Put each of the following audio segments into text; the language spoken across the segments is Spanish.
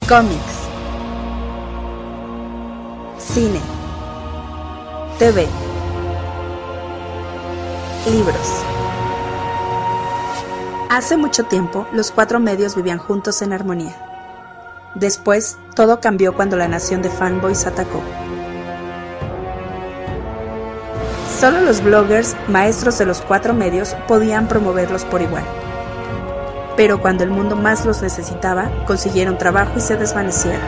Cómics, cine, TV, libros. Hace mucho tiempo, los 4 medios vivían juntos en armonía. Después, todo cambió cuando la nación de fanboys atacó. Solo los bloggers, maestros de los 4 medios, podían promoverlos por igual. Pero cuando el mundo más los necesitaba, consiguieron trabajo y se desvanecieron.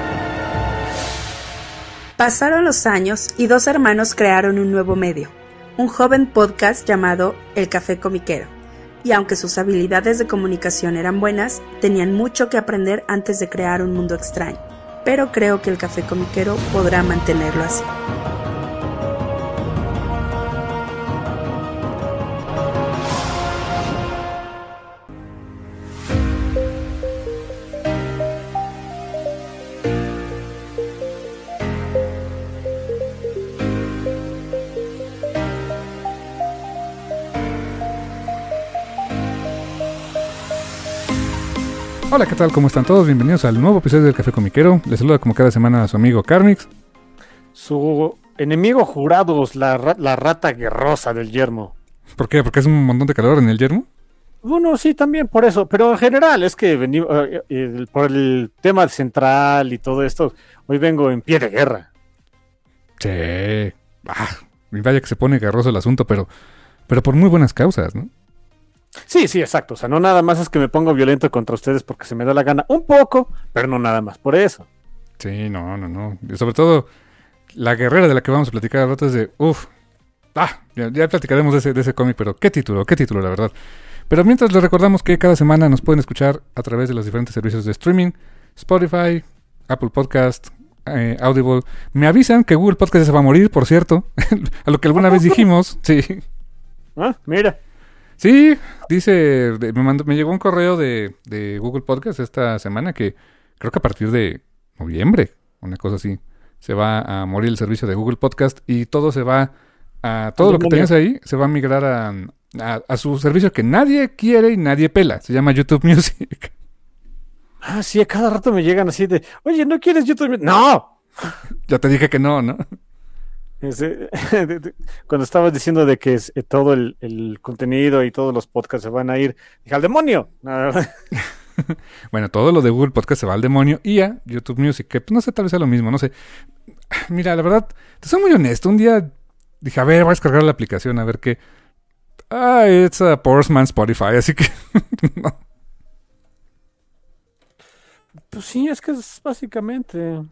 Pasaron los años y 2 hermanos crearon un nuevo medio, un joven podcast llamado El Café Comiquero. Y aunque sus habilidades de comunicación eran buenas, tenían mucho que aprender antes de crear un mundo extraño. Pero creo que El Café Comiquero podrá mantenerlo así. Hola, ¿qué tal? ¿Cómo están todos? Bienvenidos al nuevo episodio del Café Comiquero. Les saluda como cada semana a su amigo Carmix. Su enemigo jurado, la rata guerrosa del yermo. ¿Por qué? ¿Porque es un montón de calor en el yermo? Bueno, sí, también por eso, pero en general es que por el tema central y todo esto, hoy vengo en pie de guerra. Sí. Y vaya que se pone garroso el asunto, pero por muy buenas causas, ¿no? Sí, exacto. O sea, no nada más es que me pongo violento contra ustedes porque se me da la gana un poco, pero no nada más por eso. Sí, no. Y sobre todo, la guerrera de la que vamos a platicar al rato es de... Ya platicaremos de ese cómic, pero qué título, la verdad. Pero mientras les recordamos que cada semana nos pueden escuchar a través de los diferentes servicios de streaming, Spotify, Apple Podcast, Audible. Me avisan que Google Podcast se va a morir, por cierto, a lo que alguna vez dijimos. Sí. Mira. Sí, dice, me llegó un correo de Google Podcast esta semana que creo que a partir de noviembre, una cosa así, se va a morir el servicio de Google Podcast y todo se va a... Todo lo que tenías ahí se va a migrar a su servicio que nadie quiere y nadie pela. Se llama YouTube Music. Sí, a cada rato me llegan así de, oye, ¿no quieres YouTube Music? ¡No! Ya te dije que no, ¿no? Cuando estabas diciendo de que todo el contenido y todos los podcasts se van a ir, dije, ¡al demonio! Bueno, todo lo de Google Podcast se va al demonio y a YouTube Music, que no sé, tal vez sea lo mismo, no sé. Mira, la verdad, te soy muy honesto. Un día dije, a ver, voy a descargar la aplicación, a ver qué. It's a poor man's Spotify, así que... no. Pues sí, es que es básicamente...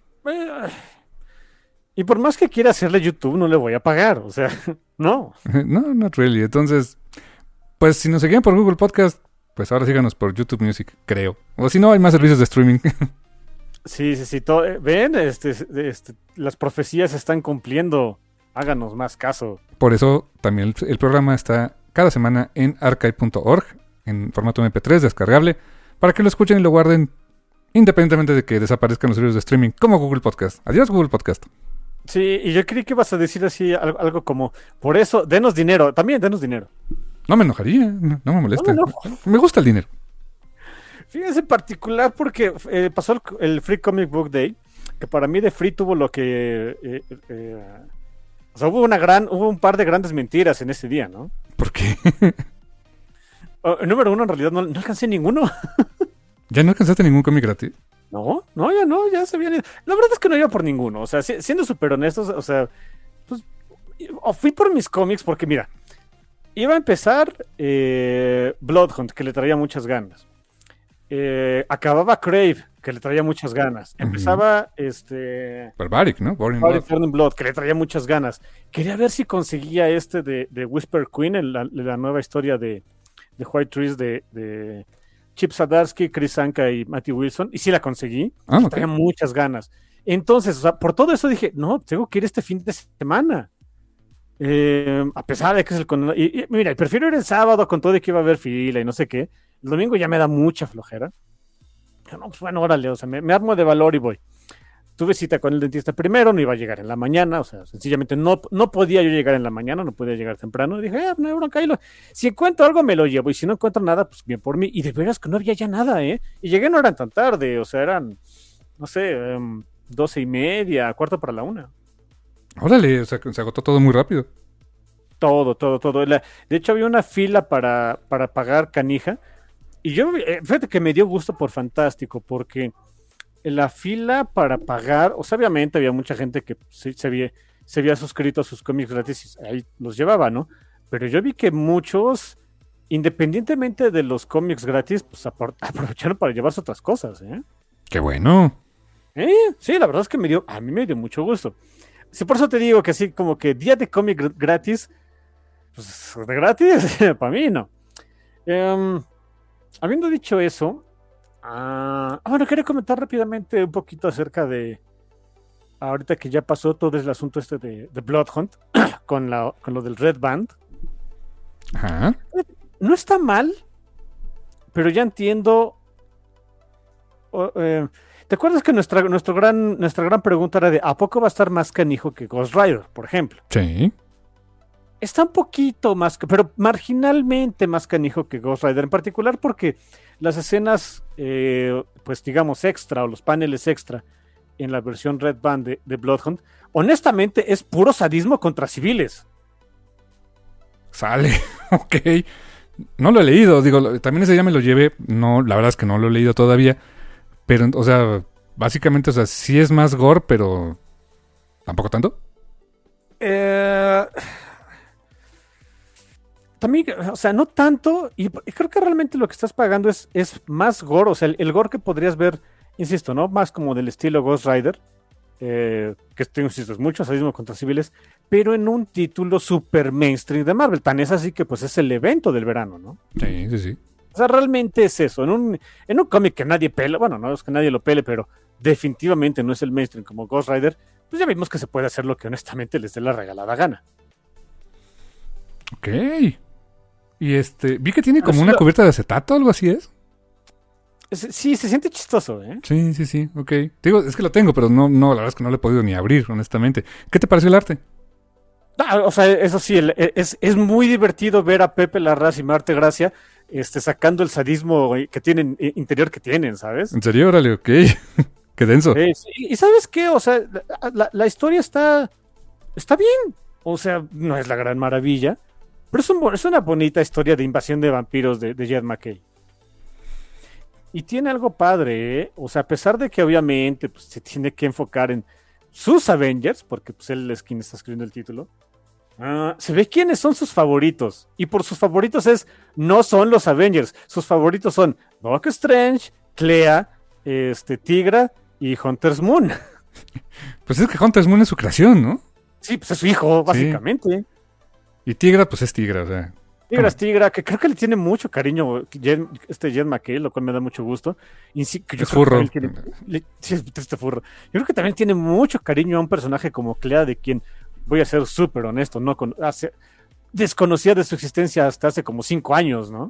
Y por más que quiera hacerle YouTube, no le voy a pagar, o sea, no. No, not really. Entonces, pues si nos seguían por Google Podcast, pues ahora síganos por YouTube Music, creo. O si no, hay más servicios de streaming. Sí. Ven, las profecías se están cumpliendo. Háganos más caso. Por eso también el programa está cada semana en archive.org, en formato MP3 descargable, para que lo escuchen y lo guarden independientemente de que desaparezcan los servicios de streaming, como Google Podcast. Adiós, Google Podcast. Sí, y yo creí que ibas a decir así algo como, por eso, denos dinero, también denos dinero. No me enojaría, no me molesta. No. Me gusta el dinero. Fíjense en particular porque pasó el Free Comic Book Day, que para mí de Free tuvo lo que... o sea, hubo un par de grandes mentiras en ese día, ¿no? ¿Por qué? Número 1, en realidad no alcancé ninguno. ¿Ya no alcanzaste ningún cómic gratis? Ya se habían ido. La verdad es que no iba por ninguno, o sea, siendo súper honestos, o sea, pues fui por mis cómics porque mira, iba a empezar Bloodhunt, que le traía muchas ganas. Acababa Crave, que le traía muchas ganas. Empezaba Barbaric, ¿no? Burning Blood, que le traía muchas ganas. Quería ver si conseguía de Whisper Queen, la nueva historia de White Trees de Chip Zdarsky, Chris Anka y Matthew Wilson, y sí la conseguí. Okay. Tenía muchas ganas. Entonces, o sea, por todo eso dije, no, tengo que ir este fin de semana. A pesar de que es el... mira, prefiero ir el sábado con todo de que iba a haber fila y no sé qué. El domingo ya me da mucha flojera. Pero no, pues bueno, órale, o sea, me armo de valor y voy. Tuve cita con el dentista primero, no iba a llegar en la mañana, o sea, sencillamente no podía yo llegar en la mañana, no podía llegar temprano. Y dije, no hay bronca, si encuentro algo me lo llevo, y si no encuentro nada, pues bien por mí. Y de veras que no había ya nada, ¿eh? Y llegué, no eran tan tarde, o sea, eran no sé, 12:30, 1:45. Órale, o sea, que se agotó todo muy rápido. Todo. De hecho, había una fila para pagar canija. Y yo, fíjate que me dio gusto por Fantástico, porque en la fila para pagar, o sea, obviamente había mucha gente que se había suscrito a sus cómics gratis y ahí los llevaba, ¿no? Pero yo vi que muchos, independientemente de los cómics gratis, pues aprovecharon para llevarse otras cosas, ¿eh? Qué bueno. Sí, la verdad es que a mí me dio mucho gusto. Sí, por eso te digo que así como que día de cómic gratis, pues de gratis, para mí no. Habiendo dicho eso, bueno, quería comentar rápidamente un poquito acerca de, ahorita que ya pasó todo el asunto este de Blood Hunt, con lo del Red Band. Ajá. No está mal, pero ya entiendo. ¿Te acuerdas que nuestra gran pregunta era de ¿a poco va a estar más canijo que Ghost Rider, por ejemplo? Sí. Está un poquito más, pero marginalmente más canijo que Ghost Rider, en particular porque las escenas, pues digamos, extra o los paneles extra en la versión Red Band de Bloodhunt, honestamente es puro sadismo contra civiles. Sale, ok. No lo he leído, digo, también ese día me lo llevé, no, la verdad es que no lo he leído todavía, pero, o sea, básicamente, o sea, sí es más gore, pero tampoco tanto. También, o sea, no tanto, y creo que realmente lo que estás pagando es más gore, o sea, el gore que podrías ver, insisto, ¿no? Más como del estilo Ghost Rider, que insisto, es mucho sadismo contra civiles, pero en un título super mainstream de Marvel, tan es así que pues es el evento del verano, ¿no? Sí. O sea, realmente es eso, en un cómic que nadie pela, bueno, no es que nadie lo pele, pero definitivamente no es el mainstream como Ghost Rider, pues ya vimos que se puede hacer lo que honestamente les dé la regalada gana. Ok. Y vi que tiene como una cubierta de acetato, algo así es. Sí, se siente chistoso, ¿eh? Sí, ok. Te digo, es que lo tengo, pero no, la verdad es que no lo he podido ni abrir, honestamente. ¿Qué te pareció el arte? O sea, eso sí, es muy divertido ver a Pepe Larraz y Marte Gracia sacando el sadismo que tienen, interior que tienen, ¿sabes? ¿En serio? Órale, ok. Qué denso. Sí. ¿Y sabes qué? O sea, la historia está bien. O sea, no es la gran maravilla, pero es una bonita historia de invasión de vampiros de Jed MacKay. Y tiene algo padre, ¿eh? O sea, a pesar de que obviamente pues, se tiene que enfocar en sus Avengers, porque pues, él es quien está escribiendo el título, se ve quiénes son sus favoritos. Y por sus favoritos no son los Avengers. Sus favoritos son Doctor Strange, Clea, Tigra y Hunter's Moon. Pues es que Hunter's Moon es su creación, ¿no? Sí, pues es su hijo, básicamente. Sí. Y Tigra, pues es Tigra, o sea. Tigra es Tigra, que creo que le tiene mucho cariño Jed MacKay, lo cual me da mucho gusto. Y sí, que yo es furro. Sí, es furro. Yo creo que también tiene mucho cariño a un personaje como Clea, de quien, voy a ser súper honesto, no desconocía de su existencia hasta hace como 5 años, ¿no?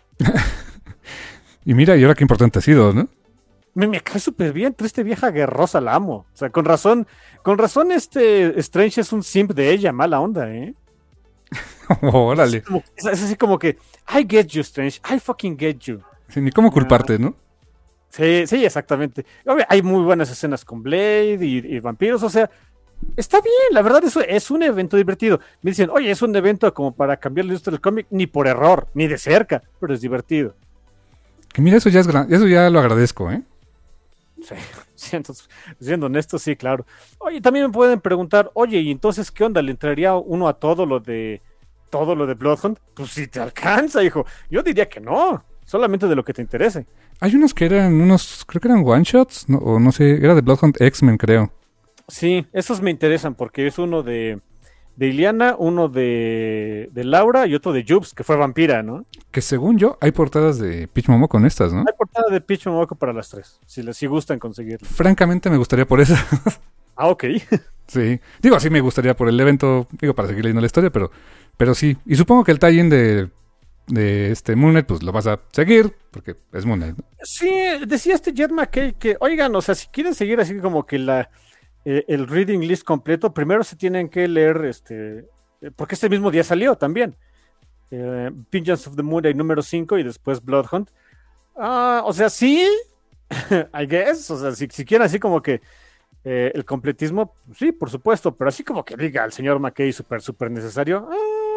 Y mira, y ahora qué importante ha sido, ¿no? Me cae súper bien, triste vieja guerrosa, la amo. O sea, con razón Strange es un simp de ella, mala onda, ¿eh? Órale. Es así como que, I get you, Strange, I fucking get you. Sí, ni cómo culparte, ¿no? Sí, exactamente. Hay muy buenas escenas con Blade y vampiros, o sea, está bien, la verdad eso es un evento divertido. Me dicen, oye, es un evento como para cambiar la industria del cómic, ni por error, ni de cerca, pero es divertido. Que mira, eso ya lo agradezco, ¿eh? Sí, entonces, siendo honesto, sí, claro. Oye, también me pueden preguntar, oye, ¿y entonces qué onda? ¿Le entraría uno a todo lo de Bloodhunt? Pues si te alcanza, hijo. Yo diría que no, solamente de lo que te interese. Hay unos que creo que eran one-shots, ¿no? O no sé, era de Bloodhunt X-Men, creo. Sí, esos me interesan porque es uno de Iliana, uno de Laura y otro de Jubes, que fue vampira, ¿no? Que según yo, hay portadas de Peach Momoko con estas, ¿no? Hay portada de Peach Momoko para las 3, si gustan conseguirlo. Francamente me gustaría por eso. Ok. Sí. Digo, sí me gustaría por el evento, para seguir leyendo la historia, pero sí. Y supongo que el tie-in de Moon Knight, pues lo vas a seguir, porque es Moon Knight, ¿no? Sí, decía Jed MacKay que, oigan, o sea, si quieren seguir así como que el reading list completo, primero se tienen que leer, porque este mismo día salió también. Vengeance of the Moon Knight número 5 y después Bloodhunt. O sea, sí, I guess, o sea, si quieren así como que el completismo, sí, por supuesto, pero así como que diga al señor McKay súper necesario,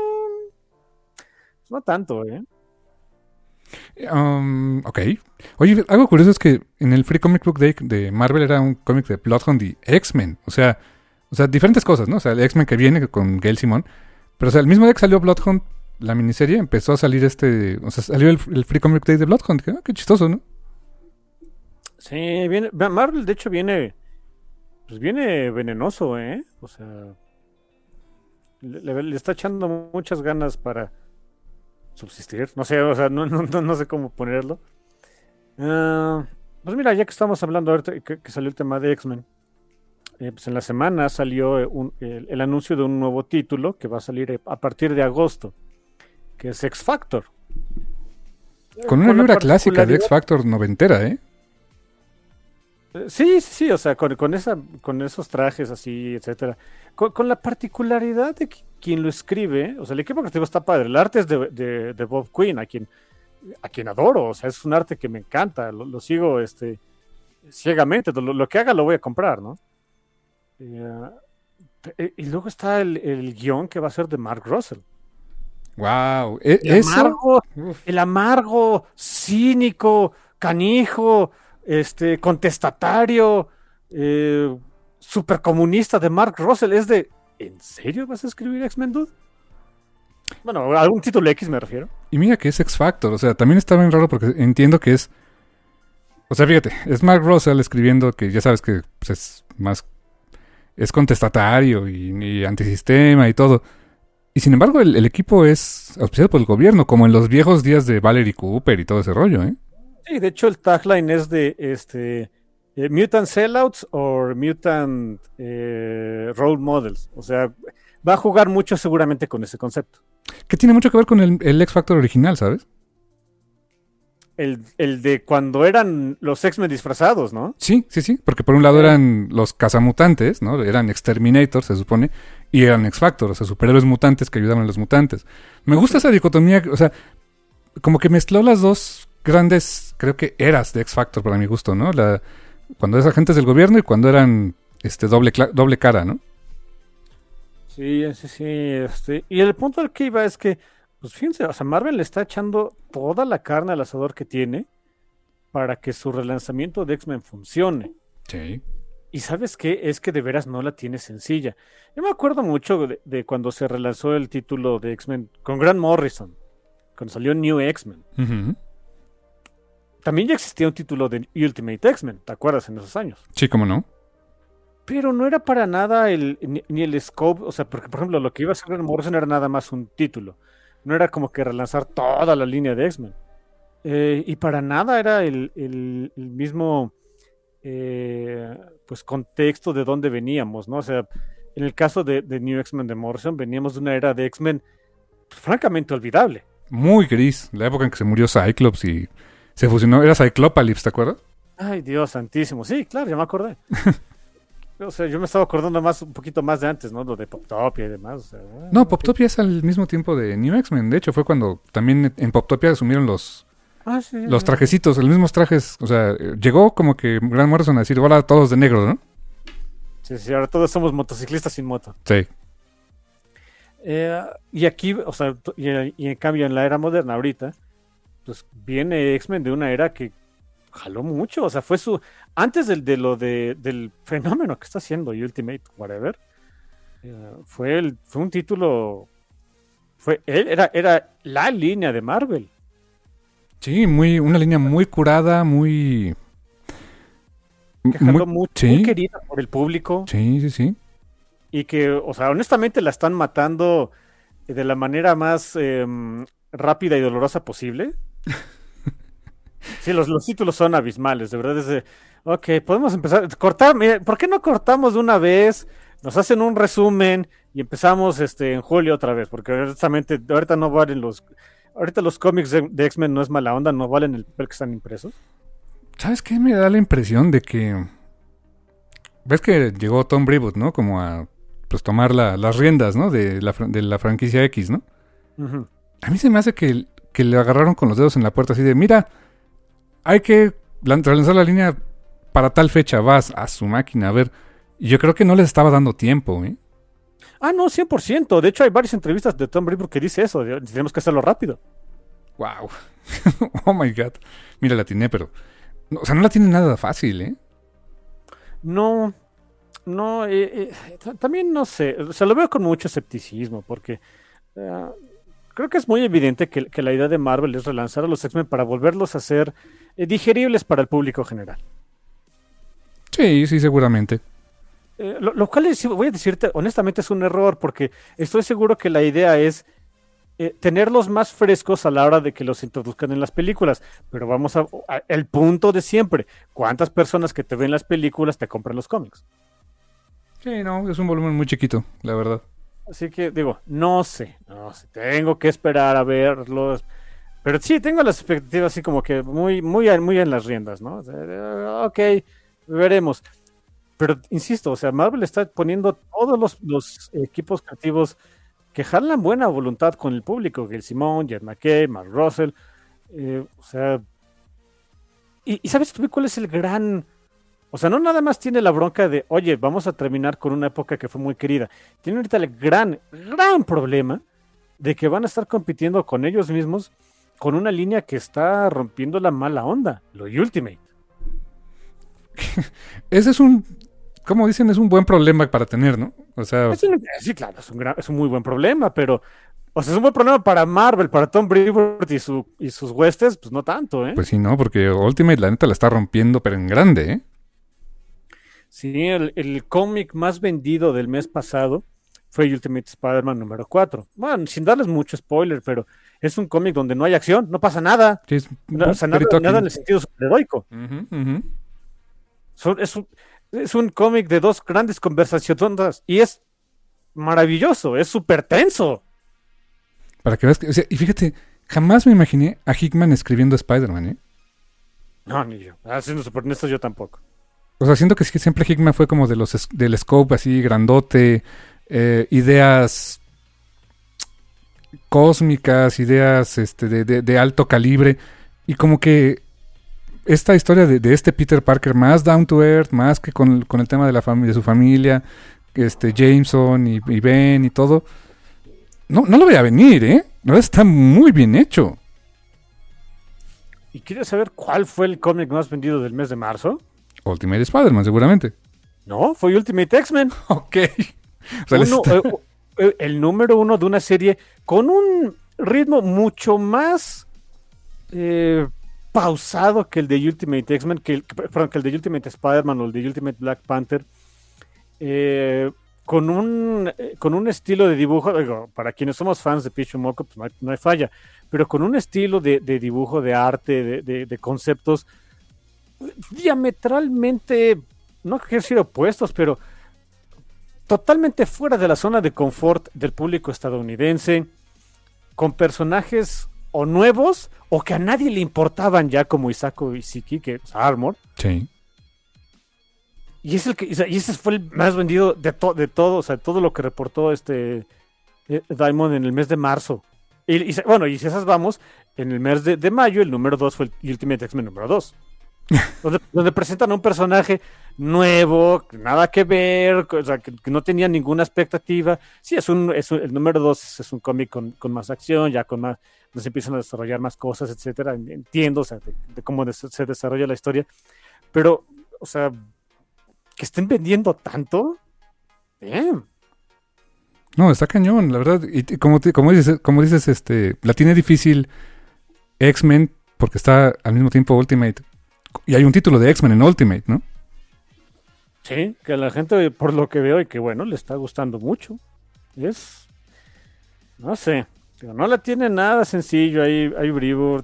no tanto, ¿eh? Ok. Oye, algo curioso es que en el Free Comic Book Day de Marvel era un cómic de Bloodhound y X-Men. O sea, diferentes cosas, ¿no? O sea, el X-Men que viene con Gail Simón. Pero, o sea, el mismo día que salió Bloodhound, la miniserie, empezó a salir o sea, salió el Free Comic Day de Bloodhound. Que, qué chistoso, ¿no? Sí, viene, Marvel de hecho viene venenoso, ¿eh? O sea, le está echando muchas ganas para subsistir. No sé, o sea, no sé cómo ponerlo. Pues mira, ya que estamos hablando ahorita que salió el tema de X-Men, pues en la semana salió el anuncio de un nuevo título que va a salir a partir de agosto, que es X Factor. Con una vibra clásica de X Factor noventera, ¿eh? Sí, o sea, con esos trajes así, etcétera. Con la particularidad de que quien lo escribe, o sea, el equipo creativo está padre. El arte es de Bob Quinn, a quien adoro, o sea, es un arte que me encanta, lo sigo ciegamente, lo que haga lo voy a comprar, ¿no? Y luego está el guión que va a ser de Mark Russell. Wow, el amargo, cínico, canijo, contestatario, supercomunista de Mark Russell. Es ¿en serio vas a escribir X-Men, dude? Bueno, algún título X me refiero. Y mira que es X Factor, o sea, también está bien raro porque entiendo que es... O sea, fíjate, es Mark Russell escribiendo que ya sabes que pues, es más... Es contestatario y antisistema y todo. Y sin embargo, el equipo es auspiciado por el gobierno, como en los viejos días de Valerie Cooper y todo ese rollo, ¿eh? Sí, de hecho el tagline es de Mutant Sellouts or Mutant Role Models. O sea, va a jugar mucho seguramente con ese concepto. Que tiene mucho que ver con el X Factor original, ¿sabes? El de cuando eran los X-Men disfrazados, ¿no? Sí, porque por un lado eran los cazamutantes, ¿no? Eran Exterminators, se supone, y eran X-Factor, o sea, superhéroes mutantes que ayudaban a los mutantes. Me gusta esa dicotomía, o sea, como que mezcló las dos grandes, creo que eras de X-Factor para mi gusto, ¿no? Cuando eran agentes del gobierno y cuando eran doble cara, ¿no? Sí. Y el punto al que iba es que, pues fíjense, o sea, Marvel le está echando toda la carne al asador que tiene para que su relanzamiento de X-Men funcione. Sí. Y ¿sabes qué? Es que de veras no la tiene sencilla. Yo me acuerdo mucho de cuando se relanzó el título de X-Men con Grant Morrison, cuando salió New X-Men. Uh-huh. También ya existía un título de Ultimate X-Men, ¿te acuerdas? En esos años. Sí, cómo no. Pero no era para nada ni el scope, o sea, porque por ejemplo lo que iba a hacer Grant Morrison era nada más un título. No era como que relanzar toda la línea de X-Men. Y para nada era el mismo pues contexto de dónde veníamos, ¿no? O sea, en el caso de New X-Men de Morrison, veníamos de una era de X-Men pues, francamente olvidable. Muy gris, la época en que se murió Cyclops y se fusionó, era Cyclopalypse, ¿te acuerdas? Ay, Dios santísimo, sí, claro, ya me acordé. O sea, yo me estaba acordando un poquito más de antes, ¿no? Lo de Poptopia y demás. O sea, no, Poptopia es al mismo tiempo de New X-Men. De hecho, fue cuando también en Poptopia asumieron los trajecitos, los mismos trajes. O sea, llegó como que Grant Morrison a decir, ahora todos de negro, ¿no? Sí, ahora todos somos motociclistas sin moto. Sí. Y aquí, o sea, y en cambio en la era moderna ahorita, pues viene X-Men de una era que jaló mucho, o sea, fue antes del fenómeno que está haciendo Ultimate Whatever, fue un título, era la línea de Marvel. Sí, una línea muy curada, muy... Que jaló muy querida por el público. Sí. Y que, o sea, honestamente la están matando de la manera más rápida y dolorosa posible. Sí, los títulos son abismales, de verdad. Ok, podemos empezar. Mira, ¿por qué no cortamos de una vez? Nos hacen un resumen y empezamos en julio otra vez, porque honestamente ahorita no valen ahorita los cómics de X-Men no es mala onda, no valen el papel que están impresos. ¿Sabes qué? Me da la impresión de que... ¿Ves que llegó Tom Brevoort, ¿no? Como a pues tomar las riendas, ¿no? De la franquicia X, ¿no? Uh-huh. A mí se me hace que le agarraron con los dedos en la puerta así de, mira, hay que relanzar la línea para tal fecha, vas a su máquina a ver. Y yo creo que no les estaba dando tiempo, ¿eh? Ah, no, 100%. De hecho, hay varias entrevistas de Tom Brevoort que dice eso. Tenemos que hacerlo rápido. Wow. Oh my God. Mira, la atiné, pero... o sea, no la tiene nada fácil, ¿eh? No, también no sé. O sea, lo veo con mucho escepticismo porque creo que es muy evidente que la idea de Marvel es relanzar a los X-Men para volverlos a ser digeribles para el público general. Sí, seguramente. Lo cual voy a decirte, honestamente es un error porque estoy seguro que la idea es tenerlos más frescos a la hora de que los introduzcan en las películas, pero vamos a el punto de siempre, ¿cuántas personas que te ven las películas te compran los cómics? Sí, no, es un volumen muy chiquito, la verdad. Así que digo, no sé, tengo que esperar a verlos, pero sí tengo las expectativas así como que muy en las riendas, ¿no? O sea, ok, veremos. Pero insisto, o sea, Marvel está poniendo todos los equipos creativos que jalan buena voluntad con el público, Gail Simone, Jed McKay, Mark Russell, o sea, y ¿sabes cuál es el gran? O sea, no nada más tiene la bronca de, oye, vamos a terminar con una época que fue muy querida. Tiene ahorita el gran problema de que van a estar compitiendo con ellos mismos con una línea que está rompiendo la mala onda, lo Ultimate. Ese es como dicen, es un buen problema para tener, ¿no? O sea... sí, claro, es un muy buen problema, pero... O sea, es un buen problema para Marvel, para Tom Brevoort y sus huestes, pues no tanto, ¿eh? Pues sí, no, porque Ultimate la neta la está rompiendo, pero en grande, ¿eh? Sí, el cómic más vendido del mes pasado fue Ultimate Spider-Man número 4. Bueno, sin darles mucho spoiler, pero es un cómic donde no hay acción, no pasa nada. Sí, O sea, nada en el sentido superheroico. Es un cómic de dos grandes conversaciones y es maravilloso, es súper tenso. Para que veas que, o sea, y fíjate, jamás me imaginé a Hickman escribiendo Spider-Man, ¿eh? No, ni yo. Siendo súper honesto, yo tampoco. O sea, siento que siempre Hickman fue como del scope así grandote, ideas cósmicas, ideas de alto calibre, y como que esta historia de este Peter Parker más down to earth, más que con el tema de la familia, de su familia, Jameson y Ben y todo, no lo voy a venir, ¿eh? No, está muy bien hecho. ¿Y quieres saber cuál fue el cómic más vendido del mes de marzo? Ultimate Spider-Man, seguramente. No, fue Ultimate X-Men. Ok. O sea, el número 1 de una serie con un ritmo mucho más pausado que el de Ultimate X-Men, que el de Ultimate Spider-Man o el de Ultimate Black Panther, con un estilo de dibujo, digo, para quienes somos fans de Pichu Moco, pues no hay falla, pero con un estilo de dibujo, de arte, de conceptos diametralmente, no quiero decir opuestos, pero totalmente fuera de la zona de confort del público estadounidense, con personajes o nuevos o que a nadie le importaban ya, como Isako Isiki, que es Armor. Sí. Y ese fue el más vendido de todo, o sea, todo lo que reportó Diamond en el mes de marzo. Y si esas vamos, en el mes de mayo, el número 2 fue el Ultimate X-Men número 2. donde presentan a un personaje nuevo, nada que ver, o sea, que no tenía ninguna expectativa. Sí, el número 2 es un cómic con más acción, ya con más, donde se empiezan a desarrollar más cosas, etcétera. Entiendo, o sea, de cómo se desarrolla la historia, pero, o sea, que estén vendiendo tanto, bien. No, está cañón, la verdad. Y como dices, la tiene difícil X-Men porque está al mismo tiempo Ultimate. Y hay un título de X-Men en Ultimate, ¿no? Sí, que a la gente, por lo que veo, y que bueno, le está gustando mucho. No sé, no la tiene nada sencillo ahí Brevoort.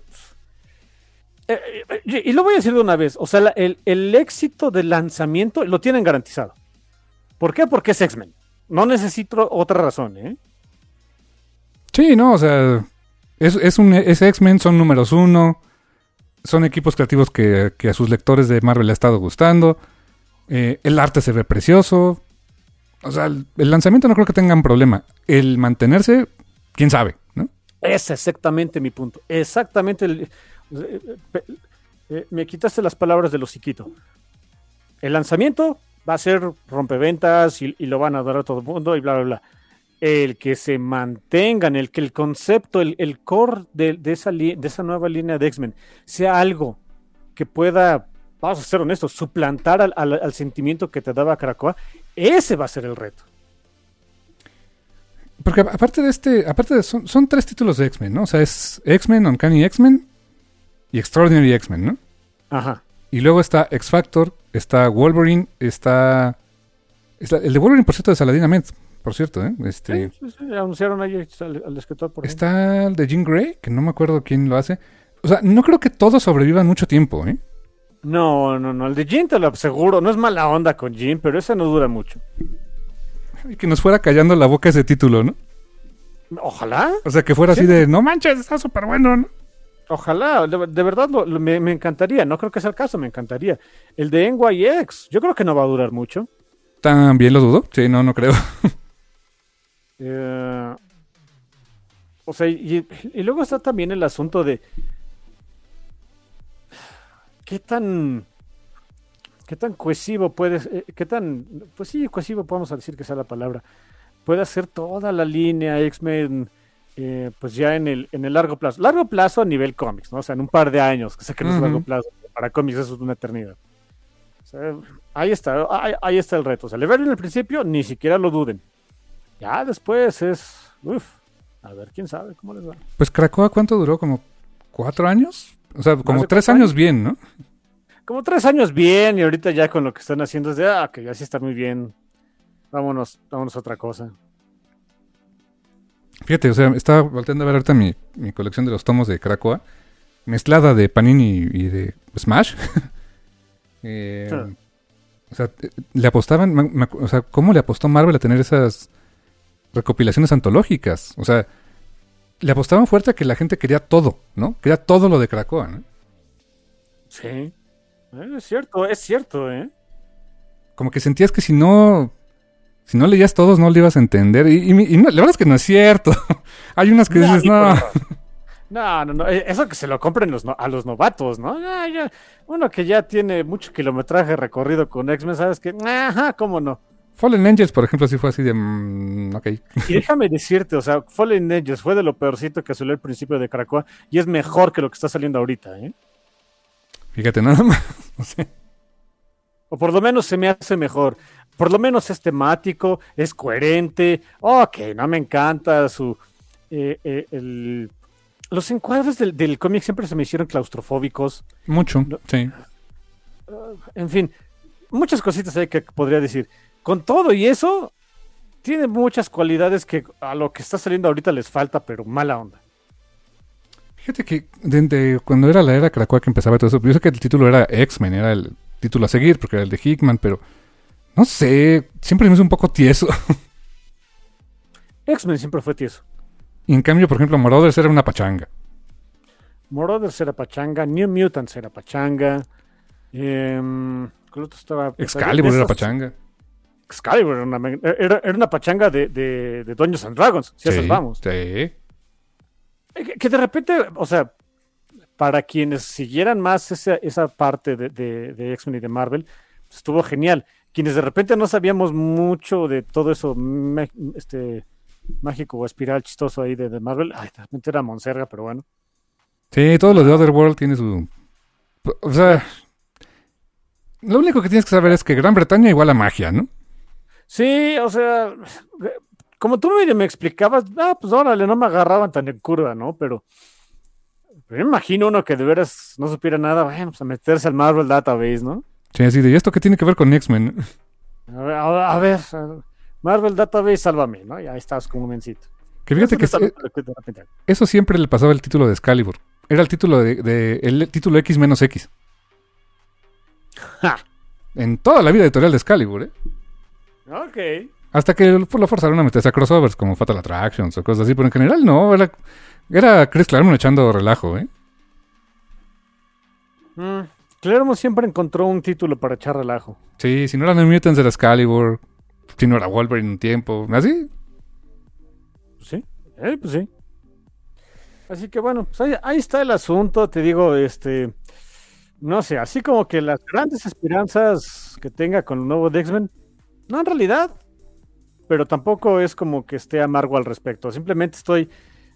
Y lo voy a decir de una vez, o sea, el éxito del lanzamiento lo tienen garantizado. ¿Por qué? Porque es X-Men. No necesito otra razón, ¿eh? Sí, no, o sea, es X-Men, son números 1, son equipos creativos que a sus lectores de Marvel le ha estado gustando, el arte se ve precioso, o sea, el lanzamiento no creo que tengan problema, el mantenerse, quién sabe, ¿no? Es exactamente mi punto, exactamente Me quitaste las palabras del hociquito. El lanzamiento va a ser rompeventas y lo van a dar a todo el mundo y bla, bla, bla. El que se mantengan, el que el concepto, el core de esa nueva línea de X-Men sea algo que pueda, vamos a ser honestos, suplantar al sentimiento que te daba Krakoa, ese va a ser el reto. Porque son 3 títulos de X-Men, ¿no? O sea, es X-Men, Uncanny X-Men y Extraordinary X-Men, ¿no? Ajá. Y luego está X-Factor, está Wolverine, está el de Wolverine, por cierto, de Saladin Ahmed, por cierto, ¿eh? Sí, anunciaron ahí al escritor. Por está el de Jean Grey, que no me acuerdo quién lo hace. O sea, no creo que todos sobrevivan mucho tiempo, ¿eh? No, el de Jean te lo aseguro, no es mala onda con Jean, pero ese no dura mucho. Y que nos fuera callando la boca ese título, ¿no? Ojalá. O sea, que fuera así de, no manches, está súper bueno, ¿no? Ojalá, de verdad me encantaría, no creo que sea el caso, me encantaría. El de NYX, yo creo que no va a durar mucho. ¿También lo dudo? Sí, no creo. O sea, y luego está también el asunto de qué tan cohesivo puede, pues sí, cohesivo podemos decir que sea la palabra, puede hacer toda la línea X-Men, pues ya en el largo plazo a nivel cómics, ¿no? O sea, en un par de años, que sé que no es largo plazo, para cómics eso es una eternidad. O sea, ahí está el reto. O sea, le ven en el principio, ni siquiera lo duden. Ya después es, a ver, quién sabe cómo les va. Pues Krakoa, ¿cuánto duró? ¿Como 4 años? O sea, como 3 años bien, ¿no? Como 3 años bien, y ahorita ya con lo que están haciendo es de, que ya sí está muy bien. Vámonos a otra cosa. Fíjate, o sea, estaba volteando a ver ahorita mi colección de los tomos de Krakoa, mezclada de Panini y de Smash. O sea, le apostaban, o sea, ¿cómo le apostó Marvel a tener esas recopilaciones antológicas? O sea, le apostaban fuerte a que la gente quería todo, ¿no? Quería todo lo de Krakoa, ¿no? Sí, es cierto, ¿eh? Como que sentías que si no leías todos no le ibas a entender. Y no, la verdad es que no es cierto. Hay unas que dices, no. No. Eso que se lo compren a los novatos, ¿no? Ya. Uno que ya tiene mucho kilometraje recorrido con X-Men, ¿sabes qué? Ajá, ¿cómo no? Fallen Angels, por ejemplo, sí fue así de... ok. Y déjame decirte, o sea, Fallen Angels fue de lo peorcito que salió al principio de Krakoa y es mejor que lo que está saliendo ahorita, ¿eh? Fíjate, nada más. No sé. O por lo menos se me hace mejor. Por lo menos es temático, es coherente. Ok, no me encanta su... los encuadres del cómic siempre se me hicieron claustrofóbicos. Mucho, sí. En fin, muchas cositas hay que podría decir. Con todo y eso, tiene muchas cualidades que a lo que está saliendo ahorita les falta, pero mala onda. Fíjate que cuando era la era Krakoa que empezaba todo eso, yo sé que el título era X-Men, era el título a seguir, porque era el de Hickman, pero no sé, siempre me hizo un poco tieso. X-Men siempre fue tieso. Y en cambio, por ejemplo, Marauders era una pachanga. Marauders era pachanga, New Mutants era pachanga. ¿Cuál otro estaba? Excalibur era pachanga. Excalibur era una pachanga de Dungeons and Dragons, si sí, esas vamos. Sí. Que de repente, o sea, para quienes siguieran más esa parte de X-Men y de Marvel, pues estuvo genial. Quienes de repente no sabíamos mucho de todo eso mágico o espiral chistoso ahí de Marvel, de repente era Monserga, pero bueno. Sí, todo lo de Otherworld tiene su... O sea, lo único que tienes que saber es que Gran Bretaña igual a magia, ¿no? Sí, o sea, como tú me explicabas, pues órale, no me agarraban tan en curva, ¿no? Pero me imagino uno que de veras no supiera nada, bueno, pues a meterse al Marvel Database, ¿no? Sí, así de, ¿y esto qué tiene que ver con X-Men? A ver, Marvel Database, sálvame, ¿no? Y ahí estás como un mencito. Que fíjate que eso siempre le pasaba el título de Excalibur. Era el título el título X menos X. ¡Ja! En toda la vida editorial de Excalibur, ¿eh? Ok. Hasta que lo forzaron a meterse a crossovers como Fatal Attractions o cosas así, pero en general no, era Chris Claremont echando relajo, ¿eh? Claremont siempre encontró un título para echar relajo. Sí, si no era New Mutants era Excalibur, si no era Wolverine un tiempo, ¿así? Sí, pues sí. Así que bueno, pues ahí está el asunto, te digo, No sé, así como que las grandes esperanzas que tenga con el nuevo de X-Men, no en realidad, pero tampoco es como que esté amargo al respecto. Simplemente estoy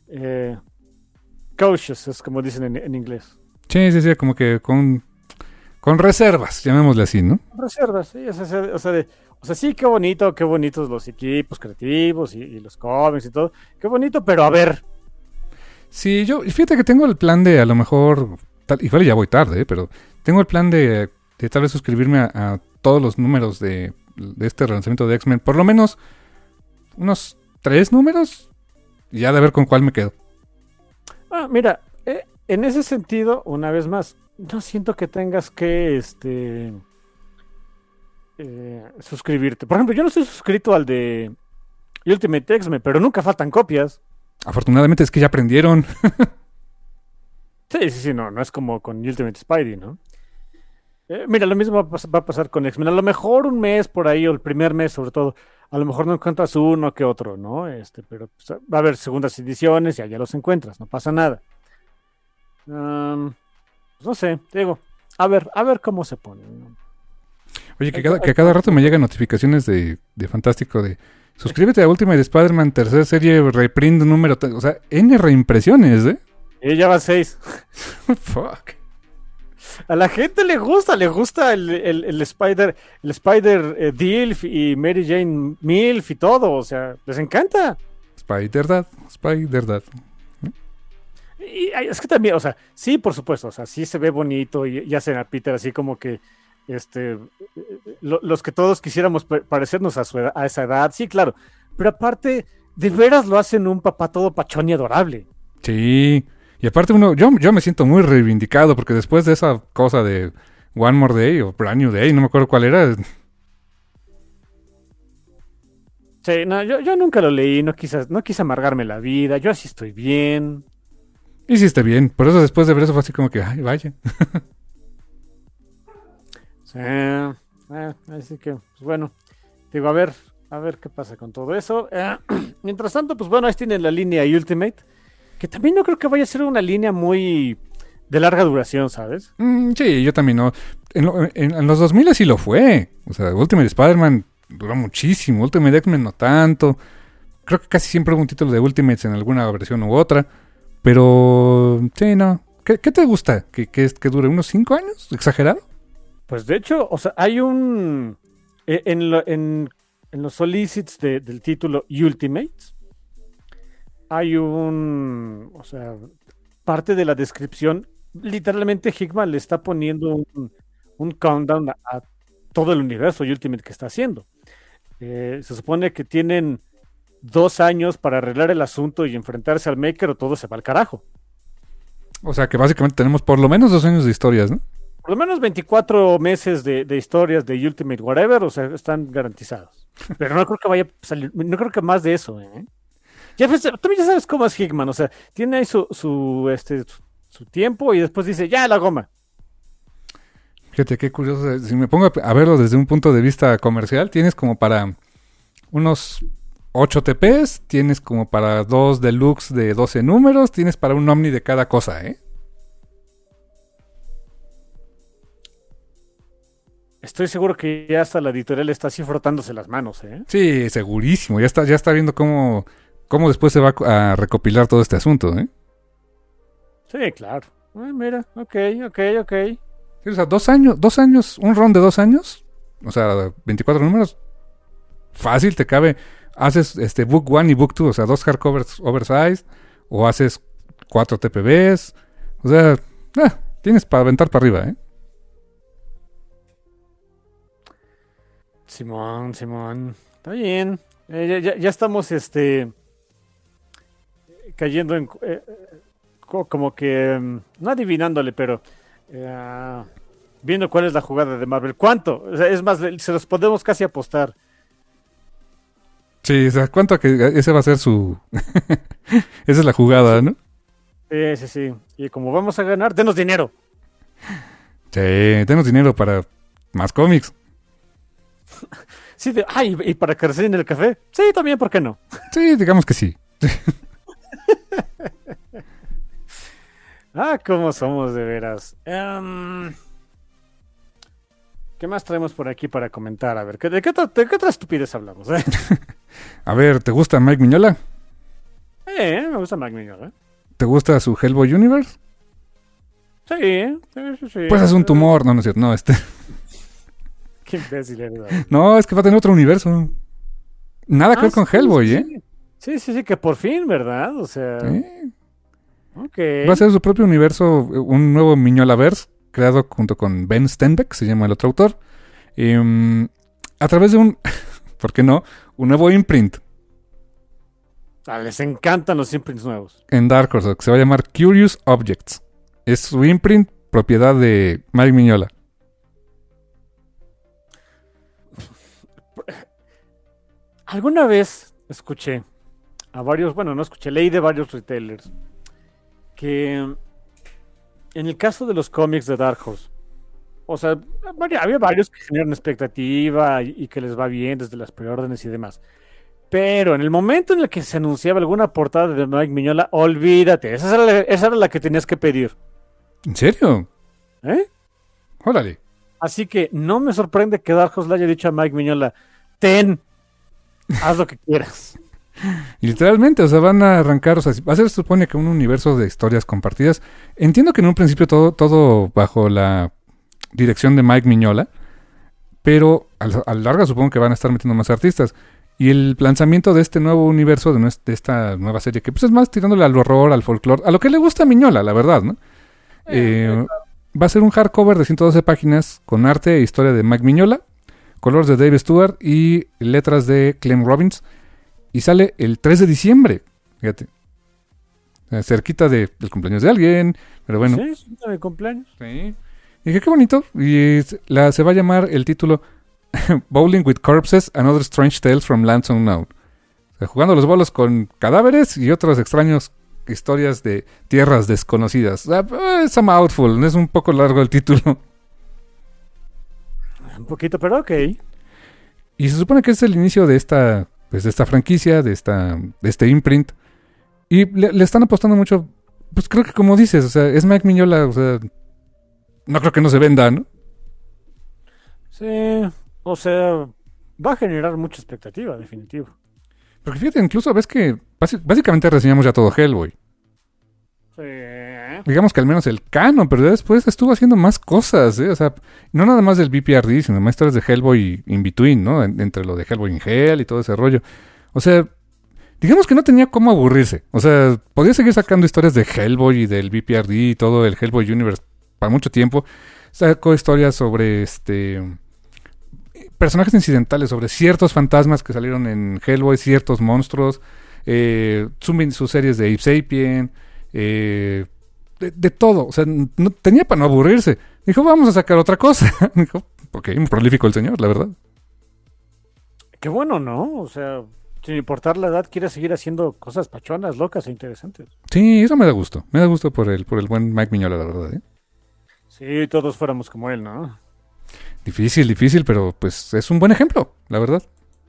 cautious, es como dicen en inglés. Sí, sí, sí, como que con reservas, llamémosle así, ¿no? Reservas, sí, o sea, sí, qué bonitos los equipos creativos y los cómics y todo, qué bonito, pero a ver, Sí, y fíjate que tengo el plan de a lo mejor, igual ya voy tarde, pero tengo el plan de tal vez suscribirme a todos los números de este relanzamiento de X-Men, por lo menos unos 3 números, y ya de ver con cuál me quedo. mira, en ese sentido, una vez más, no siento que tengas que, suscribirte. Por ejemplo, yo no estoy suscrito al de Ultimate X-Men, pero nunca faltan copias. Afortunadamente es que ya aprendieron. Sí, sí, sí, no es como con Ultimate Spidey, ¿no? Mira, lo mismo va a pasar con X-Men. A lo mejor un mes por ahí, o el primer mes sobre todo, a lo mejor no encuentras uno que otro, ¿no? Pero pues, va a haber segundas ediciones y allá los encuentras, no pasa nada. Pues no sé, te digo, a ver cómo se pone, ¿no? Oye, que a cada rato me llegan notificaciones de Fantástico de suscríbete a Ultimate Spider-Man, tercera serie, reprint número... O sea, N reimpresiones, ¿eh? Y ya va 6. Fuck. A la gente le gusta el Spider Dilf y Mary Jane Milf y todo, o sea, les encanta. Spider-Dad. Y es que también, o sea, sí, por supuesto, o sea, sí se ve bonito y hacen a Peter así como que, los que todos quisiéramos parecernos a esa edad, sí, claro, pero aparte, de veras lo hacen un papá todo pachón y adorable. Sí. Y aparte yo me siento muy reivindicado porque después de esa cosa de One More Day o Brand New Day, no me acuerdo cuál era. Sí, no, yo nunca lo leí, no quise amargarme la vida, yo así estoy bien. Hiciste bien. Por eso después de ver eso fue así como que, ay, vaya. Sí, así que, pues bueno, digo, a ver qué pasa con todo eso. Mientras tanto, pues bueno, ahí tienen la línea Ultimate, que también no creo que vaya a ser una línea muy de larga duración, ¿sabes? Sí, yo también no. En los 2000 sí lo fue. O sea, Ultimate Spider-Man duró muchísimo. Ultimate X-Men no tanto. Creo que casi siempre hubo un título de Ultimates en alguna versión u otra. Pero, sí, no. ¿Qué te gusta? ¿Que dure unos 5 años? ¿Exagerado? Pues de hecho, o sea, hay un... En los solicits del título Ultimates, hay o sea, parte de la descripción, literalmente Hickman le está poniendo un countdown a todo el universo Ultimate que está haciendo. Se supone que tienen 2 años para arreglar el asunto y enfrentarse al Maker o todo se va al carajo. O sea, que básicamente tenemos por lo menos 2 años de historias, ¿no? Por lo menos 24 meses de historias de Ultimate Whatever, o sea, están garantizados. Pero no creo que vaya a salir, no creo que más de eso, ¿eh? Tú ya sabes cómo es Hickman, o sea, tiene ahí su tiempo y después dice, ya la goma. Fíjate qué curioso. Si me pongo a verlo desde un punto de vista comercial, tienes como para unos 8 TPs, tienes como para 2 deluxe de 12 números, tienes para un Omni de cada cosa, ¿eh? Estoy seguro que ya hasta la editorial está así frotándose las manos, ¿eh? Sí, segurísimo. Ya está viendo cómo después se va a recopilar todo este asunto, ¿eh? Sí, claro. Mira, ok. Sí, o sea, 2 años, un ron de 2 años, o sea, 24 números, fácil te cabe. Haces Book 1 y Book 2, o sea, 2 hardcovers oversized, o haces 4 TPBs, o sea, tienes para aventar para arriba, ¿eh? Simón, está bien. Ya estamos cayendo en como que no adivinándole, pero viendo cuál es la jugada de Marvel. ¿Cuánto? O sea, es más, se los podemos casi apostar. Sí, o sea, ¿cuánto que ese va a ser su... Esa es la jugada, ¿no? Sí. Y como vamos a ganar, denos dinero. Sí, denos dinero para más cómics. Sí, y para crecer en el café. Sí, también, ¿por qué no? Sí, digamos que sí. Cómo somos de veras. ¿Qué más traemos por aquí para comentar? A ver, ¿de qué otra estupidez hablamos? A ver, ¿te gusta Mike Mignola? Me gusta Mac Mignola. ¿Te gusta su Hellboy Universe? Sí. Pues es un tumor. No, no es cierto. No, Qué imbécil eres. No, es que va a tener otro universo. Nada que ver con Hellboy, ¿eh? Sí, que por fin, ¿verdad? O sea, ok. Va a ser su propio universo, un nuevo Mignolaverse, creado junto con Ben Stenbeck, se llama el otro autor. A través de un, ¿por qué no? Un nuevo imprint Les encantan los imprints nuevos. en Dark Horse, que se va a llamar Curious Objects. Es su imprint, propiedad de Mike Mignola. Alguna vez escuché a varios, bueno, no escuché, leí de varios retailers que en el caso de los cómics de Dark Horse, o sea, había varios que generan expectativa y que les va bien desde las preórdenes y demás. Pero en el momento en el que se anunciaba alguna portada de Mike Mignola, olvídate, esa era la que tenías que pedir. ¿En serio? ¿Eh? Órale. Así que no me sorprende que Dark Horse le haya dicho a Mike Mignola, haz lo que quieras. Y literalmente, o sea, van a arrancar, o sea, va a ser, se supone que un universo de historias compartidas. Entiendo que en un principio todo bajo la dirección de Mike Mignola, pero a la larga supongo que van a estar metiendo más artistas. Y el lanzamiento de este nuevo universo, de esta nueva serie, que pues es más tirándole al horror, al folclore, a lo que le gusta a Mignola, la verdad, ¿no? Va a ser un hardcover de 112 páginas con arte e historia de Mike Mignola, colores de Dave Stewart y letras de Clem Robbins. Y sale el 3 de diciembre, fíjate. Cerquita del cumpleaños de alguien, pero bueno. Sí, de cumpleaños. Sí. Y dije, qué bonito. Y se va a llamar el título Bowling with Corpses and Other Strange Tales from Lands Unknown. O sea, jugando los bolos con cadáveres y otros extraños historias de tierras desconocidas. Es a mouthful, es un poco largo el título. Un poquito, pero ok. Y se supone que es el inicio de esta franquicia, de este imprint. Y le están apostando mucho. Pues creo que como dices, o sea, es Mike Mignola, o sea, no creo que no se venda, ¿no? Sí, o sea, va a generar mucha expectativa, definitivo. Porque fíjate, incluso ves que básicamente reseñamos ya todo Hellboy. Sí. Digamos que al menos el canon, pero después estuvo haciendo más cosas, ¿eh? O sea, no nada más del BPRD, sino más historias de Hellboy in between, ¿no? Entre lo de Hellboy in Hell y todo ese rollo. O sea, digamos que no tenía cómo aburrirse. O sea, podía seguir sacando historias de Hellboy y del BPRD y todo el Hellboy Universe para mucho tiempo. Sacó historias sobre personajes incidentales, sobre ciertos fantasmas que salieron en Hellboy, ciertos monstruos, sus series de Ape Sapien, de todo. O sea, no tenía para no aburrirse. Dijo, vamos a sacar otra cosa. Dijo, ok, muy prolífico el señor, la verdad. Qué bueno, ¿no? O sea, sin importar la edad, quiere seguir haciendo cosas pachonas, locas e interesantes. Sí, eso me da gusto. Me da gusto por el buen Mike Mignola, la verdad, ¿eh? Sí, todos fuéramos como él, ¿no? Difícil, pero pues es un buen ejemplo, la verdad.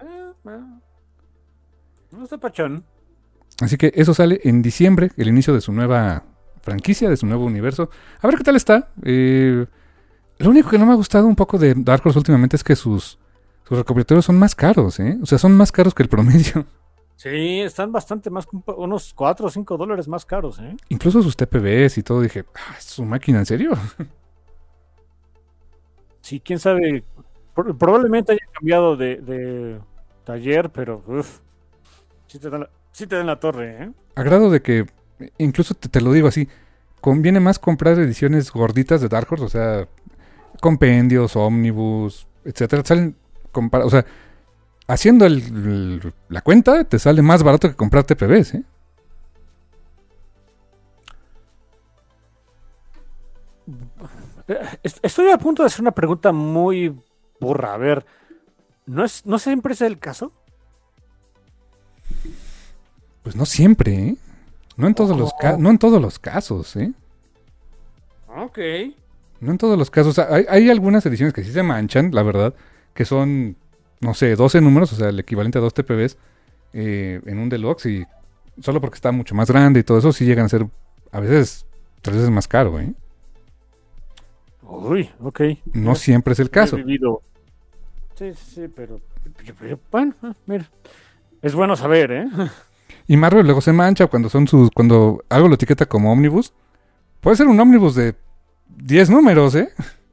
No está pachón. Así que eso sale en diciembre, el inicio de su nueva franquicia, de su nuevo universo. A ver qué tal está. Lo único que no me ha gustado un poco de Dark Horse últimamente es que sus recopilatorios son más caros, ¿eh? O sea, son más caros que el promedio. Sí, están bastante más, unos $4 o $5 más caros, ¿eh? Incluso sus TPBs y todo, dije, ¿es su máquina en serio? Sí, quién sabe. Probablemente haya cambiado de taller, pero sí te dan la torre, ¿eh? A grado de que, incluso te lo digo así, conviene más comprar ediciones gorditas de Dark Horse, o sea, compendios, ómnibus, etcétera. Salen, o sea, haciendo la cuenta, te sale más barato que comprar TPBs, ¿eh? Estoy a punto de hacer una pregunta muy burra. A ver, ¿no siempre es el caso? Pues no siempre, ¿eh? No en todos los casos, ¿eh? Ok. No en todos los casos. Hay algunas ediciones que sí se manchan, la verdad, que son, no sé, 12 números, o sea, el equivalente a 2 TPBs en un deluxe, y solo porque está mucho más grande y todo eso, sí llegan a ser a veces 3 veces más caro, ¿eh? Uy, ok. No siempre es el caso. He vivido. Sí, pero bueno, mira. Es bueno saber, ¿eh? Y Marvel luego se mancha cuando algo lo etiqueta como ómnibus. Puede ser un ómnibus de 10 números, ¿eh?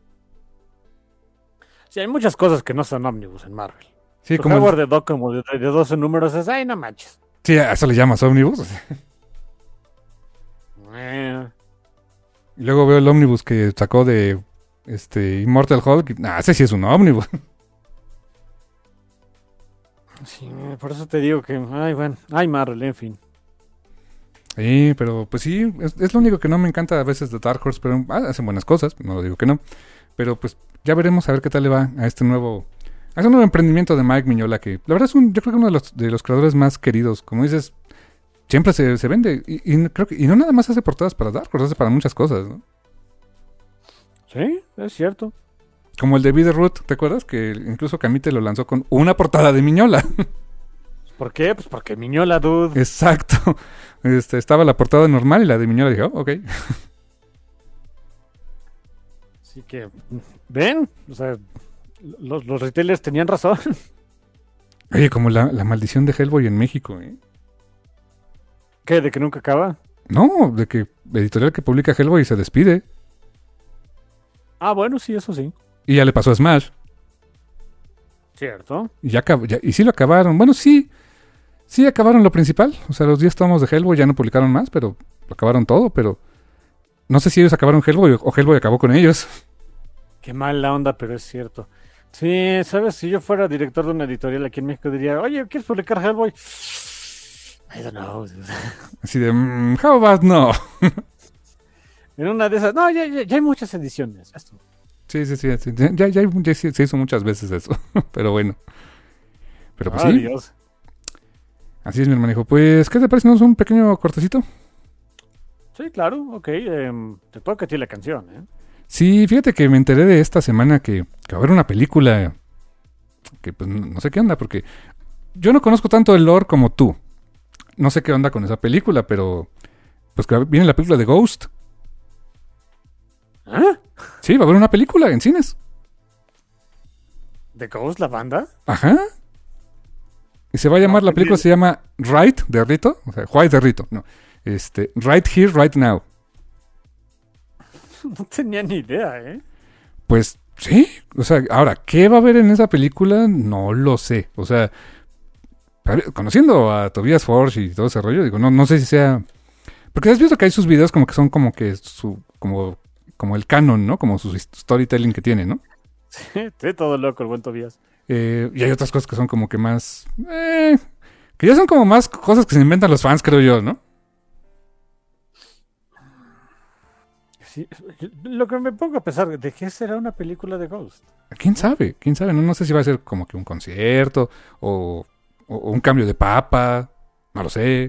Sí, hay muchas cosas que no son ómnibus en Marvel. Sí, Su como Howard the Duck como de 12 números es, ay, no manches. sí, a eso le llamas ómnibus. Y luego veo el ómnibus que sacó de Immortal Hulk. Ese sí es un ómnibus. Sí, por eso te digo que, ay, bueno, ay, Marvel, en fin. Sí, pero pues sí, es lo único que no me encanta a veces de Dark Horse, pero hacen buenas cosas, no lo digo que no. Pero pues ya veremos a ver qué tal le va a este nuevo emprendimiento de Mike Mignola, que la verdad es yo creo que uno de los creadores más queridos. Como dices, siempre se vende. Creo que, y no nada más hace portadas para Dark Horse, hace para muchas cosas, ¿no? Sí, es cierto. Como el de Bitterroot, ¿te acuerdas? Que incluso Camite lo lanzó con una portada de Mignola. ¿Por qué? Pues porque Miñola, dude. Exacto. Estaba la portada normal y la de Mignola. Dije, ok. Así que, ¿ven? O sea, los retailers tenían razón. Oye, como la maldición de Hellboy en México, ¿eh? ¿Qué? ¿De que nunca acaba? No, de que editorial que publica Hellboy se despide. Ah, bueno, sí, eso sí. Y ya le pasó a Smash. Cierto. Y sí lo acabaron. Bueno, sí acabaron lo principal. O sea, los 10 tomos de Hellboy ya no publicaron más, pero lo acabaron todo. Pero no sé si ellos acabaron Hellboy o Hellboy acabó con ellos. Qué mala onda, pero es cierto. Sí, ¿sabes? Si yo fuera director de una editorial aquí en México diría, oye, ¿quieres publicar Hellboy? I don't know. Así de, how about no? En una de esas, no, ya hay muchas ediciones. Esto. Sí. Ya se hizo muchas veces eso. Pero bueno. Pero pues sí. Dios. Así es, mi hermano. Pues, ¿qué te parece? ¿Nos un pequeño cortecito? Sí, claro, ok. Te toca a ti la canción, ¿eh? Sí, fíjate que me enteré de esta semana que va a haber una película que pues no sé qué onda, porque yo no conozco tanto el lore como tú. No sé qué onda con esa película, pero pues que viene la película de Ghost. ¿Ah? Sí, va a haber una película en cines. ¿The Ghost, la banda? Ajá. Y se va a llamar, la película se llama Right de Rito, o sea, White de Rito, no. Right Here, Right Now. No tenía ni idea, ¿eh? Pues sí, o sea, ahora, ¿qué va a haber en esa película? No lo sé. O sea, conociendo a Tobias Forge y todo ese rollo, digo, no sé si sea... Porque has visto que hay sus videos como que son como que como el canon, ¿no? Como su storytelling que tiene, ¿no? Sí, todo loco el buen Tobias. Y hay otras cosas que son como que más... que ya son como más cosas que se inventan los fans, creo yo, ¿no? Sí, lo que me pongo a pensar, ¿de qué será una película de Ghost? ¿Quién sabe? No sé si va a ser como que un concierto o un cambio de papa, no lo sé.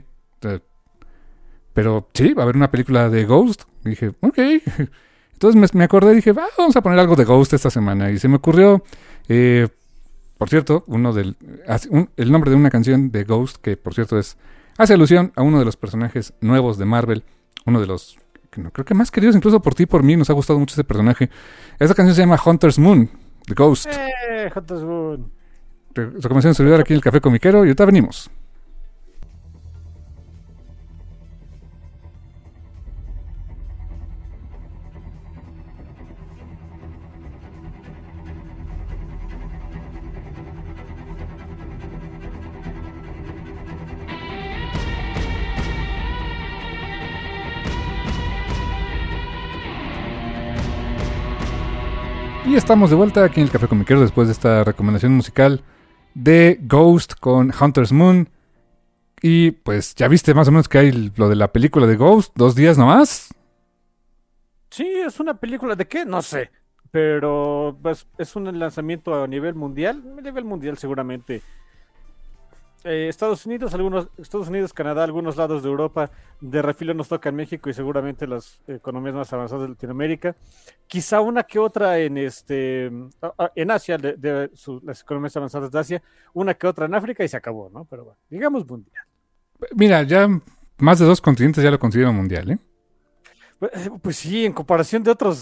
Pero sí, va a haber una película de Ghost. Y dije, ok. Entonces me acordé y dije, vamos a poner algo de Ghost esta semana. Y se me ocurrió, por cierto, el nombre de una canción de Ghost, que por cierto hace alusión a uno de los personajes nuevos de Marvel, uno de los creo que más queridos incluso por ti y por mí, nos ha gustado mucho ese personaje. Esta canción se llama Hunter's Moon, The Ghost. Hunter's Moon. Recomendación de servidor aquí en el Café Comiquero y ahorita venimos. Y estamos de vuelta aquí en el Café Comiquero después de esta recomendación musical de Ghost con Hunter's Moon. Y pues ya viste más o menos que hay lo de la película de Ghost, 2 días nomás. Sí, es una película de qué, no sé. Pero pues, es un lanzamiento a nivel mundial seguramente. Estados Unidos, Canadá, algunos lados de Europa, de refilo nos toca en México y seguramente las economías más avanzadas de Latinoamérica, quizá una que otra en Asia, las economías avanzadas de Asia, una que otra en África y se acabó, ¿no? Pero bueno, digamos mundial. Mira, ya más de 2 continentes ya lo consideran mundial, ¿eh? Pues sí, en comparación de otros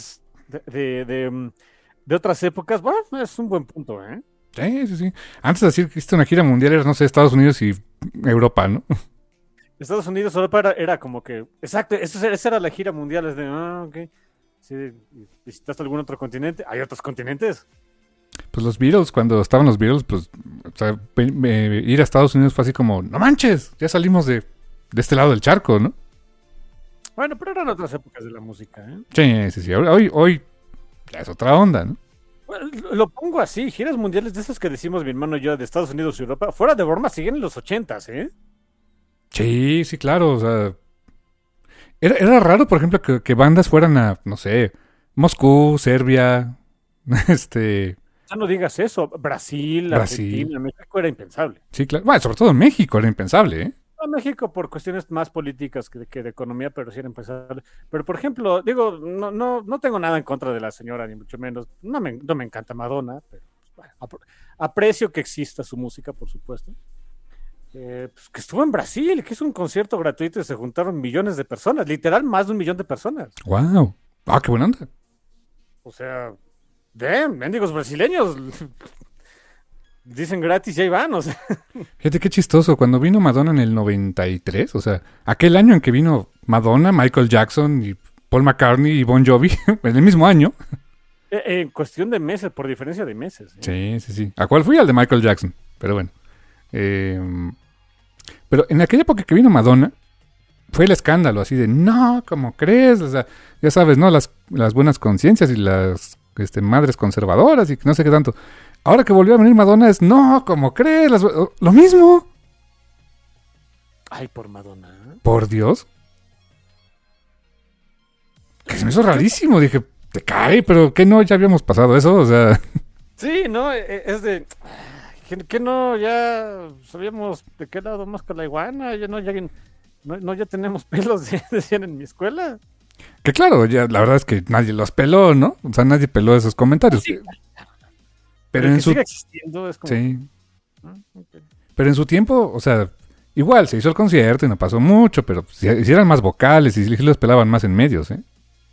de otras épocas, bueno, es un buen punto, ¿eh? Sí, sí, sí. Antes de decir que hiciste una gira mundial era, no sé, Estados Unidos y Europa, ¿no? Estados Unidos, Europa era como que, exacto, esa era la gira mundial, es de, ok. Sí, ¿visitaste algún otro continente? ¿Hay otros continentes? Pues los Beatles, cuando estaban los Beatles, pues, o sea, ir a Estados Unidos fue así como, no manches, ya salimos de este lado del charco, ¿no? Bueno, pero eran otras épocas de la música, ¿eh? Sí, sí, sí. Hoy ya es otra onda, ¿no? Bueno, lo pongo así, giras mundiales de esas que decimos mi hermano y yo de Estados Unidos y Europa, fuera de broma, siguen en los 80s, ¿eh? Sí, sí, claro, o sea, era raro, por ejemplo, que bandas fueran a, no sé, Moscú, Serbia, Ya no digas eso, Brasil, Brasil. Argentina, México era impensable. Sí, claro. Bueno, sobre todo en México era impensable, ¿eh? No, México por cuestiones más políticas que de economía, pero sí era impensable. Pero por ejemplo, digo, no tengo nada en contra de la señora, ni mucho menos. No me encanta Madonna, pero bueno, aprecio que exista su música, por supuesto. Pues, que estuvo en Brasil, que es un concierto gratuito y se juntaron millones de personas, literal más de 1 millón de personas. Wow. Ah, qué buena onda. O sea, mendigos brasileños, dicen gratis y ahí van, o sea. Fíjate qué chistoso. Cuando vino Madonna en el 93, o sea, aquel año en que vino Madonna, Michael Jackson y Paul McCartney y Bon Jovi, en el mismo año. En cuestión de meses, por diferencia de meses. Sí, sí, sí. ¿A cuál fui? Al de Michael Jackson. Pero bueno. Pero en aquella época que vino Madonna, fue el escándalo, así de, no, ¿cómo crees? O sea, ya sabes, ¿no? Las buenas conciencias y las madres conservadoras y no sé qué tanto. Ahora que volvió a venir Madonna es, no, ¿cómo crees? Lo mismo. Ay, por Madonna. Por Dios. Que se me hizo rarísimo. Dije, te cae, pero ¿qué no? Ya habíamos pasado eso, o sea. Sí, no, es de... ¿Qué no? Ya sabíamos de qué lado más con la iguana. Ya tenemos pelos, decían en mi escuela. Que claro, ya la verdad es que nadie los peló, ¿no? O sea, nadie peló esos comentarios. Sí, pero que en su... siga existiendo es como... Sí. Okay. Pero en su tiempo, o sea, igual se hizo el concierto y no pasó mucho, pero si eran más vocales y los pelaban más en medios, ¿eh?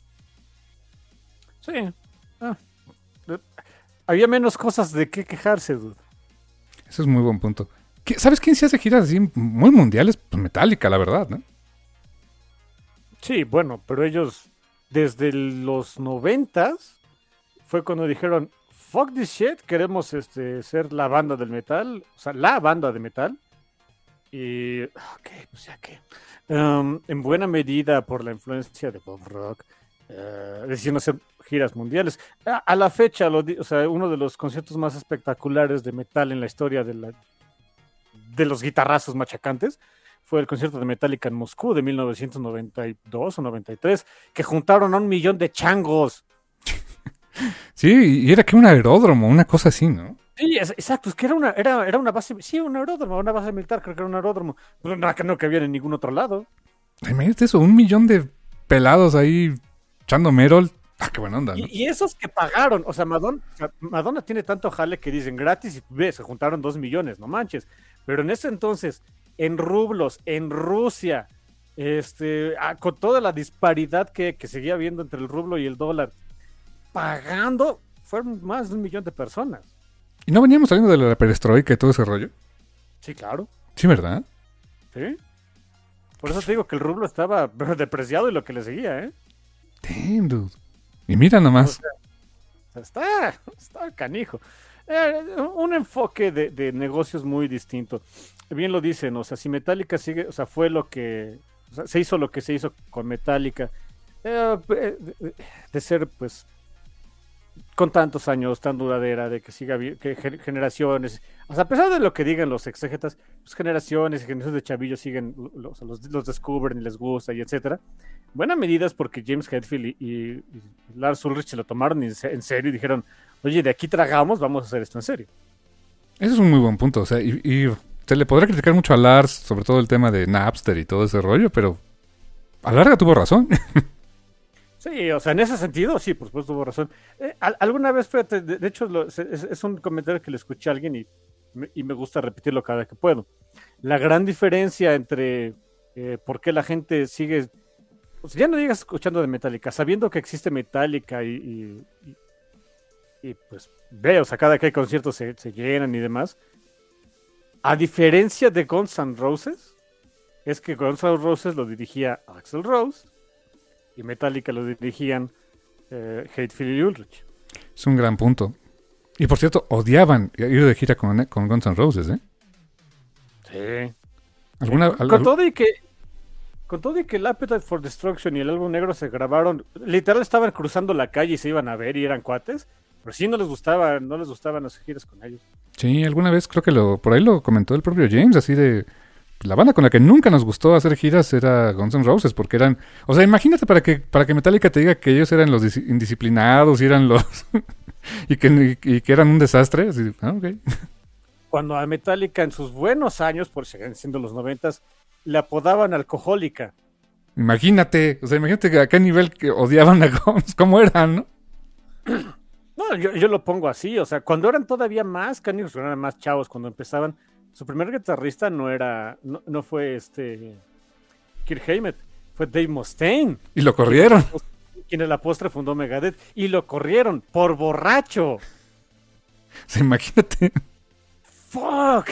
Sí. Ah. Había menos cosas de qué quejarse, dude. Eso es muy buen punto. ¿Sabes quién se hace giras así muy mundiales? Pues Metallica, la verdad, ¿no? Sí, bueno, pero ellos desde los 90s fue cuando dijeron, fuck this shit, queremos ser la banda del metal, o sea, la banda de metal. Y, ok, pues ya que, en buena medida por la influencia de Bob Rock, decidieron hacer giras mundiales. A la fecha, o sea, uno de los conciertos más espectaculares de metal en la historia de los guitarrazos machacantes fue el concierto de Metallica en Moscú de 1992 o 93, que juntaron a 1 millón de changos. Sí, y era que un aeródromo, una cosa así, ¿no? Sí, exacto, es que era una base, sí, un aeródromo, una base militar, creo que era un aeródromo, pero no cabían en ningún otro lado. Imagínate eso, 1 millón de pelados ahí echando Merol. Ah, qué buena onda, ¿no? Y esos que pagaron, o sea, Madonna tiene tanto jale que dicen gratis y ve, se juntaron 2 millones, no manches. Pero en ese entonces, en rublos, en Rusia, con toda la disparidad que seguía habiendo entre el rublo y el dólar, pagando, fueron más de 1 millón de personas. ¿Y no veníamos saliendo de la perestroika y todo ese rollo? Sí, claro. Sí, ¿verdad? Sí. Por eso te digo que el rublo estaba depreciado y lo que le seguía, ¿eh? Damn, dude. Y mira nomás. O sea, está canijo. Un enfoque de negocios muy distinto. Bien lo dicen, o sea, si Metallica sigue, o sea, fue lo que, o sea, se hizo lo que se hizo con Metallica, de ser, pues, con tantos años, tan duradera, de que siga, que generaciones, o sea, a pesar de lo que digan los exégetas, pues generaciones y generaciones de chavillos siguen, los descubren y les gusta y etcétera. Buena medida es porque James Hetfield y Lars Ulrich se lo tomaron en serio y dijeron, oye, de aquí tragamos, vamos a hacer esto en serio. Eso es un muy buen punto, o sea, y se le podrá criticar mucho a Lars, sobre todo el tema de Napster y todo ese rollo, pero a la larga tuvo razón. Sí, o sea, en ese sentido, sí, por supuesto tuvo razón. Alguna vez, fíjate, de hecho, es un comentario que le escuché a alguien y me gusta repetirlo cada vez que puedo. La gran diferencia entre por qué la gente sigue o sea, ya no digas escuchando de Metallica, sabiendo que existe Metallica y pues ve, o sea, cada que hay conciertos se llenan y demás. A diferencia de Guns N' Roses, es que Guns N' Roses lo dirigía Axl Rose y Metallica lo dirigían Hetfield y Ulrich. Es un gran punto. Y por cierto, odiaban ir de gira con Guns N' Roses, ¿eh? Sí. Con todo y que el Appetite for Destruction y el álbum negro se grabaron, literal estaban cruzando la calle y se iban a ver y eran cuates, pero sí no les gustaban las giras con ellos. Sí, alguna vez creo que por ahí lo comentó el propio James, así de... La banda con la que nunca nos gustó hacer giras era Guns N' Roses, porque eran... O sea, imagínate para que Metallica te diga que ellos eran los indisciplinados y eran los... y que eran un desastre. Así, okay. Cuando a Metallica en sus buenos años, por seguir siendo los 90s, le apodaban alcohólica. Imagínate que a qué nivel que odiaban a Guns, cómo eran, ¿no? No, yo lo pongo así, o sea, cuando eran todavía más canicos, eran más chavos, cuando empezaban, su primer guitarrista no fue Kirk Hammett, fue Dave Mustaine. Y lo corrieron. Quien en la postre fundó Megadeth, y lo corrieron por borracho. O sea, imagínate. Fuck.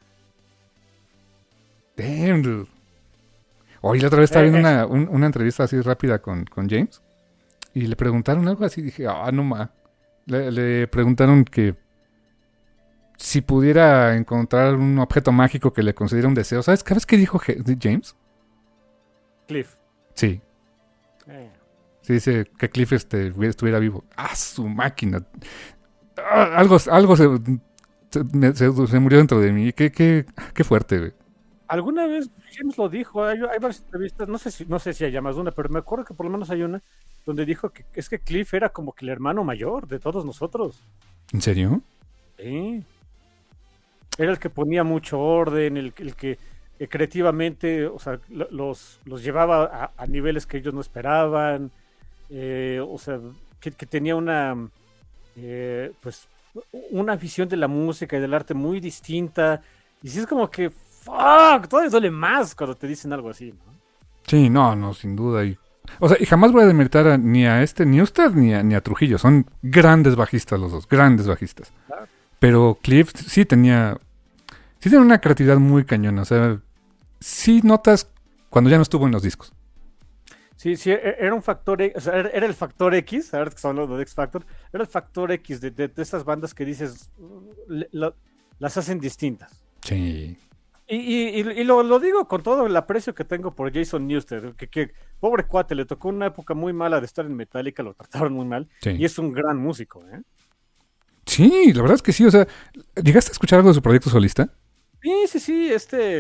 Damn, dude. Oye, la otra vez estaba viendo una entrevista así rápida con James y le preguntaron algo así, dije, no ma. Le preguntaron que si pudiera encontrar un objeto mágico que le concediera un deseo. ¿Sabes qué dijo James? Cliff. Sí. Sí, dice que Cliff estuviera vivo. Su máquina. Algo se murió dentro de mí. Qué fuerte, güey. Alguna vez James lo dijo, hay varias entrevistas, no sé si hay más de una, pero me acuerdo que por lo menos hay una donde dijo que es que Cliff era como que el hermano mayor de todos nosotros. ¿En serio? Sí. Era el que ponía mucho orden, el que creativamente, o sea, los llevaba a niveles que ellos no esperaban, o sea, que tenía pues, una visión de la música y del arte muy distinta. Y sí es como que, fuck, todavía duele más cuando te dicen algo así, ¿no? Sí, no, sin duda. Y jamás voy a demeritar ni a usted ni a Trujillo. Son grandes bajistas los dos, grandes bajistas. Claro. Pero Cliff sí tenía una creatividad muy cañona. O sea, sí notas cuando ya no estuvo en los discos. Sí, era un factor, o sea, era el factor X, ahora que estamos hablando de X Factor, era el factor X de estas bandas que dices, las hacen distintas. Sí. Y lo digo con todo el aprecio que tengo por Jason Newsted, que pobre cuate, le tocó una época muy mala de estar en Metallica, lo trataron muy mal, sí. Y es un gran músico, ¿eh? Sí, la verdad es que sí, o sea, ¿llegaste a escuchar algo de su proyecto solista? Sí,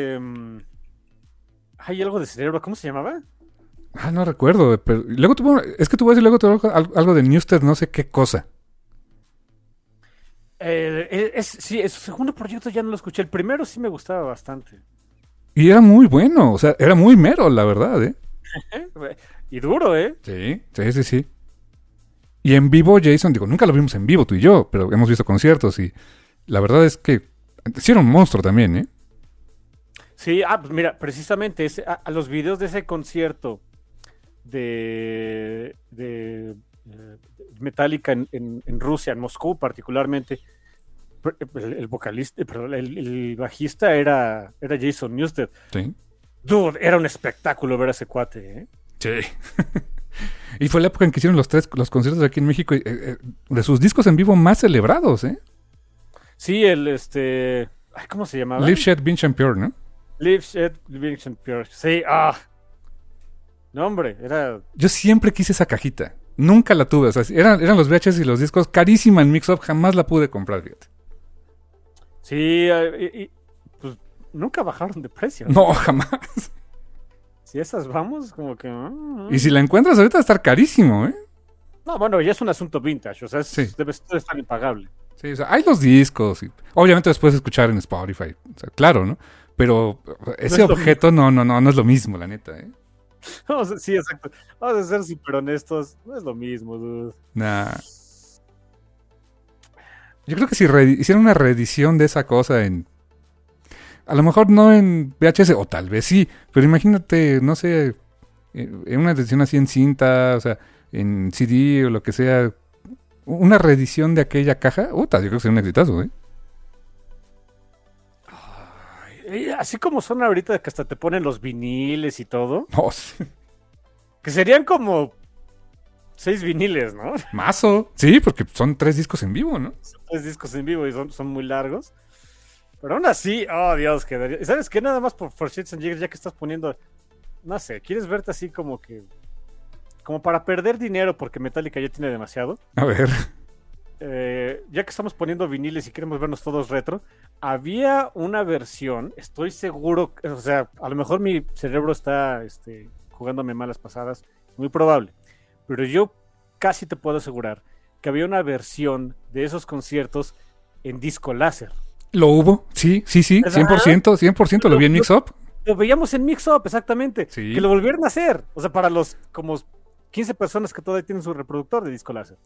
hay algo de Cerebro, ¿cómo se llamaba? No recuerdo, pero luego tuvo algo de Newsted, no sé qué cosa. Su segundo proyecto ya no lo escuché. El primero sí me gustaba bastante. Y era muy bueno, o sea, era muy mero, la verdad, ¿eh? Y duro, ¿eh? Sí. Y en vivo, Jason, nunca lo vimos en vivo tú y yo, pero hemos visto conciertos y la verdad es que sí era un monstruo también, ¿eh? Sí, pues mira, precisamente a los videos de ese concierto de Metallica en Rusia, en Moscú particularmente, el vocalista, perdón, el bajista era Jason Newsted. Sí. Dude, era un espectáculo ver a ese cuate, ¿eh? Sí. Y fue la época en que hicieron los conciertos aquí en México, de sus discos en vivo más celebrados, ¿eh? Sí, ¿cómo se llamaba? Live, Shed, Binge and Pure, ¿no? Live, Shed, Binge and Pure. Sí, no, hombre, era... Yo siempre quise esa cajita. Nunca la tuve. O sea, eran los VHS y los discos carísima en Mix Up. Jamás la pude comprar, fíjate. Sí, pues nunca bajaron de precio. No, jamás. Si esas vamos, como que... Y si la encuentras ahorita va a estar carísimo, ¿eh? No, bueno, ya es un asunto vintage. O sea, sí. Debe estar impagable. Sí, o sea, hay los discos. Y obviamente los puedes escuchar en Spotify. O sea, claro, ¿no? Pero ese objeto no es lo mismo, la neta, ¿eh? Sí, exacto. Vamos a ser súper honestos. No es lo mismo, dude. Nah. Yo creo que si hicieran una reedición de esa cosa a lo mejor no en VHS, o tal vez sí, pero imagínate, no sé, en una edición así en cinta, o sea, en CD o lo que sea, una reedición de aquella caja, yo creo que sería un exitazo, ¿eh? Así como son ahorita que hasta te ponen los viniles y todo. Oh, sí. Que serían como 6 viniles, ¿no? Mazo. Sí, porque son 3 discos en vivo, ¿no? Son 3 discos en vivo y son muy largos. Pero aún así, oh Dios, quedaría. ¿Sabes qué? Nada más por Shits and Jiggers, ya que estás poniendo, no sé, quieres verte así como para perder dinero porque Metallica ya tiene demasiado. A ver. Ya que estamos poniendo viniles y queremos vernos todos retro, había una versión, estoy seguro, o sea, a lo mejor mi cerebro está jugándome malas pasadas, muy probable, pero yo casi te puedo asegurar que había una versión de esos conciertos en disco láser. ¿Lo hubo? Sí, 100% lo vi en Mix Up. Lo veíamos en Mix Up, exactamente. Sí. Que lo volvieron a hacer. O sea, para los como 15 personas que todavía tienen su reproductor de disco láser.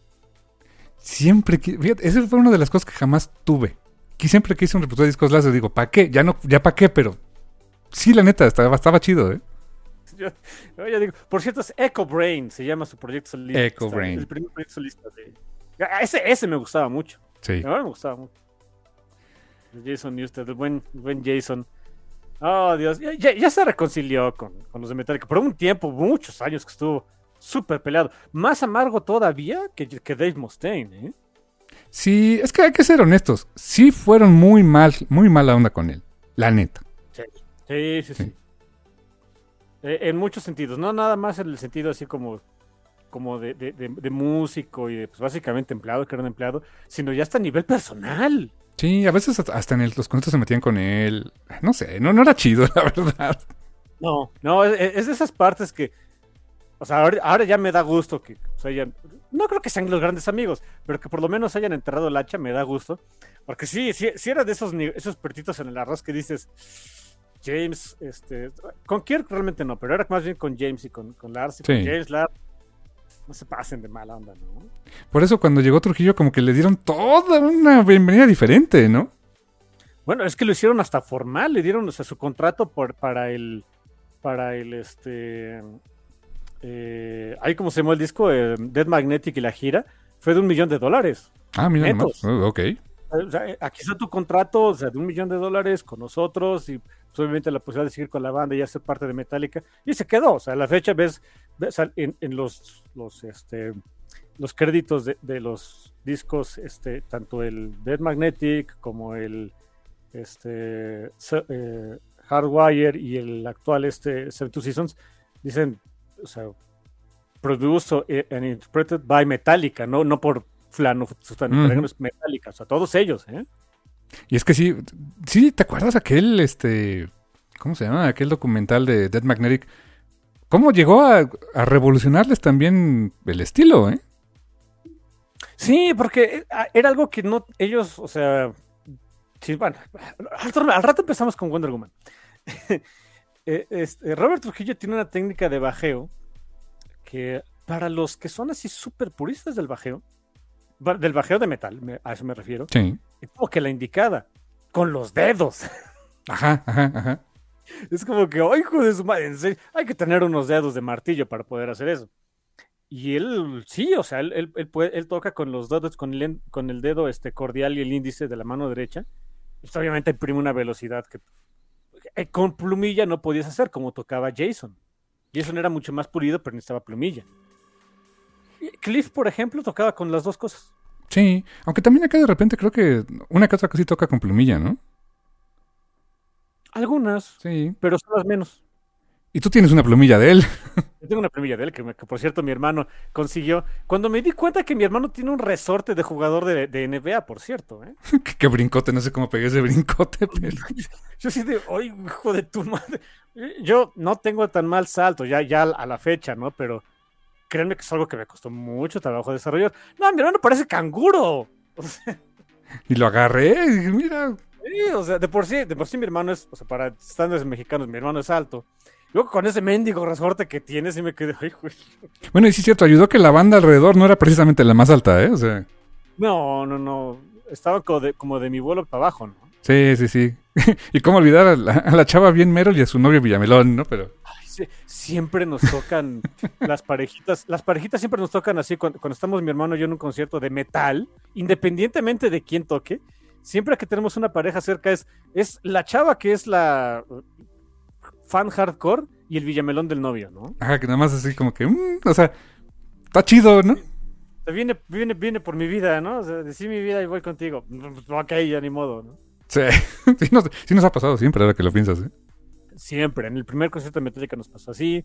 Fíjate, esa fue una de las cosas que jamás tuve. Que siempre quise un reproductor de discos láser, digo, ¿para qué? Ya para qué, pero sí, la neta, estaba chido, ¿eh? Yo digo, por cierto, es Echo Brain, se llama su proyecto solista. Echo Brain. El primer proyecto solista de... Ese me gustaba mucho. Sí. Me gustaba mucho. Jason Newsted, el buen Jason. Oh, Dios. Ya se reconcilió con los de Metallica. Por un tiempo, muchos años que estuvo súper peleado. Más amargo todavía que Dave Mustaine, ¿eh? Sí, es que hay que ser honestos. Sí fueron muy mala onda con él. La neta. Sí. En muchos sentidos. No nada más en el sentido así como de músico y de, pues, básicamente empleado, que era un empleado, sino ya hasta a nivel personal. Sí, a veces hasta en los conciertos se metían con él. No sé, no era chido, la verdad. No, es de esas partes que, o sea, ahora ya me da gusto que pues, no creo que sean los grandes amigos, pero que por lo menos hayan enterrado el hacha, me da gusto. Porque sí era de esos pertitos en el arroz que dices, James, con Kirk realmente no, pero era más bien con James y con Lars y sí. Con James, Lars. No se pasen de mala onda, ¿no? Por eso cuando llegó Trujillo como que le dieron toda una bienvenida diferente, ¿no? Bueno, es que lo hicieron hasta formal, le dieron, o sea, su contrato para el ahí como se llamó el disco, Dead Magnetic y la gira, fue de $1 millón. Ah, mira netos. nomás. Ok. O sea, aquí está tu contrato, o sea, de $1 millón con nosotros y pues, obviamente la posibilidad de seguir con la banda y ya ser parte de Metallica, y se quedó. O sea, a la fecha ves en los créditos de los discos, tanto el Dead Magnetic como el Hardwire y el actual Seven Two Seasons, dicen, o sea, produced and interpreted by Metallica, no por Flano, es Metallica, o sea, todos ellos, ¿eh? Y es que sí, ¿te acuerdas aquel, ¿cómo se llama? Aquel documental de Dead Magnetic. ¿Cómo llegó a revolucionarles también el estilo, eh? Sí, porque era algo que no, ellos, o sea, sí, bueno, al rato empezamos con Wonder Woman. Robert Trujillo tiene una técnica de bajeo que para los que son así súper puristas del bajeo de metal, a eso me refiero, sí. Es como que la indicada, con los dedos. Ajá. Es como que, ¡ay, hijo de su madre! En serio, hay que tener unos dedos de martillo para poder hacer eso. Y él, sí, o sea, él toca con los dedos, con el dedo cordial y el índice de la mano derecha. Pues obviamente imprime una velocidad que con plumilla no podías hacer, como tocaba Jason. Jason era mucho más pulido, pero necesitaba plumilla. Cliff, por ejemplo, tocaba con las dos cosas. Sí, aunque también acá de repente creo que una que otra cosa sí toca con plumilla, ¿no? Algunas, sí, pero son las menos. Y tú tienes una plumilla de él. Yo tengo una plumilla de él, que por cierto mi hermano consiguió. Cuando me di cuenta que mi hermano tiene un resorte de jugador de NBA, por cierto, ¿eh? Qué brincote, no sé cómo pegué ese brincote, pero... Yo sí de, ¡ay, hijo de tu madre! Yo no tengo tan mal salto, ya a la fecha, ¿no? Pero créanme que es algo que me costó mucho trabajo desarrollar. No, mi hermano parece canguro. O sea, y lo agarré, y dije, mira... Sí, o sea, de por sí mi hermano es, o sea, para estándares mexicanos, mi hermano es alto. Luego con ese mendigo resorte que tiene, sí me quedé, ¡ay, güey! Bueno, y sí es cierto, ayudó que la banda alrededor no era precisamente la más alta, ¿eh? O sea... No. Estaba como de mi vuelo para abajo, ¿no? Sí. Y cómo olvidar a la chava bien Merol y a su novio Villamelón, ¿no? Pero... Ay, Siempre nos tocan las parejitas siempre nos tocan así, cuando estamos mi hermano y yo en un concierto de metal, independientemente de quién toque, siempre que tenemos una pareja cerca es la chava que es la fan hardcore y el villamelón del novio, ¿no? Ajá, que nada más así como que, o sea, está chido, ¿no? Viene por mi vida, ¿no? O sea, decí mi vida y voy contigo. Ok, ya ni modo, ¿no? Sí, sí nos ha pasado siempre, ahora que lo piensas, ¿eh? Siempre, en el primer concierto de Metallica nos pasó así.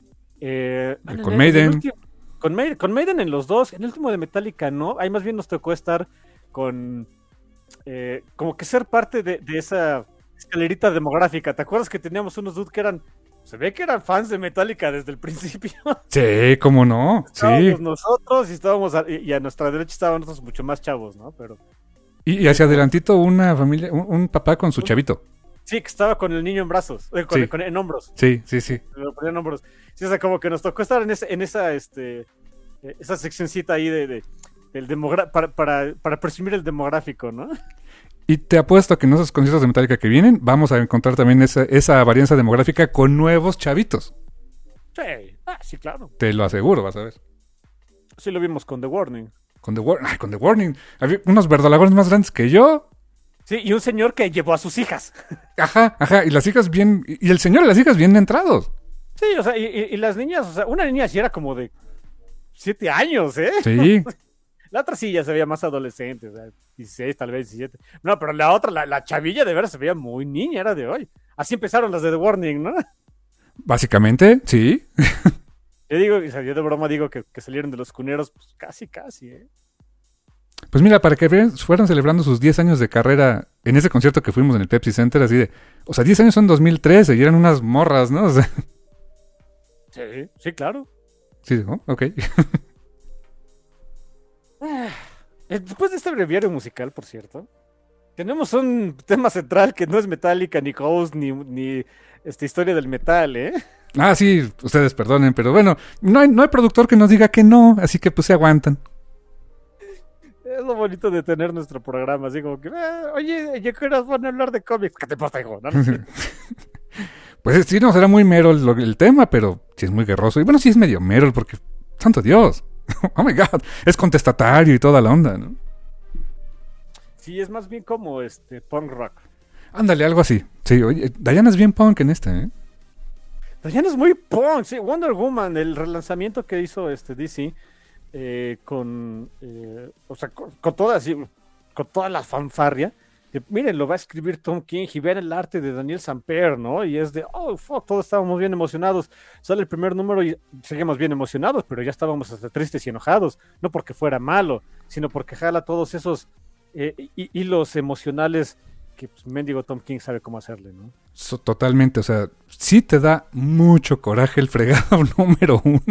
Con Maiden. Con Maiden en los dos. En el último de Metallica no. Ahí más bien nos tocó estar con... como que ser parte de esa escalerita demográfica. ¿Te acuerdas que teníamos unos dudes que eran... Se ve que eran fans de Metallica desde el principio. Sí, cómo no. Estábamos Sí. nosotros y a nuestra derecha estaban nosotros mucho más chavos, ¿no? Pero... Y hacia adelantito una familia, un papá con su chavito. Sí, que estaba con el niño en brazos, Sí. en hombros. Sí. Lo ponía en hombros. Sí, o sea, como que nos tocó estar en esa seccioncita ahí del para presumir el demográfico, ¿no? Y te apuesto que en esos conciertos de Metallica que vienen, vamos a encontrar también esa varianza demográfica con nuevos chavitos. Sí, claro. Te lo aseguro, vas a ver. Sí lo vimos con The Warning. Con The Warning. Había unos verdolagones más grandes que yo. Sí, y un señor que llevó a sus hijas. Ajá. Y las hijas bien... Y el señor y las hijas bien entrados. Sí, o sea, y las niñas, o sea, una niña sí era como de 7 años, ¿eh? Sí. La otra sí ya se veía más adolescente, o sea, 16, tal vez 17. No, pero la otra, la chavilla de veras se veía muy niña, era de hoy. Así empezaron las de The Warning, ¿no? Básicamente, sí. Yo digo, o sea, yo de broma digo que salieron de los cuneros, pues casi, ¿eh? Pues mira, para que fueran celebrando sus 10 años de carrera en ese concierto que fuimos en el Pepsi Center, así de... O sea, 10 años son 2013 y eran unas morras, ¿no? O sea, Sí, claro. sí, ¿no? Ok. Después de este breviario musical, por cierto, tenemos un tema central que no es Metallica, ni Ghost, ni historia del metal, ¿eh? Ah, sí, ustedes perdonen, pero bueno, no hay productor que nos diga que no, así que pues se aguantan. Es lo bonito de tener nuestro programa, así como que, oye, yo quiero hablar de cómics, ¿qué te pasa, hijo? ¿No? Pues sí, no será muy mero el tema, pero sí es muy guerroso. Y bueno, sí es medio mero, porque, santo Dios, oh my God, es contestatario y toda la onda, ¿no? Sí, es más bien como punk rock. Ándale, algo así. Sí, oye, Diana es bien punk en ¿eh? Diana es muy punk, sí. Wonder Woman, el relanzamiento que hizo DC con toda la fanfarria. Miren, lo va a escribir Tom King y vean el arte de Daniel Samper, ¿no? Y es de, oh, fuck, todos estábamos bien emocionados. Sale el primer número y seguimos bien emocionados, pero ya estábamos hasta tristes y enojados. No porque fuera malo, sino porque jala todos esos hilos emocionales que, pues, mendigo Tom King sabe cómo hacerle, ¿no? Totalmente, o sea, sí te da mucho coraje el fregado número 1.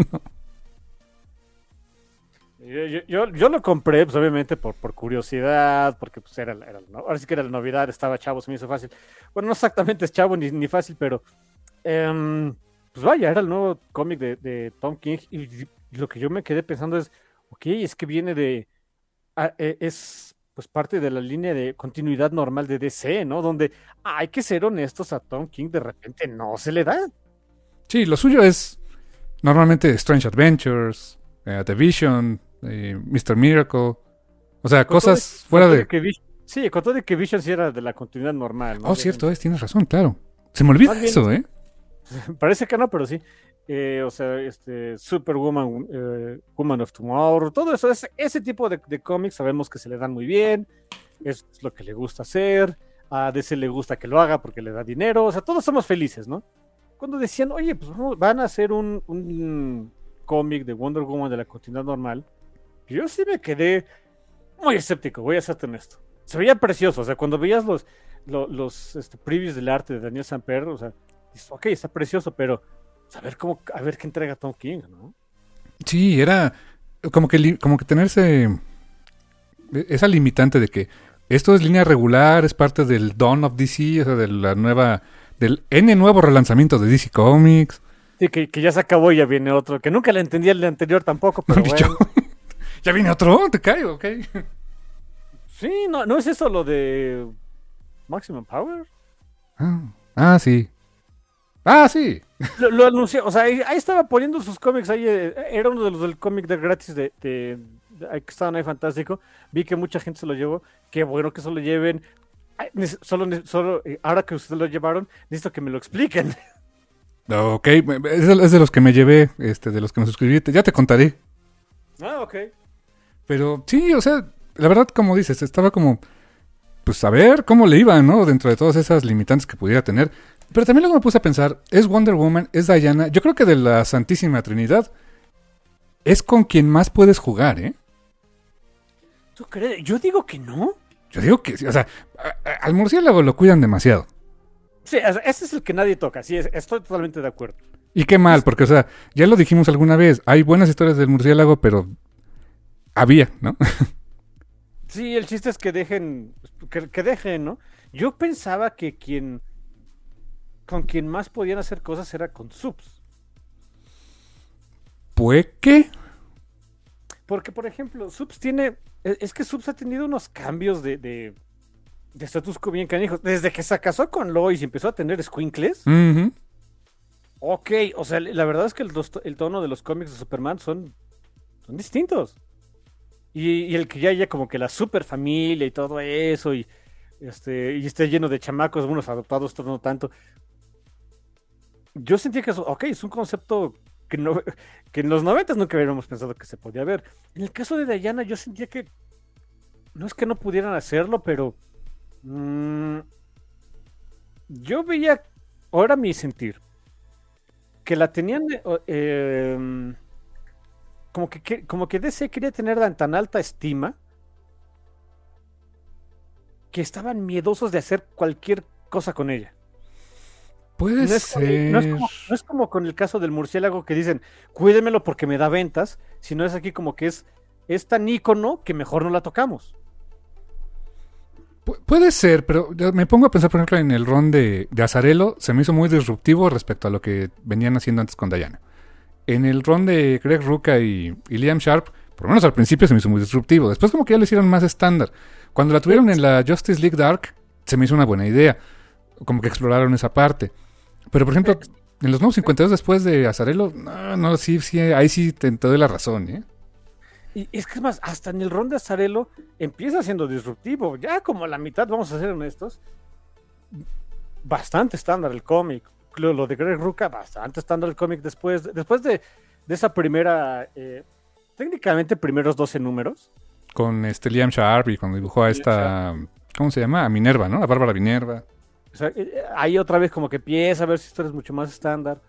Yo lo compré, pues obviamente por curiosidad, porque pues ahora sí que era la novedad, estaba chavo, se me hizo fácil. Bueno, no exactamente es chavo ni fácil, pero pues vaya, era el nuevo cómic de Tom King y lo que yo me quedé pensando es, ok, es que viene es pues parte de la línea de continuidad normal de DC, ¿no? Donde hay que ser honestos, a Tom King de repente no se le da. Sí, lo suyo es normalmente Strange Adventures, The Vision, Mr. Miracle, o sea, cosas fuera de... Sí, con todo de que Vision sí era de la continuidad normal, ¿no? Oh, cierto tienes razón, claro. Se me olvida eso, ¿eh? Parece que no, pero sí. O sea, Superwoman, Woman of Tomorrow, todo eso, ese tipo de cómics sabemos que se le dan muy bien, es lo que le gusta hacer, a DC le gusta que lo haga porque le da dinero, o sea, todos somos felices, ¿no? Cuando decían, oye, pues van a hacer un cómic de Wonder Woman de la continuidad normal, yo sí me quedé muy escéptico, voy a serte honesto. Se veía precioso, o sea, cuando veías los previews del arte de Daniel Samper, o sea, dices, ok, está precioso, pero a ver qué entrega Tom King, ¿no? Sí, era como que tenerse esa limitante de que esto es línea regular, es parte del Dawn of DC, o sea, del nuevo relanzamiento de DC Comics. Sí, que ya se acabó y ya viene otro, que nunca le entendí el anterior tampoco, pero bueno. ¿Ya viene otro? Te caigo, ok. Sí, no es eso lo de Maximum Power. Ah, sí. Ah, sí. Lo anunció, o sea, ahí estaba poniendo sus cómics, ahí era uno de los del cómic de gratis ahí que estaban ahí fantástico. Vi que mucha gente se lo llevó, qué bueno que se lo lleven. Ay, ahora que ustedes lo llevaron, necesito que me lo expliquen. Ok, es de los que me llevé, de los que me suscribí, ya te contaré. Ah, ok. Pero sí, o sea, la verdad, como dices, estaba como, pues a ver cómo le iba, ¿no? Dentro de todas esas limitantes que pudiera tener. Pero también luego me puse a pensar, es Wonder Woman, es Diana. Yo creo que de la Santísima Trinidad es con quien más puedes jugar, ¿eh? ¿Tú crees? Yo digo que no. Yo digo que sí, o sea, al murciélago lo cuidan demasiado. Sí, ese es el que nadie toca, sí, estoy totalmente de acuerdo. Y qué mal, porque, o sea, ya lo dijimos alguna vez, hay buenas historias del murciélago, pero había, ¿no? Sí, el chiste es que dejen, que dejen, ¿no? Yo pensaba que con quien más podían hacer cosas era con Subs. ¿Pues qué? Porque, por ejemplo, es que Subs ha tenido unos cambios de status quo bien canijos. Desde que se casó con Lois y empezó a tener squinkles. Uh-huh. Ok, o sea, la verdad es que el tono de los cómics de Superman son distintos. Y el que ya haya como que la super familia y todo eso, y esté lleno de chamacos, unos adoptados, otros no tanto. Yo sentía que es un concepto que en los 90 nunca hubiéramos pensado que se podía ver. En el caso de Diana, yo sentía que no es que no pudieran hacerlo, pero yo veía, ahora mi sentir, que la tenían como que DC quería tener tan alta estima que estaban miedosos de hacer cualquier cosa con ella. Puede ser. No es como con el caso del murciélago que dicen, cuídemelo porque me da ventas, sino es aquí como que es tan ícono que mejor no la tocamos. Puede ser, pero me pongo a pensar, por ejemplo, en el run de Azzarello, se me hizo muy disruptivo respecto a lo que venían haciendo antes con Diana. En el run de Greg Rucka y Liam Sharp, por lo menos al principio se me hizo muy disruptivo. Después como que ya lo hicieron más estándar. Cuando la tuvieron en la Justice League Dark, se me hizo una buena idea. Como que exploraron esa parte. Pero, por ejemplo, en los nuevos 52 después de Azzarello, no, sí, ahí sí te doy la razón, ¿eh? Y es que es más, hasta en el run de Azzarello empieza siendo disruptivo. Ya como a la mitad, vamos a ser honestos, bastante estándar el cómic. Lo de Greg Rucka, bastante estándar el cómic después de esa primera, técnicamente primeros 12 números. Con Liam Sharp y cuando dibujó a esta, ¿cómo se llama? A Minerva, ¿no? A Bárbara Minerva. O sea, ahí otra vez como que empieza a ver si historias mucho más estándar.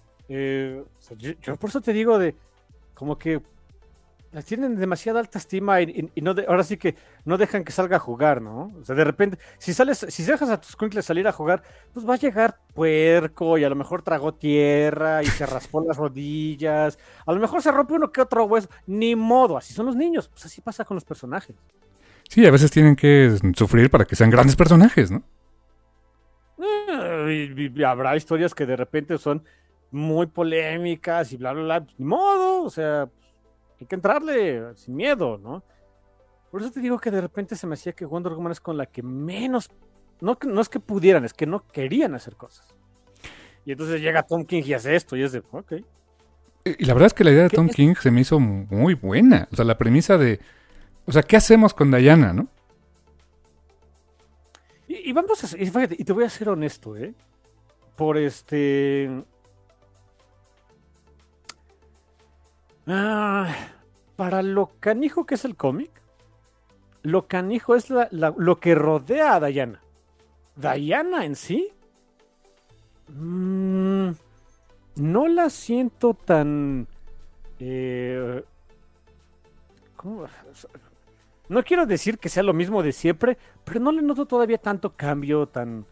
Yo por eso te digo como que las tienen demasiada alta estima y ahora sí que no dejan que salga a jugar, ¿no? O sea, de repente, si dejas a tus cuincles salir a jugar, pues va a llegar puerco y a lo mejor tragó tierra y se raspó las rodillas, a lo mejor se rompe uno que otro hueso, ni modo, así son los niños, pues así pasa con los personajes. Sí, a veces tienen que sufrir para que sean grandes personajes, ¿no? Y habrá historias que de repente son muy polémicas y bla, bla, bla, pues, ni modo, o sea, hay que entrarle sin miedo, ¿no? Por eso te digo que de repente se me hacía que Wonder Woman es con la que menos, no es que pudieran, es que no querían hacer cosas. Y entonces llega Tom King y hace esto, y es de, ok. Y la verdad es que la idea de Tom King se me hizo muy buena. O sea, la premisa de, o sea, ¿qué hacemos con Diana, no? Y vamos a, fíjate, y te voy a ser honesto, por para lo canijo que es el cómic, lo canijo es lo que rodea a Diana. Diana en sí, no la siento tan... ¿cómo? No quiero decir que sea lo mismo de siempre, pero no le noto todavía tanto cambio tan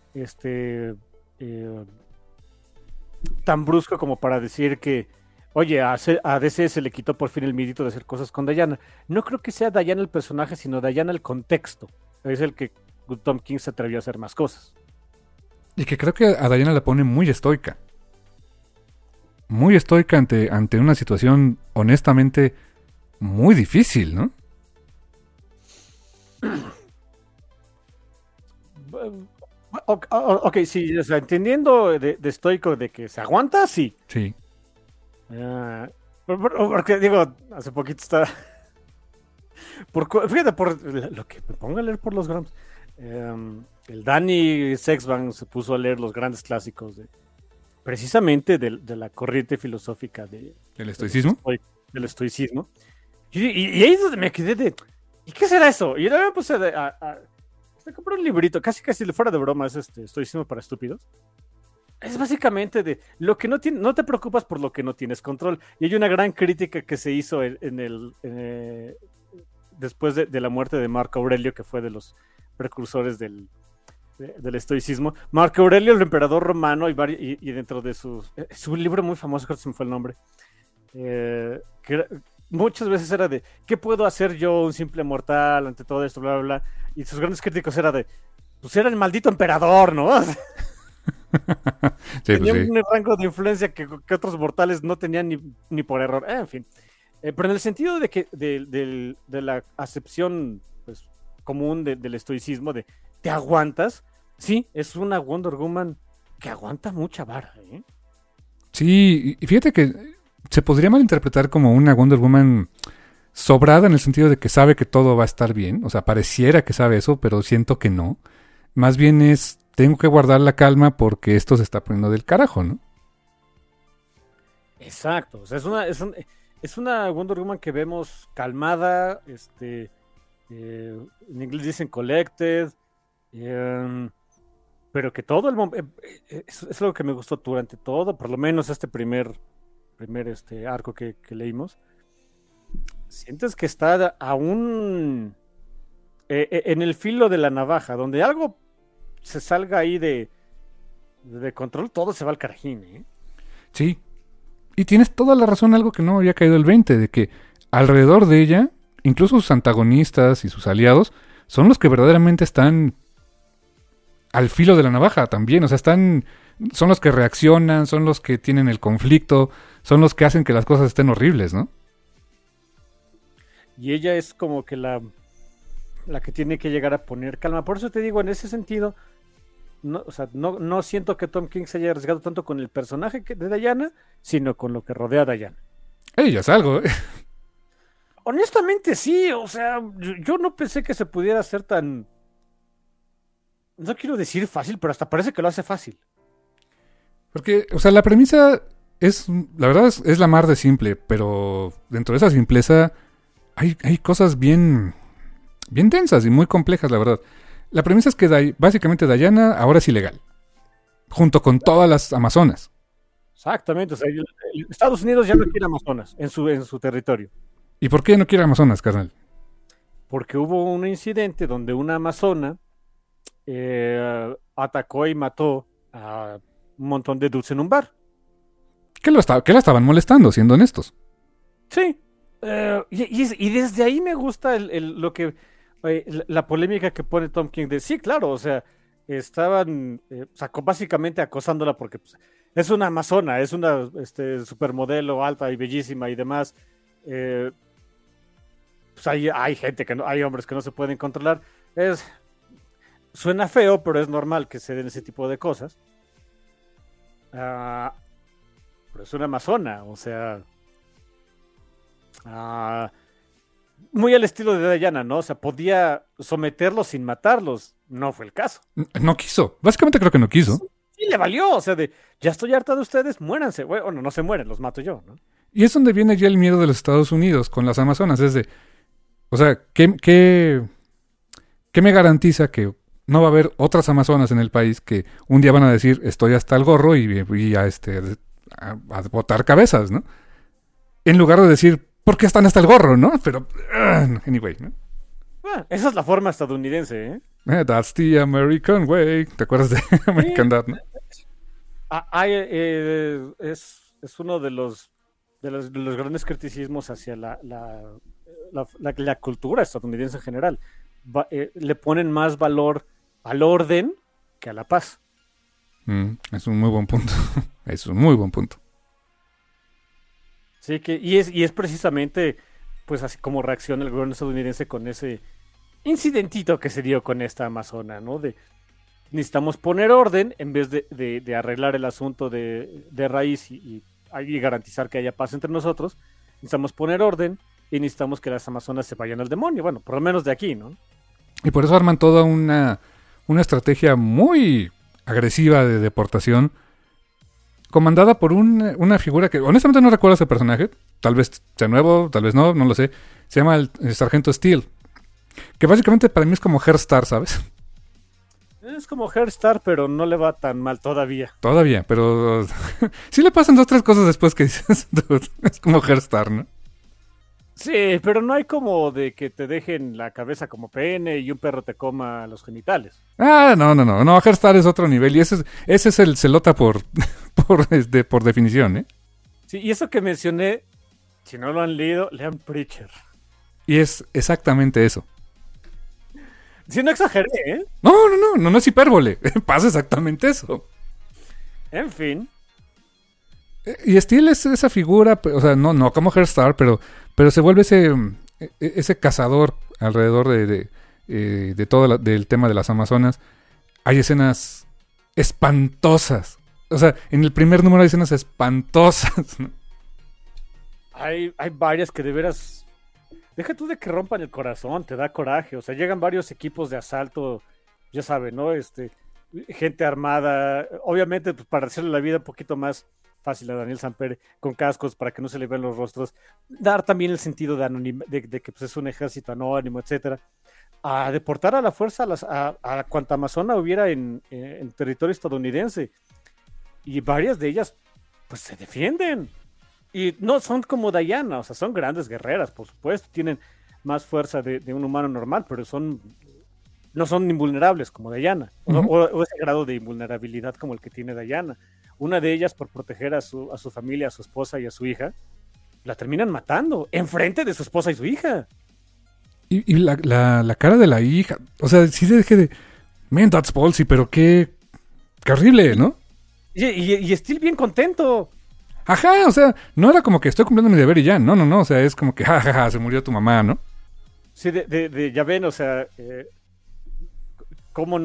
tan brusco como para decir que, oye, a DC se le quitó por fin el miedito de hacer cosas con Diana. No creo que sea Diana el personaje, sino Diana el contexto. Es el que Tom King se atrevió a hacer más cosas. Y que creo que a Diana la pone muy estoica. Muy estoica ante una situación honestamente muy difícil, ¿no? Ok, sí, o sea, entendiendo de estoico de que se aguanta, sí. Sí. Porque digo, hace poquito está. Fíjate, por lo que me pongo a leer por los gramos. El Danny Sexban se puso a leer los grandes clásicos precisamente de la corriente filosófica ¿El estoicismo? Del estoicismo. Y ahí es donde me quedé de. ¿Y qué será eso? Y luego me puse a comprar un librito, casi fuera de broma, es estoicismo para estúpidos. Es básicamente de lo que no te preocupas por lo que no tienes control. Y hay una gran crítica que se hizo después de la muerte de Marco Aurelio, que fue de los precursores del estoicismo. Marco Aurelio, el emperador romano, y dentro de su libro muy famoso, creo que se me fue el nombre, muchas veces era de, ¿qué puedo hacer yo, un simple mortal, ante todo esto, bla, bla, bla? Y sus grandes críticos era de, pues era el maldito emperador, ¿no? Sí, tenía un rango de influencia que otros mortales no tenían ni por error. En fin. Pero en el sentido de que de la acepción pues, común del estoicismo, de te aguantas, sí, es una Wonder Woman que aguanta mucha vara. Sí, y fíjate que se podría malinterpretar como una Wonder Woman sobrada en el sentido de que sabe que todo va a estar bien. O sea, pareciera que sabe eso, pero siento que no. Más bien tengo que guardar la calma porque esto se está poniendo del carajo, ¿no? Exacto. O sea, es una Wonder Woman que vemos calmada, en inglés dicen collected, pero que todo el momento, es lo que me gustó durante todo, por lo menos este primer arco que leímos. Sientes que está aún en el filo de la navaja, donde algo se salga ahí de control, todo se va al carajín, ¿eh? Sí. Y tienes toda la razón, algo que no había caído el 20, de que alrededor de ella, incluso sus antagonistas y sus aliados, son los que verdaderamente están al filo de la navaja también. O sea, son los que reaccionan, son los que tienen el conflicto, son los que hacen que las cosas estén horribles, ¿no? Y ella es como que la que tiene que llegar a poner calma. Por eso te digo, en ese sentido, no siento que Tom King se haya arriesgado tanto con el personaje de Diana, sino con lo que rodea a Diana. Ella es algo, ¿eh? Honestamente sí, o sea, yo no pensé que se pudiera hacer tan... No quiero decir fácil, pero hasta parece que lo hace fácil. Porque, o sea, la premisa la verdad es la mar de simple, pero dentro de esa simpleza hay cosas bien densas y muy complejas, la verdad. La premisa es que básicamente Diana ahora es ilegal, junto con todas las Amazonas. Exactamente, o sea, Estados Unidos ya no quiere Amazonas en su territorio. ¿Y por qué no quiere Amazonas, carnal? Porque hubo un incidente donde una amazona atacó y mató a un montón de dudes en un bar. Que la estaban molestando, siendo honestos. Sí. Y desde ahí me gusta la polémica que pone Tom King de sí, claro, o sea, estaban básicamente acosándola porque pues, es una amazona, es una supermodelo alta y bellísima y demás. Pues hay gente hay hombres que no se pueden controlar. Suena feo, pero es normal que se den ese tipo de cosas. Pero es una amazona, o sea, muy al estilo de Diana, ¿no? O sea, podía someterlos sin matarlos. No fue el caso. No quiso. Básicamente creo que no quiso. Sí, le valió. O sea, ya estoy harta de ustedes, muéranse. Bueno, no se mueren, los mato yo, ¿no? Y es donde viene ya el miedo de los Estados Unidos con las Amazonas. O sea, ¿qué me garantiza que no va a haber otras Amazonas en el país que un día van a decir estoy hasta el gorro y a botar cabezas, ¿no? En lugar de decir ¿por qué están hasta el gorro, no? Pero, anyway, ¿no? Esa es la forma estadounidense, ¿eh? That's the American way. ¿Te acuerdas de American Dad, no? Es uno de los grandes criticismos hacia la cultura estadounidense en general. Le ponen más valor al orden que a la paz. Es un muy buen punto. Es un muy buen punto. Sí, y es precisamente pues así como reacciona el gobierno estadounidense con ese incidentito que se dio con esta amazona, ¿no? necesitamos poner orden en vez de arreglar el asunto de raíz y garantizar que haya paz entre nosotros. Necesitamos poner orden y necesitamos que las amazonas se vayan al demonio. Bueno, por lo menos de aquí, ¿no? Y por eso arman toda una estrategia muy agresiva de deportación, comandada por una figura que honestamente no recuerdo ese personaje. Tal vez sea nuevo, tal vez no lo sé. Se llama el Sargento Steel. Que básicamente para mí es como Herstar, ¿sabes? Es como Herstar, pero no le va tan mal todavía. Todavía, pero sí le pasan 2 o 3 cosas después que dices, dude, es como Herstar, ¿no? Sí, pero no hay como de que te dejen la cabeza como pene y un perro te coma los genitales. Ah, no, Herstar es otro nivel y ese es el celota por definición, ¿eh? Sí, y eso que mencioné, si no lo han leído, lean Preacher. Y es exactamente eso. Sí, no exageré, ¿eh? No es hipérbole. Pasa exactamente eso. En fin. Y Steel es esa figura, o sea, no como Herstar, pero se vuelve ese cazador alrededor de todo del tema de las Amazonas. Hay escenas espantosas. O sea, en el primer número hay escenas espantosas, ¿no? Hay varias que de veras... Deja tú de que rompan el corazón, te da coraje. O sea, llegan varios equipos de asalto, ya saben, ¿no? Gente armada. Obviamente, pues, para hacerle la vida un poquito más fácil a Daniel Samper, con cascos para que no se le vean los rostros. Dar también el sentido de que pues, es un ejército anónimo, etcétera. A deportar a la fuerza a cuanta amazona hubiera en territorio estadounidense. Y varias de ellas, pues, se defienden. Y no son como Diana, o sea, son grandes guerreras, por supuesto, tienen más fuerza de un humano normal, pero no son invulnerables como Diana, o ese grado de invulnerabilidad como el que tiene Diana. Una de ellas, por proteger a su familia, a su esposa y a su hija, la terminan matando, enfrente de su esposa y su hija. Y la cara de la hija, o sea, sí dejé de... Man, that's ballsy, pero qué horrible, ¿no? Y Steel bien contento. Ajá, o sea, no era como que estoy cumpliendo mi deber y ya, no, o sea, es como que jajaja, se murió tu mamá, ¿no? Sí, ya ven, o sea, cómo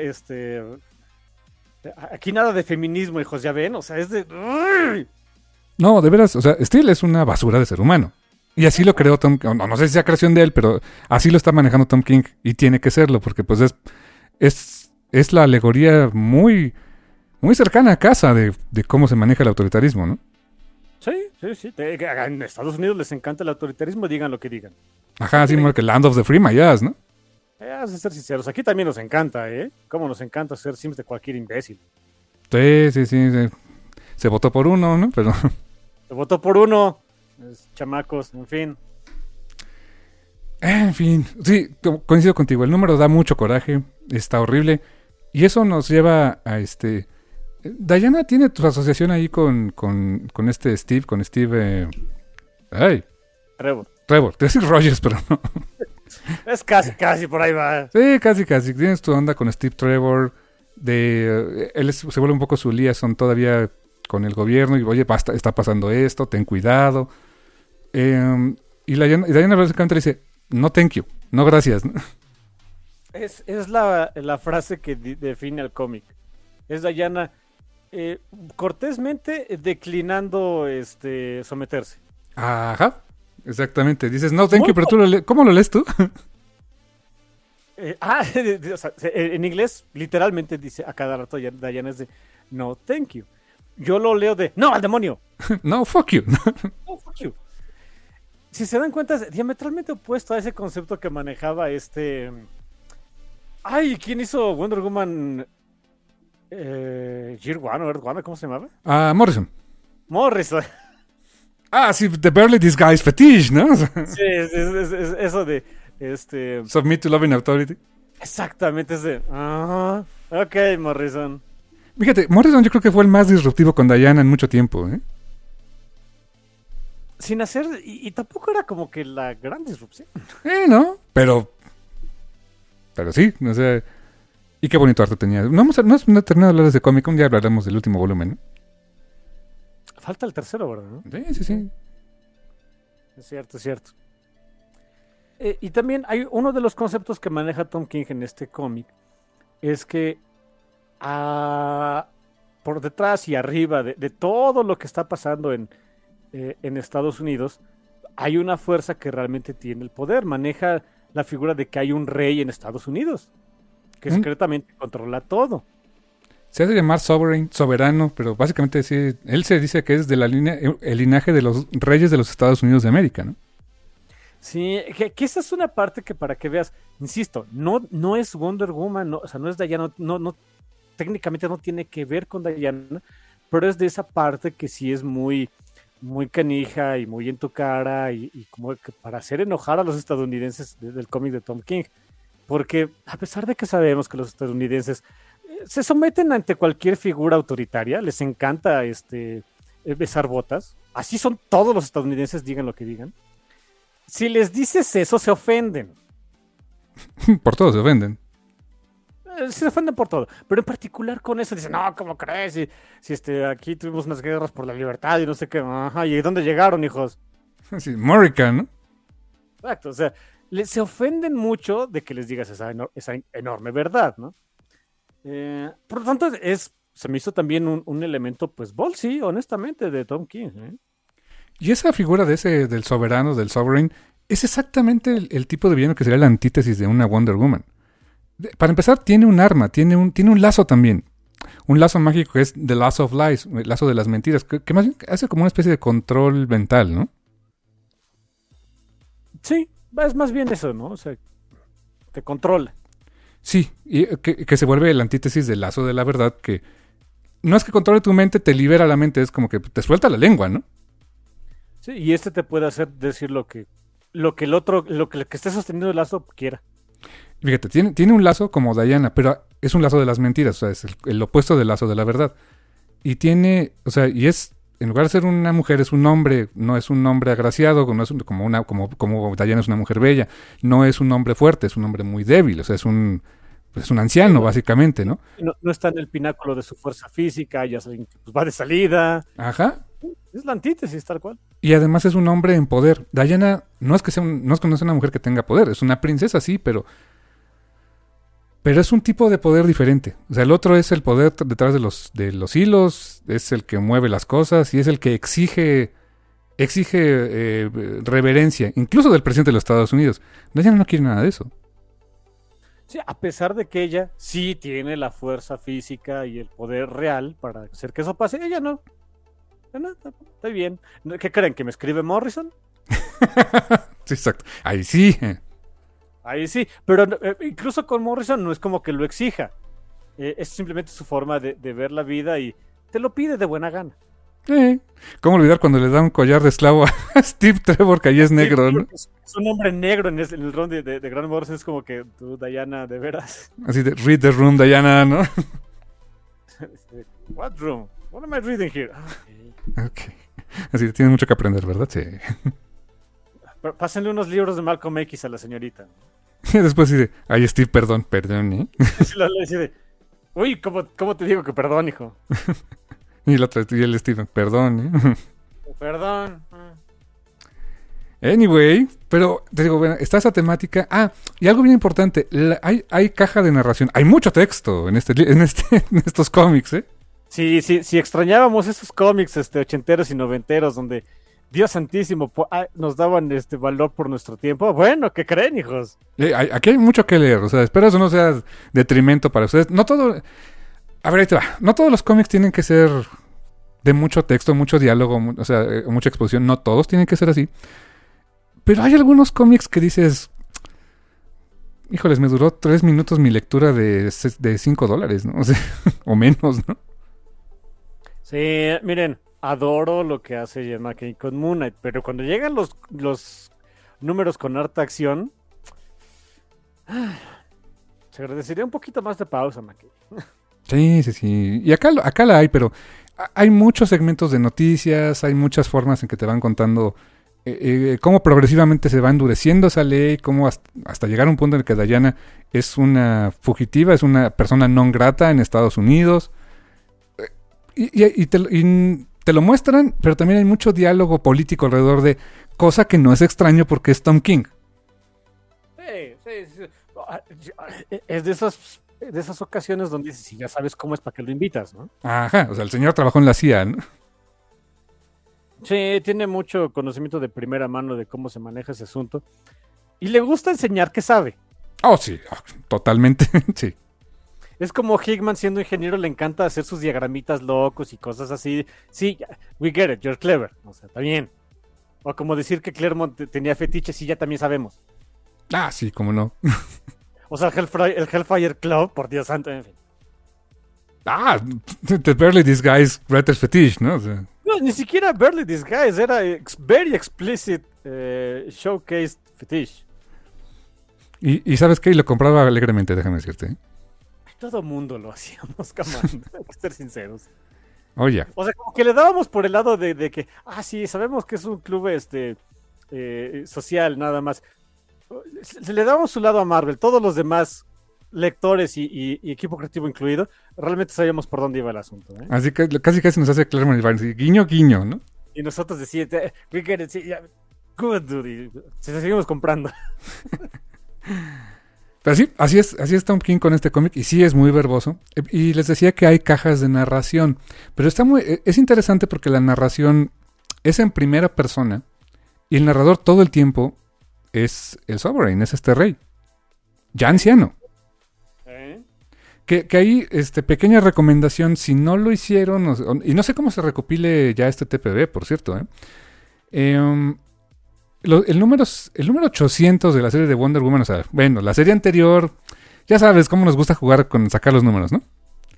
aquí nada de feminismo, hijos, ya ven, o sea, es de... No, de veras, o sea, Steel es una basura de ser humano. Y así lo creó Tom, no sé si sea creación de él, pero así lo está manejando Tom King y tiene que serlo, porque pues es la alegoría muy, muy cercana a casa de cómo se maneja el autoritarismo, ¿no? Sí. En Estados Unidos les encanta el autoritarismo, digan lo que digan. Ajá, así como que Land of the Free Mayas, ¿no? Vamos a ser sinceros, aquí también nos encanta, ¿eh? Cómo nos encanta ser sims de cualquier imbécil. Sí. Se votó por uno, ¿no? Pero... Se votó por uno, chamacos, en fin. En fin, sí, coincido contigo. El número da mucho coraje, está horrible. Y eso nos lleva a Diana tiene tu asociación ahí con Steve, con Steve... Trevor. Te voy a decir Rogers, pero no. Es casi por ahí va. Sí, casi. Tienes tu onda con Steve Trevor. Él se vuelve un poco su liaison todavía con el gobierno. Y oye, está pasando esto, ten cuidado. Y Diana básicamente le dice, no thank you, no gracias. Es la frase que define al cómic. Es Diana cortésmente declinando someterse. Ajá, exactamente. Dices, no thank you, pero tú ¿cómo lo lees tú? O sea, en inglés literalmente dice a cada rato Diana es de no thank you. Yo lo leo de no al demonio. No, fuck you. No, fuck you. Si se dan cuenta, es diametralmente opuesto a ese concepto que manejaba ¿quién hizo Wonder Woman? Year One o Earth One, ¿cómo se llamaba? Morrison. Sí, The Barely Disguised Fetish, ¿no? Sí, es eso de Submit to Loving Authority. Exactamente, ok, Morrison. Fíjate, Morrison yo creo que fue el más disruptivo con Diana en mucho tiempo, ¿eh? Sin hacer, y tampoco era como que la gran disrupción. ¿No? Pero sí, o sea... Y qué bonito arte tenía. No hemos terminado de hablar de ese cómic, un día hablaremos del último volumen, ¿no? Falta el tercero, ¿verdad? ¿No? Sí. Es cierto. Y también hay uno de los conceptos que maneja Tom King en este cómic, es que por detrás y arriba de todo lo que está pasando en Estados Unidos, hay una fuerza que realmente tiene el poder, maneja la figura de que hay un rey en Estados Unidos, que secretamente controla todo. Se hace llamar soberano, pero básicamente sí, él se dice que es de el linaje de los reyes de los Estados Unidos de América, ¿no? Sí, que esa es una parte que para que veas, insisto, no es Wonder Woman, o sea, no es Diana, técnicamente no tiene que ver con Diana, pero es de esa parte que sí es muy, muy canija y muy en tu cara y como que para hacer enojar a los estadounidenses del cómic de Tom King. Porque a pesar de que sabemos que los estadounidenses se someten ante cualquier figura autoritaria, les encanta besar botas, así son todos los estadounidenses, digan lo que digan. Si les dices eso, se ofenden. Por todo se ofenden. Se ofenden por todo, pero en particular con eso dicen, no, ¿cómo crees? Si aquí tuvimos unas guerras por la libertad y no sé qué, ajá, ¿y dónde llegaron, hijos? Sí, Morica, ¿no? Exacto, o sea, se ofenden mucho de que les digas esa enorme verdad, ¿no? Por lo tanto, se me hizo también un elemento, pues, ballsy, honestamente, de Tom King, ¿eh? Y esa figura del soberano, del sovereign, es exactamente el tipo de villano que sería la antítesis de una Wonder Woman. Para empezar, tiene un arma, tiene un lazo también. Un lazo mágico que es The Lasso of Lies, el lazo de las mentiras, que más bien hace como una especie de control mental, ¿no? Sí, es más bien eso, ¿no? O sea, te controla. Sí, y que se vuelve la antítesis del lazo de la verdad, que no es que controle tu mente, te libera la mente, es como que te suelta la lengua, ¿no? Sí, y te puede hacer decir lo que el que esté sosteniendo el lazo quiera. Fíjate, tiene un lazo como Diana, pero es un lazo de las mentiras, o sea, es el opuesto del lazo de la verdad. Y tiene, o sea, en lugar de ser una mujer, es un hombre, no es un hombre agraciado, no es como Diana es una mujer bella, no es un hombre fuerte, es un hombre muy débil, o sea, es un anciano, básicamente, ¿no? No está en el pináculo de su fuerza física, ya saben que pues, va de salida. Ajá. Es la antítesis, tal cual. Y además es un hombre en poder. Diana no es que sea una mujer que tenga poder, es una princesa, sí, pero es un tipo de poder diferente. O sea, el otro es el poder detrás de los hilos, es el que mueve las cosas y es el que exige reverencia, incluso del presidente de los Estados Unidos. Diana no quiere nada de eso. Sí, a pesar de que ella sí tiene la fuerza física y el poder real para hacer que eso pase, ella no. No, está bien. ¿Qué creen? ¿Que me escribe Morrison? Sí, exacto. Ahí sí. Ahí sí, pero incluso con Morrison no es como que lo exija. Es simplemente su forma de ver la vida y te lo pide de buena gana. ¿Cómo olvidar cuando le da un collar de esclavo a Steve Trevor, que ahí es negro, ¿no? Es un hombre negro en el ron de Grant Morrison, es como que tú, Diana, de veras. Así de, read the room, Diana, ¿no? What room? What am I reading here? Okay. Así tiene mucho que aprender, ¿verdad? Sí. Pero pásenle unos libros de Malcolm X a la señorita. Y después dice, ay, Steve, perdón, ¿eh? Uy, ¿cómo te digo que perdón, hijo? Y el Steve, perdón, ¿eh? Perdón. Anyway, pero te digo, bueno, está esa temática. Y algo bien importante, hay caja de narración, hay mucho texto en estos cómics, ¿eh? Sí, extrañábamos esos cómics ochenteros y noventeros donde Dios santísimo nos daban valor por nuestro tiempo. Bueno, ¿qué creen, hijos? Aquí hay mucho que leer, o sea, espero eso no sea detrimento para ustedes. No todo, a ver, ahí te va. No todos los cómics tienen que ser de mucho texto, mucho diálogo, o sea, mucha exposición. No todos tienen que ser así. Pero hay algunos cómics que dices, híjoles, me duró 3 minutos mi lectura de $5, ¿no? O sea, o menos, ¿no? Sí, miren, adoro lo que hace Ian McKay con Moon Knight, pero cuando llegan los números con harta acción, se agradecería un poquito más de pausa, McKay. Sí. Y acá la hay, pero hay muchos segmentos de noticias, hay muchas formas en que te van contando cómo progresivamente se va endureciendo esa ley, cómo hasta llegar a un punto en el que Diana es una fugitiva, es una persona non grata en Estados Unidos. Y te lo muestran, pero también hay mucho diálogo político alrededor de, cosa que no es extraño porque es Tom King. Sí. Es de esas de esas ocasiones donde dices, si ya sabes cómo es, ¿para qué lo invitas, no? Ajá, o sea, el señor trabajó en la CIA, ¿no? Sí, tiene mucho conocimiento de primera mano de cómo se maneja ese asunto. Y le gusta enseñar que sabe. Oh, sí, totalmente, sí. Es como Hickman siendo ingeniero, le encanta hacer sus diagramitas locos y cosas así. Sí, we get it, you're clever. O sea, está bien. O como decir que Claremont tenía fetiches, sí, ya también sabemos. Ah, sí, cómo no. O sea, el Hellfire Club, por Dios santo, en fin. Ah, the barely disguised writer's fetish, ¿no? O sea, No, ni siquiera Barely Disguise, era very explicit showcased fetish. y ¿sabes qué? Y lo compraba alegremente, déjame decirte. Todo mundo lo hacíamos, camán. Hay que ser sinceros. Oye, O sea, como que le dábamos por el lado de que, sí, sabemos que es un club social, nada más. Le damos su lado a Marvel. Todos los demás lectores y equipo creativo incluido, realmente sabíamos por dónde iba el asunto. así que casi casi nos hace Claremont y Barnes, guiño, guiño, ¿no? Y nosotros decíamos, we get it, sí, yeah, good, dude. Y se seguimos comprando. Pero sí, así es Tom King con este cómic, y sí es muy verboso. Y les decía que hay cajas de narración, pero es interesante porque la narración es en primera persona, y el narrador todo el tiempo es el Sovereign, es este rey, ya anciano. Que ahí, pequeña recomendación, si no lo hicieron, y no sé cómo se recopile ya este TPB, por cierto, el número 800 de la serie de Wonder Woman, o sea, bueno, la serie anterior, ya sabes cómo nos gusta jugar con sacar los números, ¿no?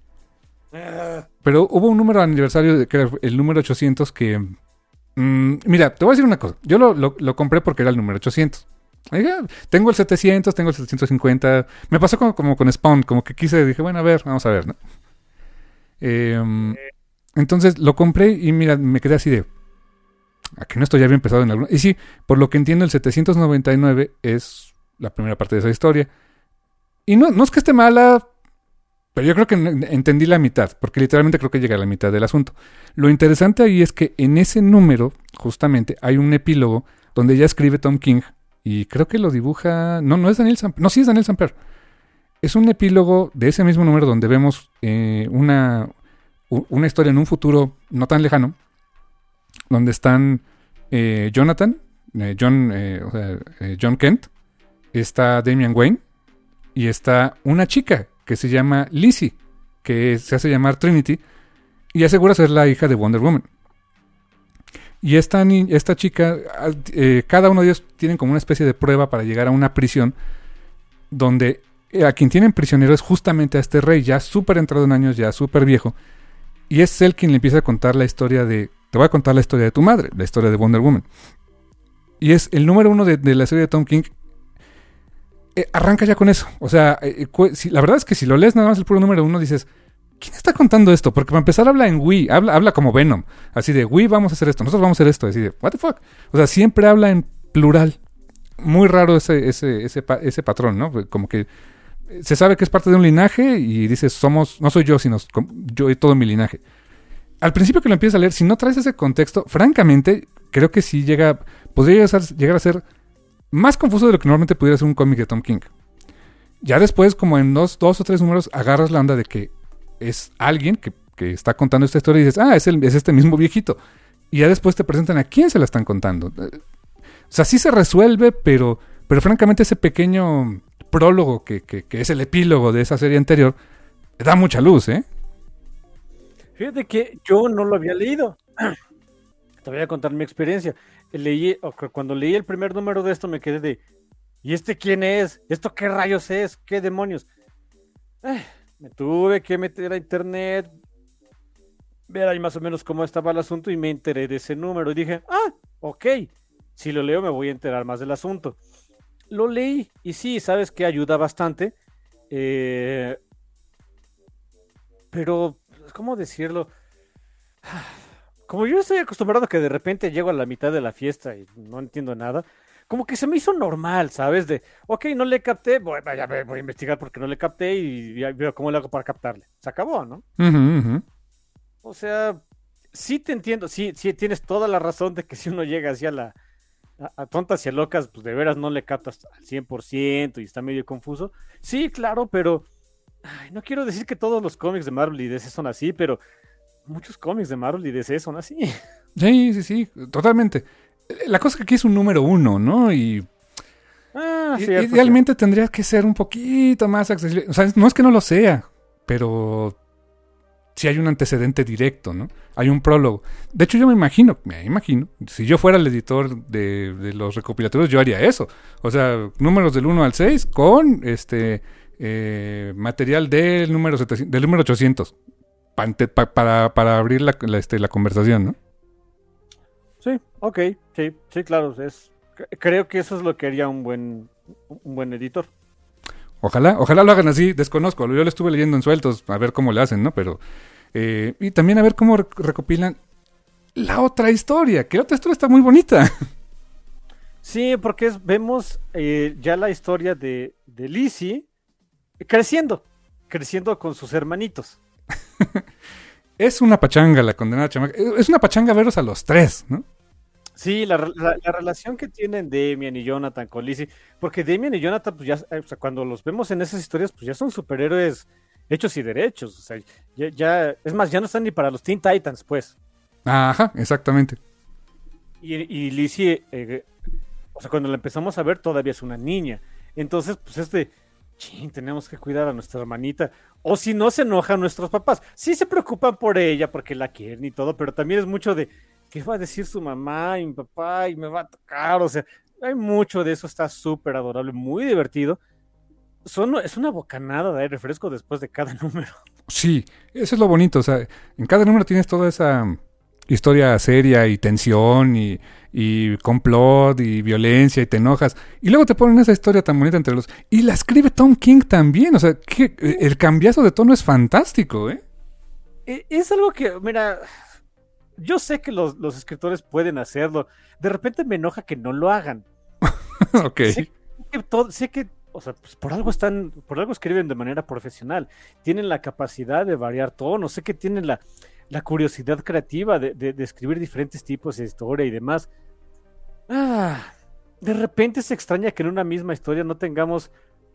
Pero hubo un número aniversario, que era el número 800, que... mira, te voy a decir una cosa. Yo lo compré porque era el número 800. Tengo el 700, tengo el 750. Me pasó como con Spawn, como que dije, bueno, a ver, vamos a ver, ¿no? Entonces lo compré y mira, me quedé así de... ¿A que no estoy ya bien pesado en alguno? Y sí, por lo que entiendo, el 799 es la primera parte de esa historia. Y no es que esté mala, pero yo creo que entendí la mitad, porque literalmente creo que llega a la mitad del asunto. Lo interesante ahí es que en ese número, justamente, hay un epílogo donde ya escribe Tom King, y creo que lo dibuja... No es Daniel Samper. No, sí es Daniel Samper. Es un epílogo de ese mismo número donde vemos una historia en un futuro no tan lejano, donde están Jonathan, John Kent, está Damian Wayne, y está una chica que se llama Lizzie, que se hace llamar Trinity, y asegura ser la hija de Wonder Woman. Y esta chica, cada uno de ellos tienen como una especie de prueba para llegar a una prisión, donde a quien tienen prisionero es justamente a este rey, ya súper entrado en años, ya súper viejo, y es él quien le empieza a contar la historia te voy a contar la historia de tu madre, la historia de Wonder Woman. Y es el número 1 de la serie de Tom King. Arranca ya con eso. O sea, la verdad es que si lo lees nada más el puro número 1, dices, ¿quién está contando esto? Porque para empezar habla en we, habla como Venom. Así de, we vamos a hacer esto, nosotros vamos a hacer esto. Así de, what the fuck. O sea, siempre habla en plural. Muy raro ese patrón, ¿no? Como que se sabe que es parte de un linaje y dices, no soy yo, sino yo y todo mi linaje. Al principio que lo empiezas a leer, si no traes ese contexto, francamente, creo que sí podría llegar a ser más confuso de lo que normalmente pudiera ser un cómic de Tom King. Ya después, como en dos o tres números, agarras la onda de que es alguien que está contando esta historia y dices, es este mismo viejito. Y ya después te presentan a quién se la están contando. O sea, sí se resuelve, pero francamente ese pequeño prólogo que es el epílogo de esa serie anterior, da mucha luz, ¿eh? Fíjate que yo no lo había leído. Te voy a contar mi experiencia. Cuando leí el primer número de esto me quedé de, ¿y este quién es? ¿Esto qué rayos es? ¿Qué demonios? Me tuve que meter a internet, ver ahí más o menos cómo estaba el asunto y me enteré de ese número. Y dije, ok, si lo leo me voy a enterar más del asunto. Lo leí y sí, sabes que ayuda bastante. Pero, ¿cómo decirlo? Como yo estoy acostumbrado a que de repente llego a la mitad de la fiesta y no entiendo nada, como que se me hizo normal, ¿sabes? Ok, no le capté, voy a investigar porque no le capté y ya veo cómo le hago para captarle. Se acabó, ¿no? Uh-huh. O sea, sí te entiendo, sí tienes toda la razón de que si uno llega así a tontas y a locas, pues de veras no le captas al 100% y está medio confuso. Sí, claro, pero Ay, no quiero decir que todos los cómics de Marvel y DC son así, pero muchos cómics de Marvel y DC son así. Sí, totalmente. La cosa es que aquí es un número 1, ¿no? Y Cierto, idealmente tendría que ser un poquito más accesible. O sea, no es que no lo sea, pero sí hay un antecedente directo, ¿no? Hay un prólogo. De hecho, yo me imagino, si yo fuera el editor de los recopilatorios, yo haría eso. O sea, números del 1 al 6 con material del número 700, del número 800 para abrir la conversación, ¿no? Sí, ok, sí, claro. Creo que eso es lo que haría un buen editor. Ojalá lo hagan así, desconozco. Yo lo estuve leyendo en sueltos, a ver cómo le hacen, ¿no? Pero y también a ver cómo recopilan la otra historia, que la otra historia está muy bonita. Sí, porque vemos ya la historia de Lizzie creciendo con sus hermanitos. Es una pachanga la condenada chamaca. Es una pachanga verlos a los tres, ¿no? Sí, la relación que tienen Damian y Jonathan con Lizzie, porque Damian y Jonathan, pues ya, o sea, cuando los vemos en esas historias, pues ya son superhéroes hechos y derechos, o sea, es más, ya no están ni para los Teen Titans, pues. Ajá, exactamente. Y Lizzie, o sea, cuando la empezamos a ver, todavía es una niña, entonces, pues tenemos que cuidar a nuestra hermanita, o si no se enojan nuestros papás, sí se preocupan por ella, porque la quieren y todo, pero también es mucho de ¿qué va a decir su mamá y mi papá y me va a tocar? O sea, hay mucho de eso, está súper adorable, muy divertido. Es una bocanada de aire fresco después de cada número. Sí, eso es lo bonito. O sea, en cada número tienes toda esa historia seria y tensión y complot y violencia y te enojas. Y luego te ponen esa historia tan bonita entre los... Y la escribe Tom King también. O sea, el cambiazo de tono es fantástico, ¿eh? Es algo que, mira... Yo sé que los escritores pueden hacerlo. De repente me enoja que no lo hagan. Ok. Sé que, o sea, pues por algo escriben de manera profesional. Tienen la capacidad de variar tonos. Sé que tienen la curiosidad creativa de escribir diferentes tipos de historia y demás. De repente se extraña que en una misma historia no tengamos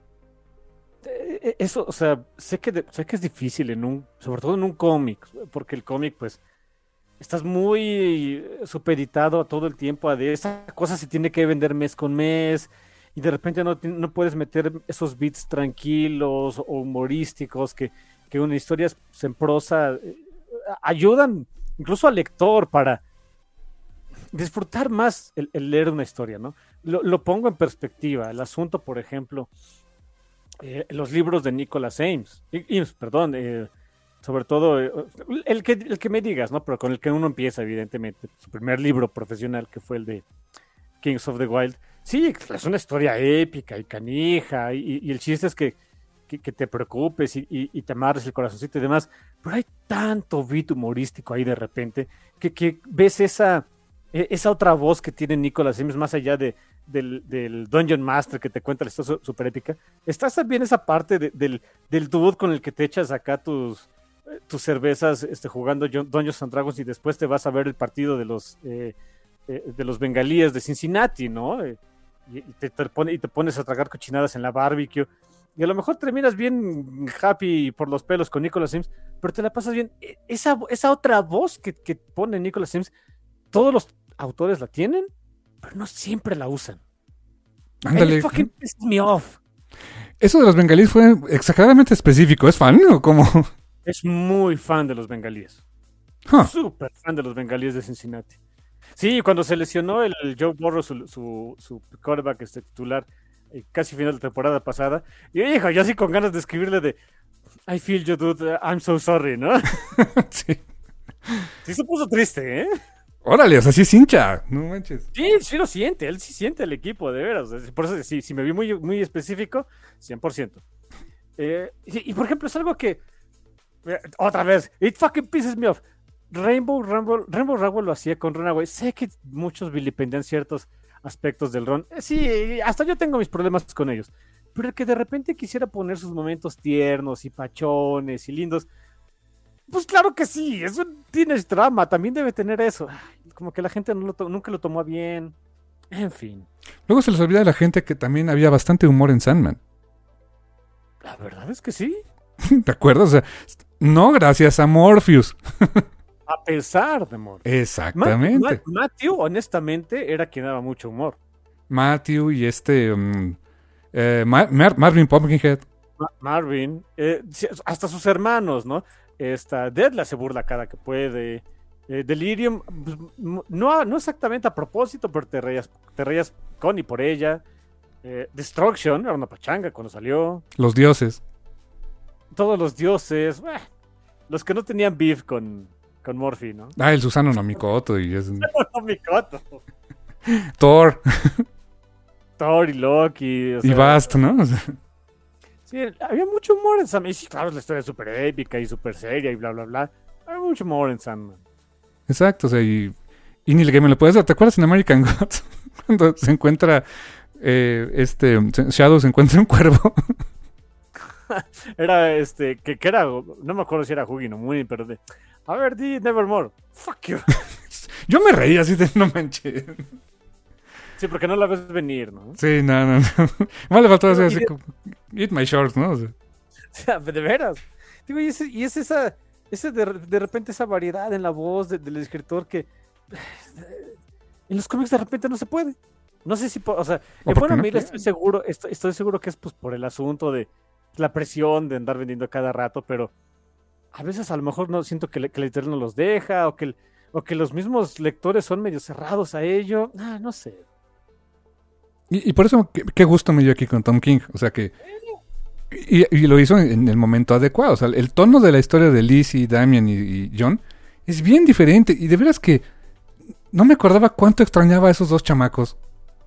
eso. O sea, sé que es difícil sobre todo en un cómic, porque el cómic, pues estás muy supeditado a todo el tiempo a de esa cosa se tiene que vender mes con mes y de repente no puedes meter esos beats tranquilos o humorísticos que una historia en prosa ayudan incluso al lector para disfrutar más el leer una historia, ¿no? Lo pongo en perspectiva. El asunto, por ejemplo, los libros de Nicholas Eames, perdón, sobre todo, el que me digas, ¿no? Pero con el que uno empieza, evidentemente. Su primer libro profesional, que fue el de Kings of the Wild. Sí, es una historia épica y canija. Y el chiste es que te preocupes y te amarres el corazoncito y demás. Pero hay tanto beat humorístico ahí de repente que ves esa otra voz que tiene Nicholas Eames, más allá del Dungeon Master que te cuenta la historia súper épica. Estás también esa parte del dude con el que te echas acá tus cervezas jugando Dungeons and Dragons y después te vas a ver el partido de los bengalíes de Cincinnati, ¿no? Y te pones a tragar cochinadas en la barbecue y a lo mejor terminas bien happy por los pelos con Nicholas Sims, pero te la pasas bien. Esa otra voz que pone Nicholas Sims, todos los autores la tienen, pero no siempre la usan. Ándale. Fucking pisses me off. Eso de los bengalíes fue exageradamente específico. ¿Es fan o cómo? Es muy fan de los bengalíes. Súper fan de los bengalíes de Cincinnati. Sí, cuando se lesionó el Joe Burrow, su quarterback titular, casi final de temporada pasada, y hijo, yo así con ganas de escribirle de I feel you, dude, I'm so sorry, ¿no? Sí. Sí se puso triste, ¿eh? Órale, o sea, sí es hincha, no manches. Sí lo siente, él sí siente el equipo, de veras. Por eso, si me vi muy, muy específico, 100%. Y por ejemplo, es algo que otra vez, it fucking pisses me off. Rainbow Rowell lo hacía con Runaway. Sé que muchos vilipendian ciertos aspectos del Ron. Sí, hasta yo tengo mis problemas con ellos. Pero el que de repente quisiera poner sus momentos tiernos y pachones y lindos, pues claro que sí, es un teenage drama, también debe tener eso. Como que la gente nunca lo tomó bien. En fin. Luego se les olvida a la gente que también había bastante humor en Sandman. La verdad es que sí. ¿De acuerdo? O sea, no gracias a Morpheus. A pesar de Morpheus. Exactamente. Matthew, honestamente, era quien daba mucho humor. Matthew y Marvin Pumpkinhead. Marvin, hasta sus hermanos, ¿no? Deadla se burla cada que puede. Delirium, pues, no exactamente a propósito, pero te reías con y por ella. Destruction, era una pachanga cuando samió. Los dioses. Todos los dioses. Los que no tenían beef con Morphy, ¿no? El Susano no Mikoto y es... No, Mikoto. Thor. Thor y Loki. Y Bast, ¿no? O sea, sí, había mucho humor en Sandman. Y sí, claro, la historia es súper épica y súper seria y bla, bla, bla. Había mucho humor en Sandman. exacto, o sea, y Neil Gaiman le puedes dar. ¿Te acuerdas en American Gods? Cuando se encuentra Shadow se encuentra un cuervo. Era que era, no me acuerdo si era Huggy no Mooney, pero a ver, di Nevermore. Fuck you. Yo me reí así de no manches. Sí, porque no la ves venir, ¿no? Sí, no. Más le faltó hacer así como Eat my shorts, ¿no? O sea, de veras. Digo, y es esa de repente esa variedad en la voz del escritor que en los cómics de repente no se puede. No sé si, o sea, en buena medida estoy seguro que es pues por el asunto de la presión de andar vendiendo cada rato, pero a veces a lo mejor no siento que la editorial no los deja o que los mismos lectores son medio cerrados a ello. No sé. y por eso, qué gusto me dio aquí con Tom King. O sea que... Y lo hizo en el momento adecuado. O sea, el tono de la historia de Lizzie, Damian y John es bien diferente. Y de veras que no me acordaba cuánto extrañaba a esos dos chamacos.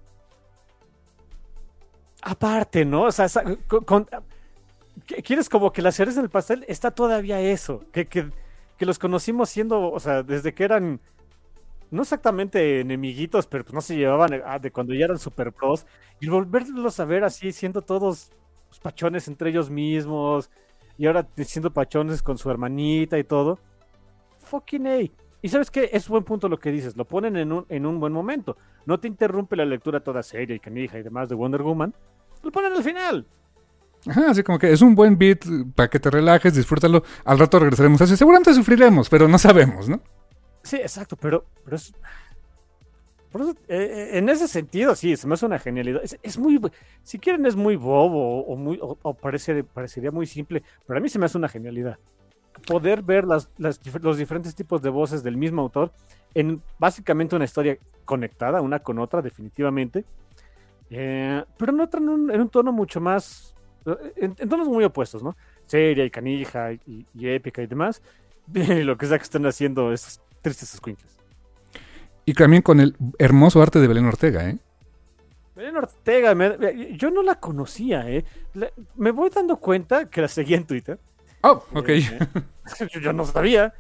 Aparte, ¿no? O sea, ¿quieres como que la cereza en el pastel? Está todavía eso. Que los conocimos siendo, o sea, desde que eran... No exactamente enemiguitos, pero pues no se llevaban de cuando ya eran super pros. Y volverlos a ver así, siendo todos pues, pachones entre ellos mismos. Y ahora siendo pachones con su hermanita y todo. Fucking A. Y ¿sabes qué? Es buen punto lo que dices. Lo ponen en un buen momento. No te interrumpe la lectura toda seria y canija y demás de Wonder Woman. Lo ponen al final. Ajá, así como que es un buen beat para que te relajes, disfrútalo. Al rato regresaremos así. Seguramente sufriremos, pero no sabemos, ¿no? Sí, exacto, pero es... Por eso, en ese sentido, sí, se me hace una genialidad. Es muy... Si quieren, es muy bobo o parecería muy simple, pero a mí se me hace una genialidad. Poder ver los diferentes tipos de voces del mismo autor en básicamente una historia conectada, una con otra, definitivamente. Pero en un tono mucho más... En tonos muy opuestos, ¿no? Seria y canija y épica y demás. Lo que sea que están haciendo estos tristes escuincles. Y también con el hermoso arte de Belén Ortega, ¿eh? Belén Ortega, yo no la conocía, ¿eh? Me voy dando cuenta que la seguía en Twitter. Oh, ok. Yo no sabía.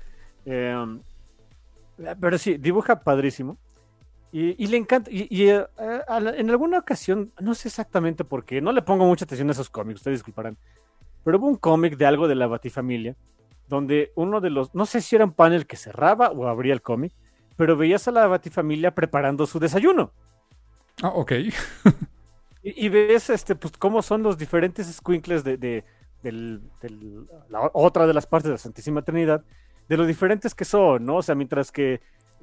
Pero sí, dibuja padrísimo. Y le encanta. En alguna ocasión, no sé exactamente por qué, no le pongo mucha atención a esos cómics, ustedes disculparán. Pero hubo un cómic de algo de la Batifamilia, donde uno de los, no sé si era un panel que cerraba o abría el cómic, pero veías a la Batifamilia preparando su desayuno. Ah, ok. y ves pues cómo son los diferentes squinkles de la otra de las partes de la Santísima Trinidad, de lo diferentes que son, ¿no? O sea, mientras que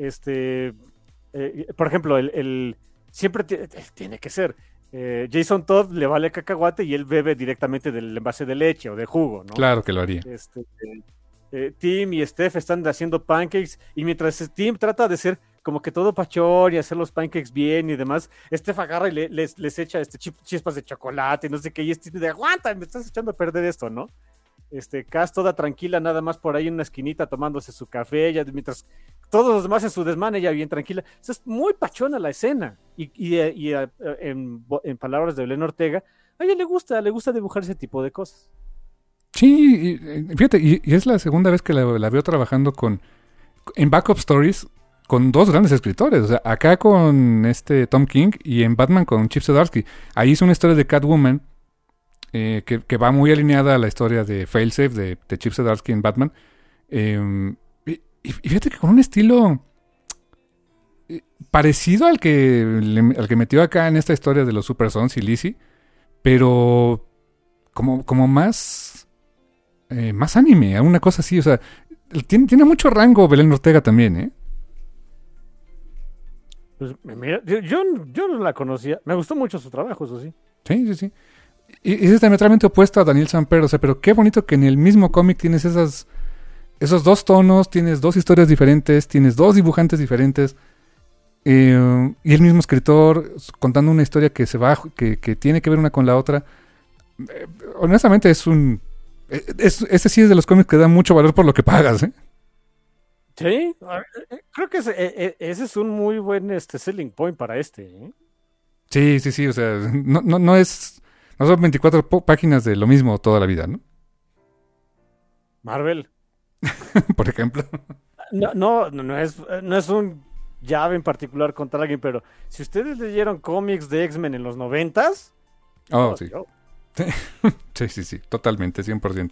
por ejemplo, siempre tiene que ser Jason Todd le vale cacahuate y él bebe directamente del envase de leche o de jugo, ¿no? Claro que lo haría. Tim y Steph están haciendo pancakes y mientras Tim trata de ser como que todo pachón y hacer los pancakes bien y demás, Steph agarra y les echa chispas de chocolate y no sé qué, y Tim de aguanta, me estás echando a perder esto, ¿no? Cass toda tranquila, nada más por ahí en una esquinita tomándose su café, mientras todos los demás en su desmán, ella bien tranquila. O sea, es muy pachona la escena. En palabras de Belén Ortega, a ella le gusta dibujar ese tipo de cosas. Sí, fíjate, y es la segunda vez que la veo trabajando en Backup Stories con dos grandes escritores. O sea, acá con Tom King y en Batman con Chip Zdarsky. Ahí hizo una historia de Catwoman que va muy alineada a la historia de Failsafe de Chip Zdarsky en Batman. Y fíjate que con un estilo parecido al que metió acá en esta historia de los Super Sons y Lizzie, pero como más más anime, a una cosa así, o sea, tiene mucho rango Belén Ortega también, ¿eh? Pues mira, yo no la conocía. Me gustó mucho su trabajo, eso sí. Sí, sí, sí. Y es diametralmente opuesto a Daniel Samper, o sea, pero qué bonito que en el mismo cómic tienes esos dos tonos, tienes dos historias diferentes, tienes dos dibujantes diferentes, y el mismo escritor contando una historia que que tiene que ver una con la otra. Honestamente ese sí es de los cómics que da mucho valor por lo que pagas, ¿eh? Sí, creo que ese es un muy buen selling point para ¿eh? Sí, sí, sí, o sea, no son 24 páginas de lo mismo toda la vida, ¿no? Marvel. Por ejemplo. No es un llave en particular contra alguien, pero si ustedes leyeron cómics de X-Men en los 90s. Oh, sí. Sí, sí, sí, totalmente, 100%.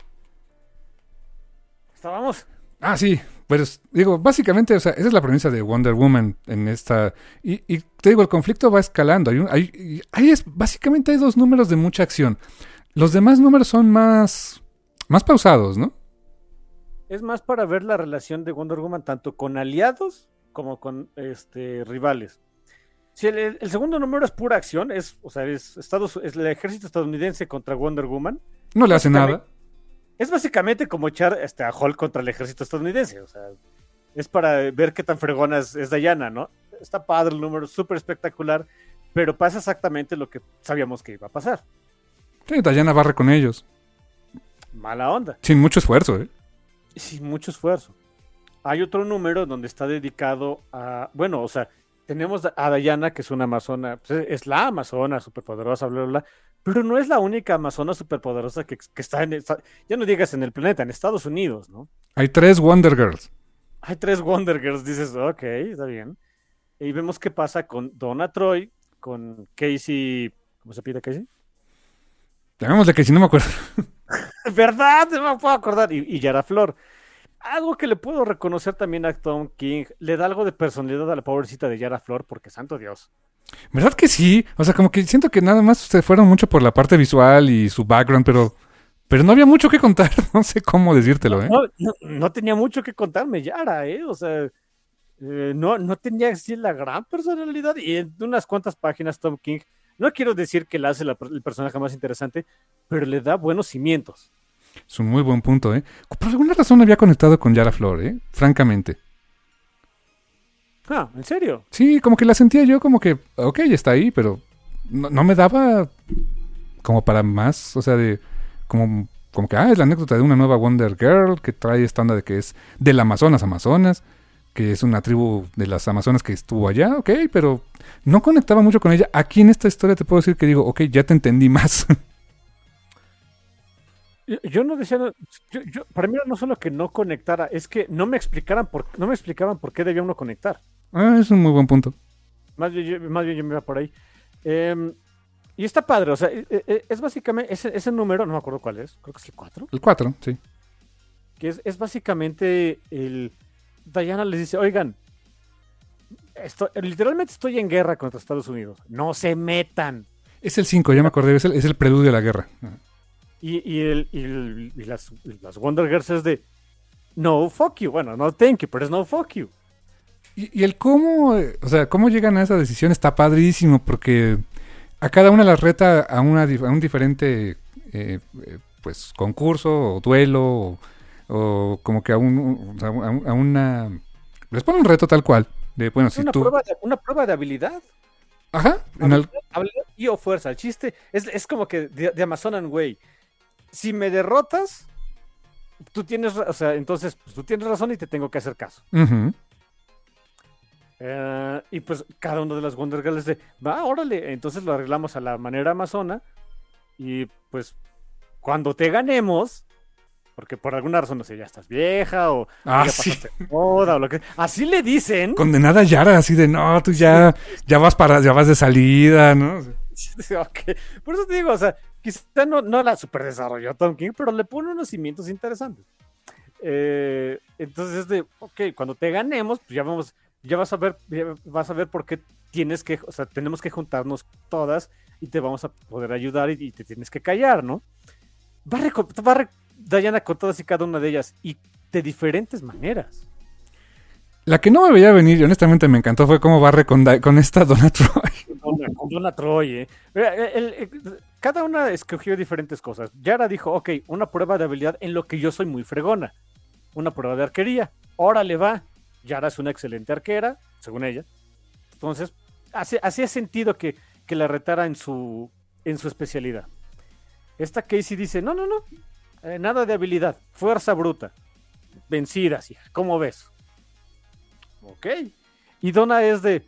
Estábamos. Ah, sí, pues digo, básicamente, o sea, esa es la premisa de Wonder Woman en esta. Y te digo, el conflicto va escalando. Básicamente hay dos números de mucha acción. Los demás números son más pausados, ¿no? Es más para ver la relación de Wonder Woman tanto con aliados como con rivales. Si el segundo número es pura acción, es el ejército estadounidense contra Wonder Woman. No le hace nada. Es básicamente como echar a Hulk contra el ejército estadounidense. O sea, es para ver qué tan fregona es Diana, ¿no? Está padre el número, súper espectacular, pero pasa exactamente lo que sabíamos que iba a pasar. Sí, Diana barre con ellos. Mala onda. Sin mucho esfuerzo, ¿eh? Sin mucho esfuerzo. Hay otro número donde está dedicado a... Bueno, o sea, tenemos a Diana, que es una amazona, pues es la amazona superpoderosa, bla, bla, bla, pero no es la única amazona superpoderosa que está ya no digas en el planeta, en Estados Unidos, ¿no? Hay 3 Wonder Girls. Hay 3 Wonder Girls, dices, ok, está bien. Y vemos qué pasa con Donna Troy, con Casey, ¿cómo se pide Casey? Llamémosle Casey, no me acuerdo. ¿Verdad? No me puedo acordar. Y Yara Flor. Algo que le puedo reconocer también a Tom King, le da algo de personalidad a la pobrecita de Yara Flor, porque santo Dios. ¿Verdad que sí? O sea, como que siento que nada más se fueron mucho por la parte visual y su background, pero no había mucho que contar. No sé cómo decírtelo, ¿eh? No tenía mucho que contarme Yara, ¿eh? O sea, no tenía así la gran personalidad. Y en unas cuantas páginas Tom King, no quiero decir que le hace el personaje más interesante, pero le da buenos cimientos. Es un muy buen punto, ¿eh? Por alguna razón había conectado con Yara Flor, ¿eh? Francamente. Ah, ¿en serio? Sí, como que la sentía yo como que, ok, está ahí, pero no me daba como para más, o sea, como que, es la anécdota de una nueva Wonder Girl que trae esta onda de que es del Amazonas, que es una tribu de las Amazonas que estuvo allá, ok, pero no conectaba mucho con ella. Aquí en esta historia te puedo decir que digo, ok, ya te entendí más. Yo no decía, para mí no solo que no conectara, es que no me explicaban por qué debía uno conectar. Es un muy buen punto. Más bien yo me iba por ahí. Y está padre, o sea, es básicamente ese número, no me acuerdo cuál es, creo que es el 4. El 4, sí. Que es básicamente Diana les dice, oigan, literalmente estoy en guerra contra Estados Unidos, no se metan. Es el 5, ya me acordé, es el preludio de la guerra. Y las Wonder Girls es de no fuck you, bueno, no thank you, pero es no fuck you. Y el cómo, o sea, cómo llegan a esa decisión está padrísimo, porque a cada una las reta a un diferente pues concurso o duelo o como que a una les pone un reto tal cual de bueno, si tú una prueba de habilidad. Ajá, habilidad y o fuerza. El chiste es como que de Amazonan Way. Si me derrotas, tú tienes, o sea, entonces pues, tú tienes razón y te tengo que hacer caso. Uh-huh. Y pues cada uno de las Wonder Girls de, va, órale, entonces lo arreglamos a la manera amazona y pues cuando te ganemos, porque por alguna razón, no sé, ya estás vieja o ya pasaste moda o lo que, así le dicen. Condenada Yara, así de, no, tú ya vas de salida, ¿no? Okay. Por eso te digo, o sea, quizá no la super desarrolló Tom King, pero le pone unos cimientos interesantes. Entonces es de, ok, cuando te ganemos, pues ya vas a ver por qué tenemos que juntarnos todas y te vamos a poder ayudar y te tienes que callar, ¿no? Diana con todas y cada una de ellas, y de diferentes maneras. La que no me veía venir y honestamente me encantó fue cómo barre con esta Donna Troy. Con Donna Troy, cada una escogió diferentes cosas. Yara dijo, ok, una prueba de habilidad en lo que yo soy muy fregona. Una prueba de arquería. Órale va. Yara es una excelente arquera, según ella. Entonces, hacía sentido que la retara en su especialidad. Esta Casey dice, no, nada de habilidad, fuerza bruta. Vencidas, hija, ¿cómo ves? Ok. Y Donna es de...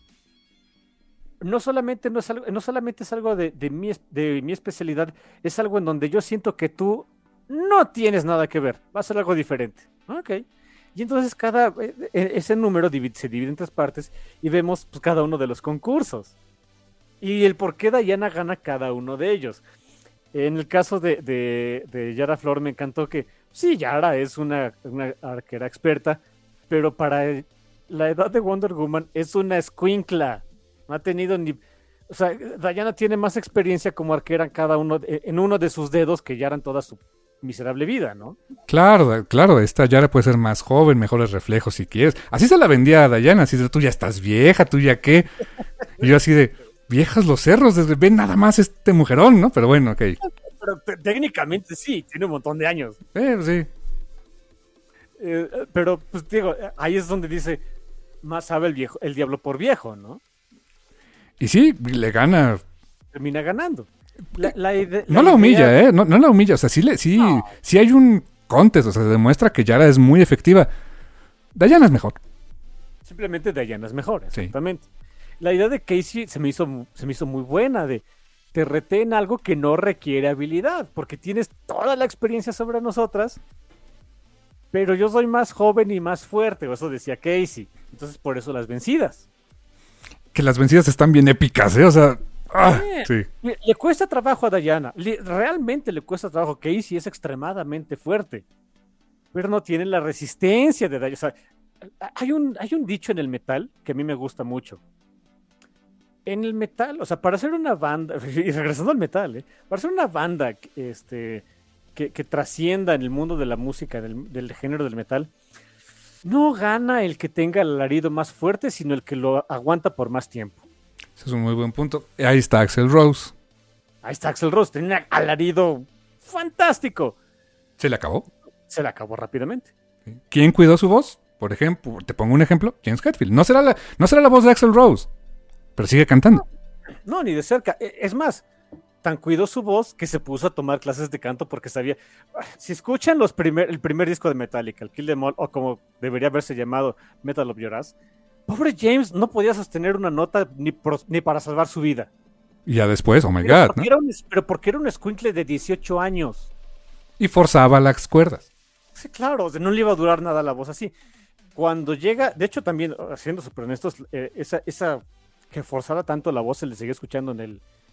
No solamente es algo de mi especialidad, es algo en donde yo siento que tú no tienes nada que ver, va a ser algo diferente. Ok. Y entonces ese número se divide en 3 partes y vemos pues, cada uno de los concursos. Y el por qué Diana gana cada uno de ellos. En el caso de Yara Flor me encantó que, sí, Yara es una arquera experta, pero para la edad de Wonder Woman es una escuincla. No ha tenido ni... O sea, Diana tiene más experiencia como arquera en uno de sus dedos que Yara en toda su miserable vida, ¿no? Claro, esta Yara puede ser más joven, mejores reflejos si quieres. Así se la vendía a Diana, así de, tú ya estás vieja, tú ya qué. Y yo así de, viejas los cerros, ven nada más este mujerón, ¿no? Pero bueno, ok. Pero técnicamente sí, tiene un montón de años. Sí. Pero, pues digo, ahí es donde dice, más sabe el diablo por viejo, ¿no? Y sí, le gana. Termina ganando. No la humilla, no la humilla. O sea, sí hay un contest. O sea, se demuestra que Yara es muy efectiva. Diana es mejor. Simplemente Diana es mejor, exactamente. Sí. La idea de Casey se me hizo muy buena. Te reté en algo que no requiere habilidad. Porque tienes toda la experiencia sobre nosotras. Pero yo soy más joven y más fuerte. O eso decía Casey. Entonces, por eso las vencidas. Que las vencidas están bien épicas, O sea... sí. Le cuesta trabajo a Diana. Realmente le cuesta trabajo. Casey es extremadamente fuerte. Pero no tiene la resistencia de Diana. O sea, hay un dicho en el metal que a mí me gusta mucho. En el metal, o sea, para hacer una banda, y regresando al metal, para hacer una banda que trascienda en el mundo de la música, del género del metal, no gana el que tenga el alarido más fuerte, sino el que lo aguanta por más tiempo. Ese es un muy buen punto. Ahí está Axl Rose. Tenía un alarido fantástico. ¿Se le acabó? Se le acabó rápidamente. ¿Quién cuidó su voz? Por ejemplo, te pongo un ejemplo, James Hetfield. No será la voz de Axl Rose, pero sigue cantando. No, ni de cerca. Es más, tan cuidó su voz que se puso a tomar clases de canto porque sabía... Si escuchan el primer disco de Metallica, el Kill Them All, o como debería haberse llamado Metal of Your Ass, pobre James no podía sostener una nota ni para salvar su vida. Y ya después, oh my God, ¿no? Pero porque era un escuincle de 18 años. Y forzaba las cuerdas. Sí, claro, o sea, no le iba a durar nada la voz así. Cuando llega, de hecho también, siendo súper honestos, esa que forzara tanto la voz se le seguía escuchando en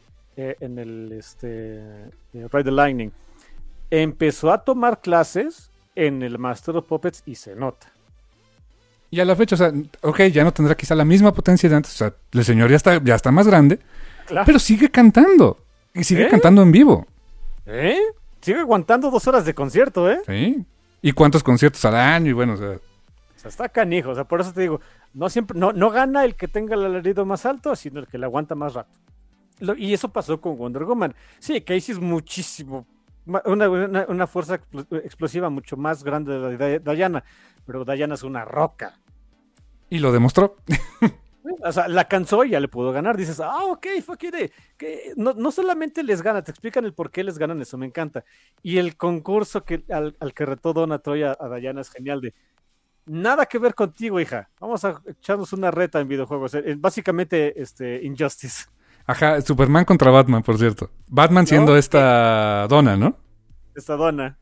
el Ride the Lightning. Empezó a tomar clases en el Master of Puppets y se nota. Y a la fecha, o sea, ok, ya no tendrá quizá la misma potencia de antes. O sea, el señor ya está más grande, claro, pero sigue cantando. Y sigue cantando en vivo. Sigue aguantando 2 horas de concierto, Sí. ¿Y cuántos conciertos al año? Y bueno, o sea, está canijo. O sea, por eso te digo, no gana el que tenga el alarido más alto, sino el que le aguanta más rato. Y eso pasó con Wonder Woman. Sí, Casey es muchísimo, una fuerza explosiva mucho más grande de Diana, pero Diana es una roca. Y lo demostró. O sea, la cansó y ya le pudo ganar. Dices, ok, fuck it, que no solamente les gana, te explican el por qué les ganan, eso me encanta. Y el concurso al que retó Donna Troy a Diana es genial de, nada que ver contigo, hija. Vamos a echarnos una reta en videojuegos. Básicamente, Injustice. Ajá, Superman contra Batman, por cierto. Batman siendo esta Donna, ¿no? Esta Donna.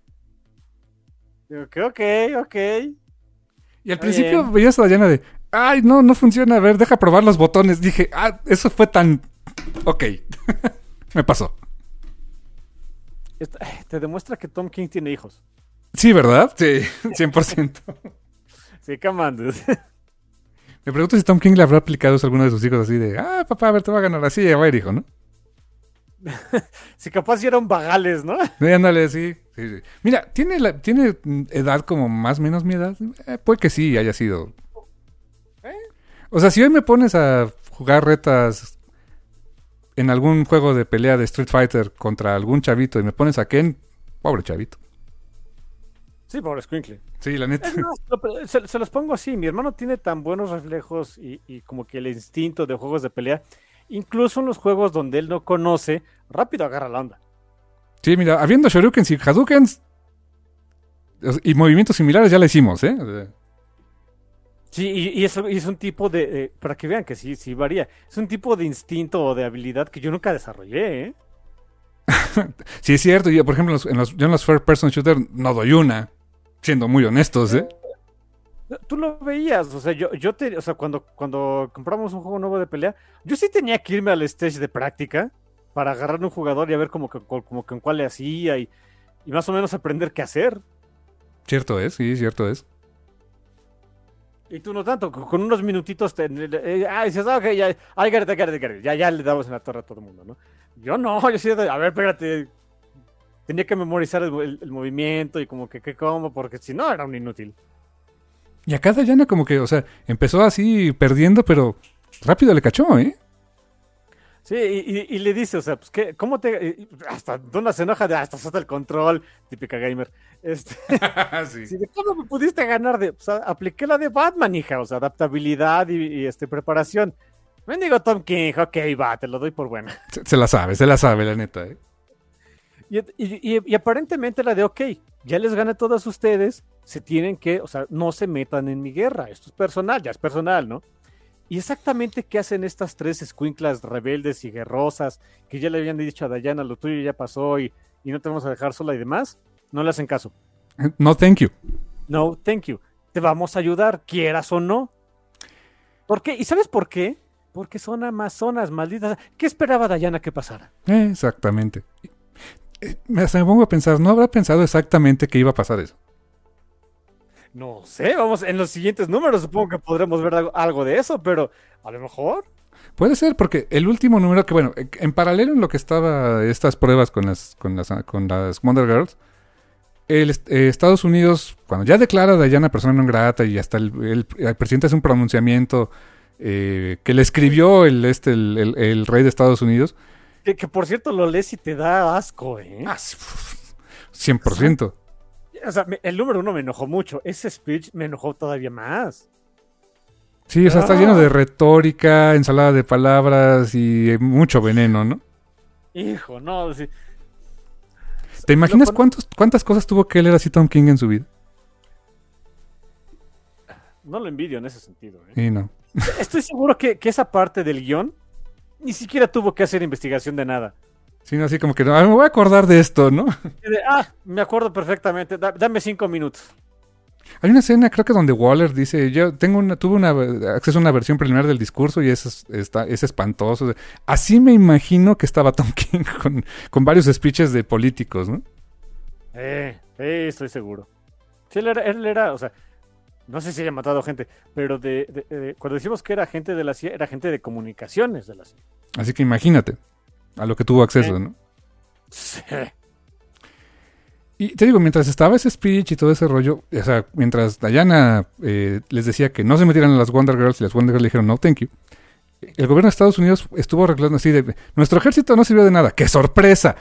Digo que ok. Y al principio veías a Diana de, ay, no funciona, a ver, deja probar los botones. Dije, eso fue tan... Ok, me pasó. Te demuestra que Tom King tiene hijos. Sí, ¿verdad? Sí, 100%. Sí, come on, dude. Me pregunto si Tom King le habrá aplicado eso a alguno de sus hijos así de, papá, a ver, te va a ganar así, a ver, hijo, ¿no? Si capaz si eran vagales, ¿no? Ándale, sí, sí, sí. Mira, ¿tiene edad como más o menos mi edad? Puede que sí haya sido. ¿Eh? O sea, si hoy me pones a jugar retas en algún juego de pelea de Street Fighter contra algún chavito y me pones a Ken, pobre chavito. Sí, pobre Squinkle. Sí, la neta. Es más, se los pongo así. Mi hermano tiene tan buenos reflejos y como que el instinto de juegos de pelea. Incluso en los juegos donde él no conoce, rápido agarra la onda. Sí, mira, habiendo Shoryukens y Hadoukens y movimientos similares ya la hicimos, ¿eh? O sea, Sí, y es un tipo para que vean que sí varía. Es un tipo de instinto o de habilidad que yo nunca desarrollé, ¿eh? sí, es cierto. Yo, por ejemplo, yo en los first person shooter no doy una. Siendo muy honestos, ¿eh? Tú lo veías, o sea, o sea, cuando compramos un juego nuevo de pelea, yo sí tenía que irme al stage de práctica para agarrar un jugador y a ver como que en cuál le hacía y más o menos aprender qué hacer. Cierto es, sí, cierto es. Y tú no tanto, con unos minutitos dices, ok, ya, I got it. Ya le damos en la torre a todo el mundo, ¿no? Yo no, yo sí, a ver, espérate. Tenía que memorizar el movimiento y como que qué como, porque si no era un inútil. Y acá Dayana como que, o sea, empezó así perdiendo, pero rápido le cachó, ¿eh? Sí, y le dice, o sea, pues, ¿cómo te...? Hasta Donna se enoja de, hasta solta el control, típica gamer. sí. Sí, ¿cómo me pudiste ganar? O sea, apliqué la de Batman, hija, o sea, adaptabilidad y preparación. Mendigo Tom King, ok, va, te lo doy por buena. Se la sabe, la neta, ¿eh? Y aparentemente la de, ok, ya les gané a todos ustedes, se tienen que, o sea, no se metan en mi guerra, esto es personal, ya es personal, ¿no? Y exactamente qué hacen estas tres escuinclas rebeldes y guerrosas, que ya le habían dicho a Dayana, lo tuyo ya pasó y no te vamos a dejar sola y demás, no le hacen caso. No, thank you. No, thank you. Te vamos a ayudar, quieras o no. ¿Por qué? ¿Y sabes por qué? Porque son amazonas, malditas. ¿Qué esperaba Dayana que pasara? Exactamente. Hasta me pongo a pensar, ¿no habrá pensado exactamente que iba a pasar eso? No sé, vamos, en los siguientes números supongo que podremos ver algo de eso, pero a lo mejor. Puede ser, porque el último número que, bueno, en paralelo en lo que estaba estas pruebas con las Wonder Girls, Estados Unidos, cuando ya declara a Dayana persona non grata y hasta el presidente hace un pronunciamiento que le escribió el rey de Estados Unidos. Que por cierto lo lees y te da asco, ¿eh? 100%. O sea, el número 1 me enojó mucho. Ese speech me enojó todavía más. Sí, o sea, está lleno de retórica, ensalada de palabras y mucho veneno, ¿no? Hijo, no. Sí. ¿Te imaginas cuántas cosas tuvo que leer así Tom King en su vida? No lo envidio en ese sentido, ¿eh? Sí, no. Estoy seguro que esa parte del guión ni siquiera tuvo que hacer investigación de nada. Sí, no, así como que me voy a acordar de esto, ¿no? Me acuerdo perfectamente. Dame 5 minutos. Hay una escena, creo que donde Waller dice, yo tuve acceso a una versión preliminar del discurso y es espantoso. Así me imagino que estaba Tom King con varios speeches de políticos, ¿no? Estoy seguro. Sí, él era, o sea, no sé si haya matado gente, pero cuando decimos que era gente de la CIA, era gente de comunicaciones de la CIA. Así que imagínate a lo que tuvo acceso, ¿no? Sí. Y te digo, mientras estaba ese speech y todo ese rollo, o sea, mientras Dayana les decía que no se metieran a las Wonder Girls y las Wonder Girls le dijeron no, thank you, el gobierno de Estados Unidos estuvo arreglando así de, nuestro ejército no sirvió de nada, ¡qué sorpresa!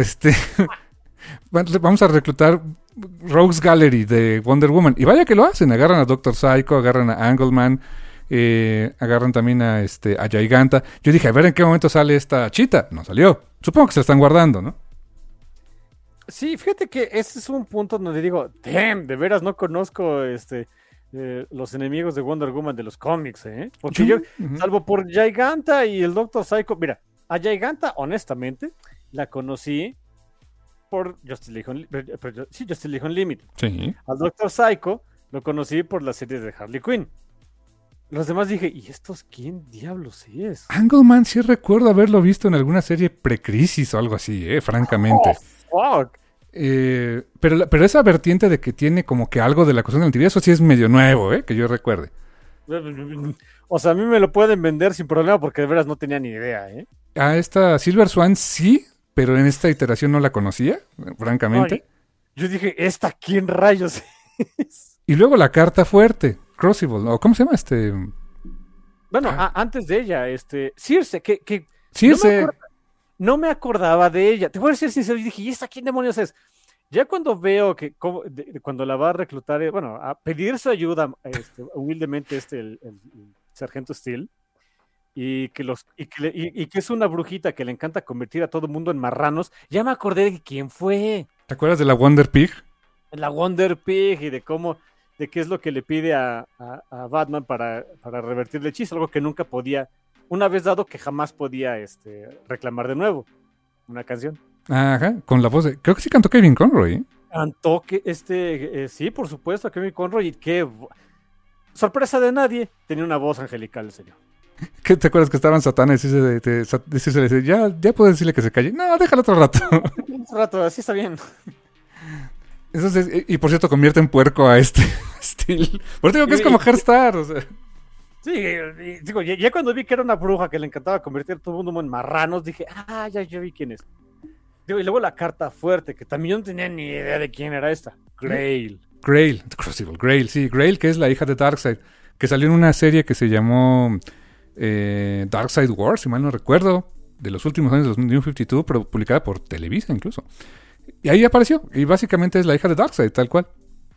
Vamos a reclutar Rogues Gallery de Wonder Woman. Y vaya que lo hacen, agarran a Doctor Psycho, agarran a Angleman, agarran también a Giganta. Yo dije, a ver en qué momento sale esta Cheetah. No salió. Supongo que se la están guardando, ¿no? Sí, fíjate que ese es un punto donde digo, damn, de veras no conozco los enemigos de Wonder Woman de los cómics, ¿eh? Porque yo, salvo por Giganta y el Doctor Psycho, mira, a Giganta, honestamente, la conocí por Justice League Unlimited. Sí. Al Doctor Psycho lo conocí por la serie de Harley Quinn. Los demás dije, ¿y estos quién diablos es? Angleman sí recuerdo haberlo visto en alguna serie precrisis o algo así, francamente. Oh, fuck. Pero esa vertiente de que tiene como que algo de la cuestión de la antigüedad, eso sí es medio nuevo, que yo recuerde. O sea, a mí me lo pueden vender sin problema porque de veras no tenía ni idea, A esta Silver Swan sí pero en esta iteración no la conocía, francamente. Ay, yo dije, ¿esta quién rayos es? Y luego la carta fuerte, Crucible, o ¿cómo se llama este? Bueno, antes de ella, Circe, que Circe. no me acordaba de ella. Te voy a decir sincero, y dije, ¿y esta quién demonios es? Ya cuando veo que cuando la va a reclutar, bueno, a pedir su ayuda, humildemente, el sargento Steele, y que es una brujita que le encanta convertir a todo el mundo en marranos, ya me acordé de quién fue. ¿Te acuerdas de la Wonder Pig? La Wonder Pig y de qué es lo que le pide a Batman para revertir el hechizo, algo que nunca podía, una vez dado que jamás podía reclamar de nuevo, una canción. Ajá, con la voz de... Creo que sí cantó Kevin Conroy, ¿eh? Cantó que sí, por supuesto, Kevin Conroy, y qué sorpresa de nadie, tenía una voz angelical el señor. ¿Qué te acuerdas que estaban Satana y se le dice, ya puedes decirle que se calle? No, déjalo otro rato. Un rato, así está bien. Entonces, y por cierto, convierte en puerco a Steel. Por eso digo que es como Herstar, o sea. Sí, digo, ya cuando vi que era una bruja que le encantaba convertir a todo el mundo en marranos, dije, ya vi quién es. Digo, y luego la carta fuerte, que también yo no tenía ni idea de quién era esta. Grail, Crucible, Grail, sí. Grail, que es la hija de Darkseid, que salió en una serie que se llamó Darkseid Wars, si mal no recuerdo, de los últimos años de los New 52, pero publicada por Televisa incluso. Y ahí apareció, y básicamente es la hija de Darkseid, tal cual.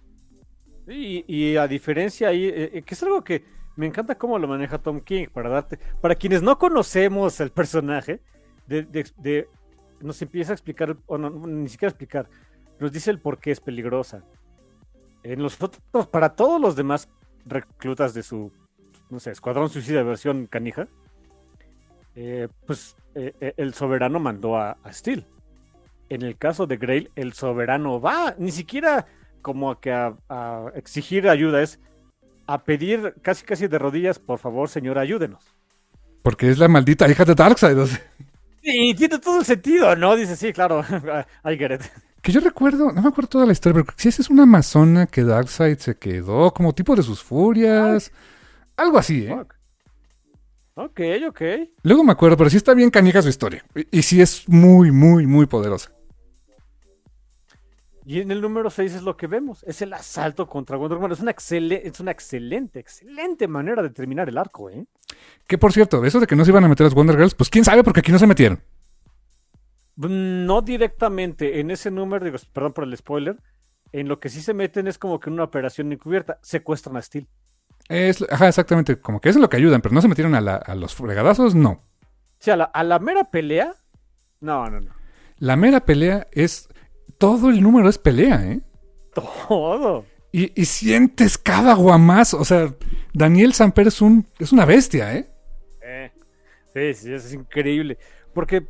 Y a diferencia ahí, que es algo que me encanta cómo lo maneja Tom King, para quienes no conocemos el personaje, nos empieza a explicar, o no, ni siquiera explicar, nos dice el por qué es peligrosa. En los otros, para todos los demás reclutas de su, no sé, Escuadrón Suicida versión canija, el soberano mandó a Steel. En el caso de Grail, el soberano va, ni siquiera como a exigir ayuda, es a pedir casi de rodillas, por favor, señor, ayúdenos. Porque es la maldita hija de Darkseid, o sea. Y tiene todo el sentido, ¿no? Dice, sí, claro, I get it. Que yo recuerdo, no me acuerdo toda la historia, pero si esa es una amazona que Darkseid se quedó como tipo de sus furias. Algo así, ¿eh? Ok. Luego me acuerdo, pero sí está bien canija su historia. Y sí es muy, muy, muy poderosa. Y en el número 6 es lo que vemos, es el asalto contra Wonder Woman. Es una excelente manera de terminar el arco, ¿eh? Que por cierto, eso de que no se iban a meter las Wonder Girls, pues quién sabe, porque aquí no se metieron. No directamente en ese número, digo, perdón por el spoiler, en lo que sí se meten es como que en una operación encubierta, secuestran a Steel. Ajá, exactamente, como que eso es lo que ayudan, pero no se metieron a los fregadazos, no. Sí, a la mera pelea, no. La mera pelea es... Todo el número es pelea, ¿eh? Todo. Y sientes cada guamazo. O sea, Daniel Samper es una bestia, ¿eh? Sí, es increíble. Porque,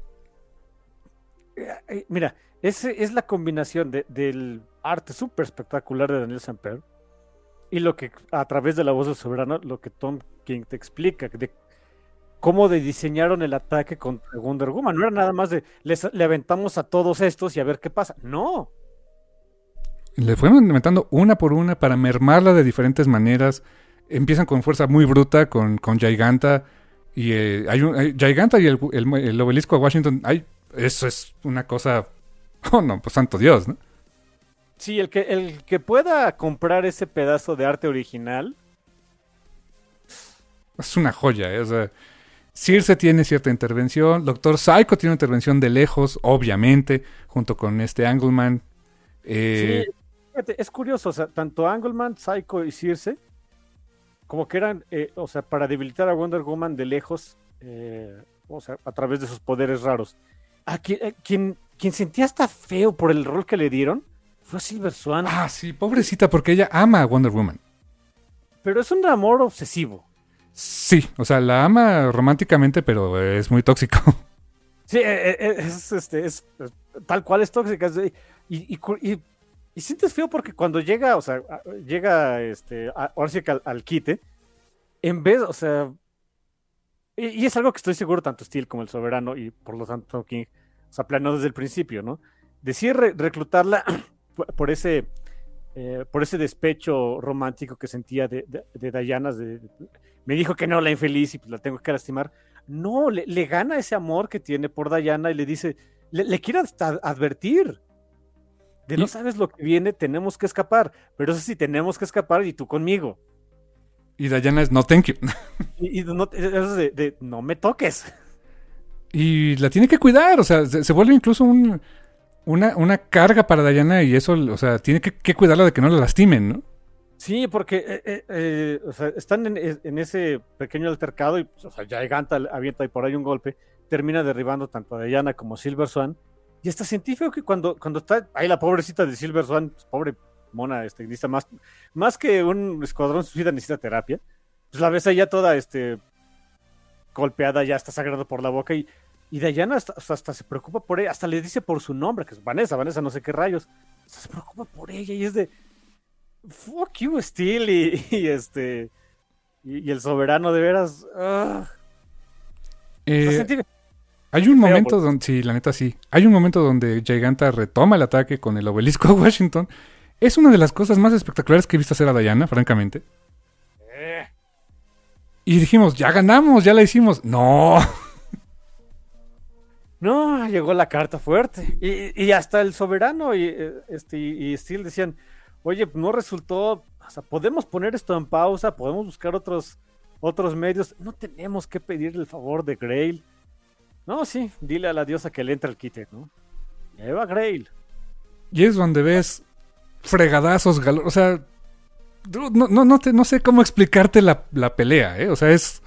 mira, es la combinación del arte súper espectacular de Daniel Samper y lo que, a través de la voz del soberano, lo que Tom King te explica, de cómo diseñaron el ataque contra Wonder Woman. No era nada más de le aventamos a todos estos y a ver qué pasa. No. Le fueron inventando una por una para mermarla de diferentes maneras. Empiezan con fuerza muy bruta, con Giganta. Y hay Giganta y el obelisco de Washington. Eso es una cosa... Oh, no, pues santo Dios, ¿no? Sí, el que pueda comprar ese pedazo de arte original... Es una joya, ¿eh? O sea... Circe tiene cierta intervención, Doctor Psycho tiene una intervención de lejos, obviamente, junto con Angleman. Sí, fíjate, es curioso, o sea, tanto Angleman, Psycho y Circe, como que eran, o sea, para debilitar a Wonder Woman de lejos, o sea, a través de sus poderes raros. Quien sentía hasta feo por el rol que le dieron fue Silver Swan. Ah, sí, pobrecita, porque ella ama a Wonder Woman. Pero es un amor obsesivo. Sí, o sea, la ama románticamente, pero es muy tóxico. Sí, es tal cual es tóxica. Y sientes feo porque cuando llega, o sea, ahora sí que al quite, en vez, o sea, y es algo que estoy seguro tanto Steel como el Soberano y por lo tanto King, o sea, planeó desde el principio, ¿no? Decir reclutarla por ese despecho romántico que sentía de Diana, me dijo que no, la infeliz, y pues la tengo que lastimar. No, le gana ese amor que tiene por Diana y le dice, le quiere hasta advertir de no sabes lo que viene, tenemos que escapar, pero eso sí, tenemos que escapar y tú conmigo. Y Diana es no thank you. Y no, eso de no me toques. Y la tiene que cuidar, o sea, se vuelve incluso una carga para Diana y eso, o sea, tiene que cuidarla de que no la lastimen, ¿no? Sí, porque o sea, están en ese pequeño altercado y pues, o sea, Giganta avienta ahí por ahí un golpe, termina derribando tanto a Diana como a Silver Swan. Y hasta científico que cuando está ahí la pobrecita de Silver Swan, pues, pobre mona, necesita más que un escuadrón suicida, necesita terapia. Pues la ves ahí ya toda golpeada, ya está sangrando por la boca y Diana hasta se preocupa por ella, hasta le dice por su nombre, que es Vanessa no sé qué rayos. Hasta se preocupa por ella y es de fuck you, Steel y el soberano de veras. Hay un momento donde, sí, la neta sí. Hay un momento donde Giganta retoma el ataque con el obelisco a Washington. Es una de las cosas más espectaculares que he visto hacer a Diana, francamente. Y dijimos, ya ganamos, ya la hicimos. No. No, llegó la carta fuerte. Y hasta el soberano y Steel decían, oye, no resultó, o sea, podemos poner esto en pausa, podemos buscar otros medios. No tenemos que pedirle el favor de Grail. No, sí, dile a la diosa que le entra el quite, ¿no? Eva Grail. Y es donde ves fregadazos, o sea, no sé cómo explicarte la pelea, ¿eh? O sea, es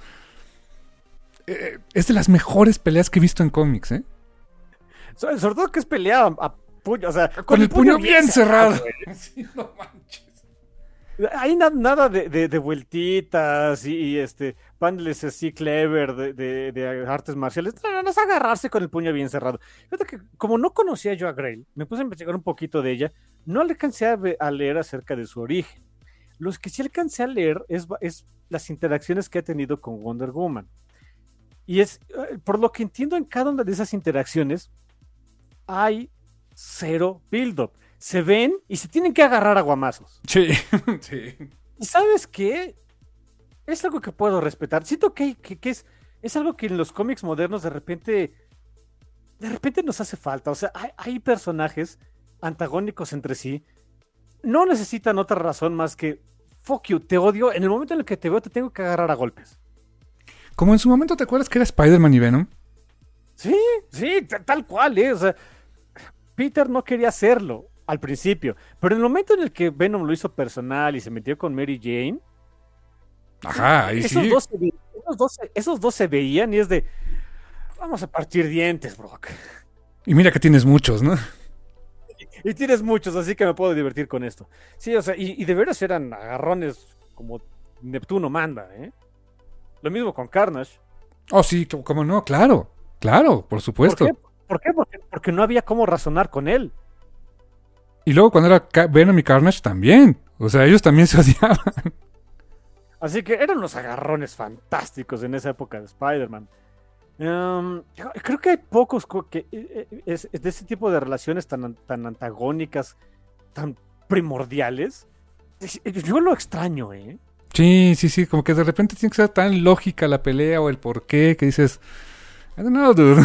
de las mejores peleas que he visto en cómics, ¿eh? Sobre todo que es pelea a puño, o sea, con el puño bien cerrado. Sí, no manches. Hay nada de vueltitas y paneles así clever de artes marciales. No es agarrarse con el puño bien cerrado. Fíjate que como no conocía yo a Grail, me puse a investigar un poquito de ella, no le alcancé a leer acerca de su origen. Los que sí alcancé a leer es las interacciones que ha tenido con Wonder Woman. Y por lo que entiendo, en cada una de esas interacciones hay cero build-up. Se ven y se tienen que agarrar a guamazos. Sí, sí. ¿Y sabes qué? Es algo que puedo respetar. Siento que es algo que en los cómics modernos de repente nos hace falta. O sea, hay personajes antagónicos entre sí. No necesitan otra razón más que fuck you, te odio. En el momento en el que te veo te tengo que agarrar a golpes. Como en su momento, ¿te acuerdas que era Spider-Man y Venom? Sí, tal cual, ¿eh? O sea, Peter no quería hacerlo al principio, pero en el momento en el que Venom lo hizo personal y se metió con Mary Jane, ajá, ahí esos sí. esos dos se veían y es de vamos a partir dientes, Brock. Y mira que tienes muchos, ¿no? Y tienes muchos, así que me puedo divertir con esto. Sí, o sea, y de veras eran agarrones como Neptuno manda, ¿eh? Lo mismo con Carnage. Oh, sí, como no, claro, por supuesto. ¿Por qué? Porque no había cómo razonar con él. Y luego cuando era Venom y Carnage también. O sea, ellos también se odiaban. Así que eran unos agarrones fantásticos en esa época de Spider-Man. Creo que hay pocos de ese tipo de relaciones tan antagónicas, tan primordiales. Yo lo extraño, ¿eh? Sí, como que de repente tiene que ser tan lógica la pelea o el porqué que dices, I don't know, dude.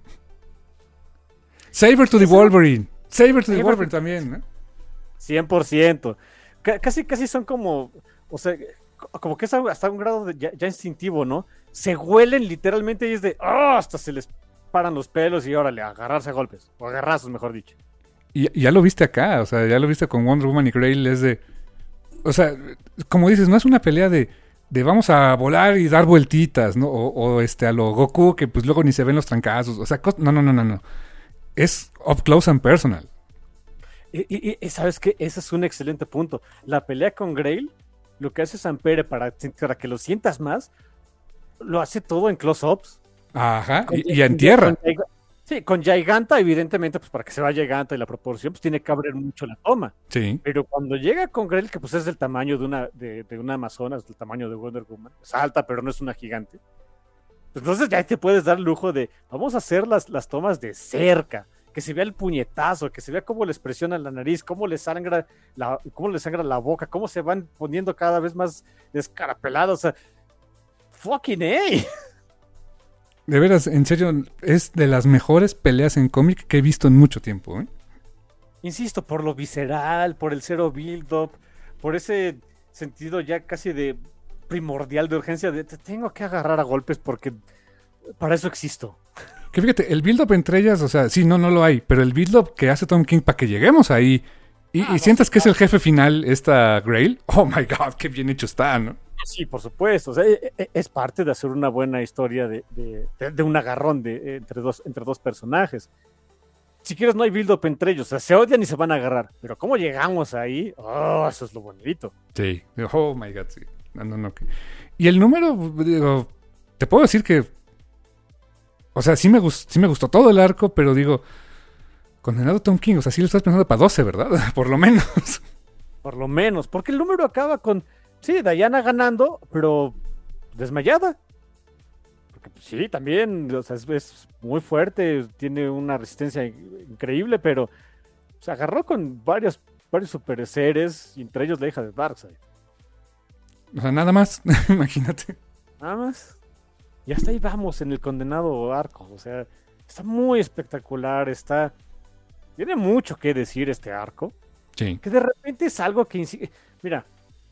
Saber to the Wolverine. Saber to the Wolverine también, ¿no? 100%. Casi son como, o sea, como que es hasta un grado ya instintivo, ¿no? Se huelen literalmente y es de, hasta se les paran los pelos y órale, agarrarse a golpes, o agarrazos, mejor dicho. Y ya lo viste acá, o sea, ya lo viste con Wonder Woman y Grail, es de, o sea, como dices, no es una pelea de vamos a volar y dar vueltitas, ¿no? O a lo Goku, que pues luego ni se ven los trancazos, o sea, no. Es up close and personal. Y ¿sabes qué? Ese es un excelente punto. La pelea con Grail, lo que hace Sampere para que lo sientas más, lo hace todo en close-ups. Ajá, y en tierra. Sí, con Giganta, evidentemente, pues para que se vaya Giganta y la proporción, pues tiene que abrir mucho la toma. Sí. Pero cuando llega con Grail, que pues es del tamaño de una Amazonas, del tamaño de Wonder Woman, es alta, pero no es una gigante. Pues entonces ya te puedes dar el lujo de, vamos a hacer las tomas de cerca, que se vea el puñetazo, que se vea cómo les presiona la nariz, cómo les sangra la boca, cómo se van poniendo cada vez más descarapelados, o sea, fucking hey. De veras, en serio, es de las mejores peleas en cómic que he visto en mucho tiempo, ¿eh? Insisto, por lo visceral, por el cero build-up, por ese sentido ya casi de primordial de urgencia de te tengo que agarrar a golpes porque para eso existo. Que fíjate, el build-up entre ellas, o sea, sí, no lo hay, pero el build-up que hace Tom King para que lleguemos ahí y sientas que es el jefe final, esta Grail, oh my god, qué bien hecho está, ¿no? Sí, por supuesto, o sea, es parte de hacer una buena historia de un agarrón entre dos personajes. Si quieres, no hay build-up entre ellos, o sea, se odian y se van a agarrar, pero ¿cómo llegamos ahí? Oh, eso es lo bonito. Sí, oh my god, sí. No. Y el número, digo, te puedo decir que, o sea, sí me gustó todo el arco, pero digo, condenado Tom King, o sea, sí lo estás pensando para 12, ¿verdad? Por lo menos. Por lo menos, porque el número acaba con, sí, Diana ganando, pero desmayada. Porque pues, sí, también, o sea, es muy fuerte, tiene una resistencia increíble, pero se agarró con varios super seres, y entre ellos la hija de Darkseid. O sea, nada más, imagínate. Nada más. Y hasta ahí vamos en el condenado arco. O sea, está muy espectacular. Tiene mucho que decir este arco. Sí. Que de repente es algo que... Mira,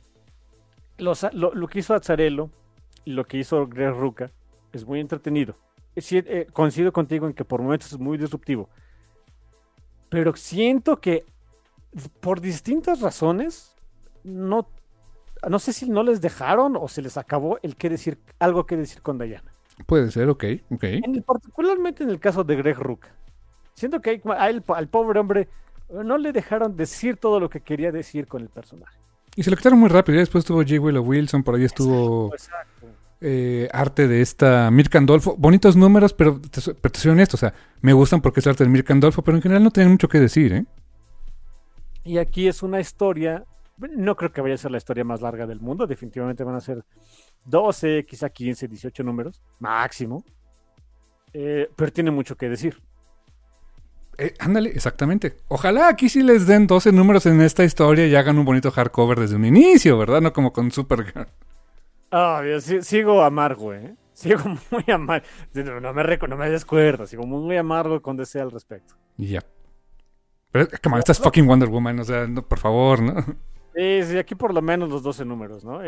lo que hizo Azzarello y lo que hizo Greg Rucka es muy entretenido. Coincido contigo en que por momentos es muy disruptivo. Pero siento que por distintas razones no sé si no les dejaron o se les acabó algo que decir con Diana. Puede ser, ok. Particularmente en el caso de Greg Rucka. Siento que al pobre hombre no le dejaron decir todo lo que quería decir con el personaje. Y se lo quitaron muy rápido. Ya después estuvo J. Willow Wilson, por ahí estuvo Exacto. Arte de esta Mirka Andolfo. Bonitos números, pero te soy honesto. O sea, me gustan porque es arte de Mirka Andolfo, pero en general no tienen mucho que decir, ¿eh? Y aquí es una historia... No creo que vaya a ser la historia más larga del mundo. Definitivamente van a ser 12, quizá 15, 18 números, máximo. Pero tiene mucho que decir. Ándale, exactamente. Ojalá aquí sí les den 12 números en esta historia y hagan un bonito hardcover desde un inicio, ¿verdad? No como con Supergirl. Yo sigo amargo, ¿eh? Sigo muy amargo. No me descuerdo. Sigo muy amargo con DC al respecto. Y ya. Pero, come on, esta es fucking Wonder Woman. O sea, no, por favor, ¿no? Sí, aquí por lo menos los 12 números, ¿no?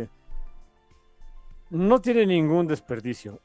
No tiene ningún desperdicio.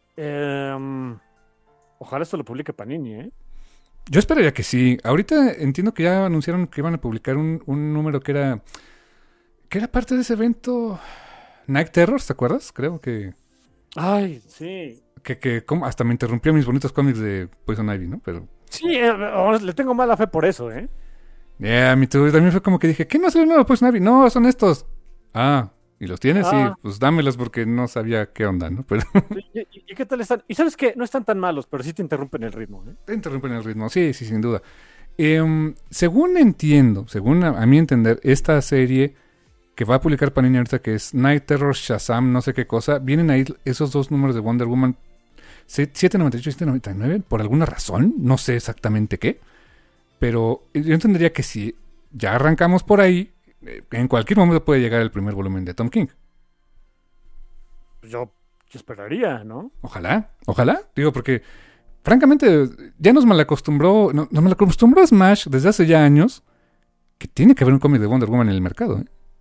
Ojalá esto lo publique Panini, ¿eh? Yo esperaría que sí. Ahorita entiendo que ya anunciaron que iban a publicar un número que era parte de ese evento Night Terrors, ¿te acuerdas? Creo que... Ay, sí. Que hasta me interrumpió mis bonitos cómics de Poison Ivy, ¿no? Pero... Sí, le tengo mala fe por eso, ¿eh? Mi también fue como que dije, ¿qué no es el nuevo Poison Ivy? No, son estos. Ah, ¿y los tienes? Sí, pues dámelos porque no sabía qué onda, ¿no? Pero... ¿Y qué tal están? Y sabes qué, no están tan malos, pero sí te interrumpen el ritmo, ¿eh? Te interrumpen el ritmo, sí, sin duda. Según entiendo, según a mi entender, esta serie que va a publicar Panini ahorita, que es Night Terror Shazam, no sé qué cosa, vienen ahí esos dos números de Wonder Woman 798 y 799, por alguna razón, no sé exactamente qué, pero yo entendería que si ya arrancamos por ahí, en cualquier momento puede llegar el primer volumen de Tom King. Yo esperaría, ¿no? Ojalá, digo, porque francamente ya nos malacostumbró Smash desde hace ya años que tiene que haber un cómic de Wonder Woman en el mercado, ¿eh?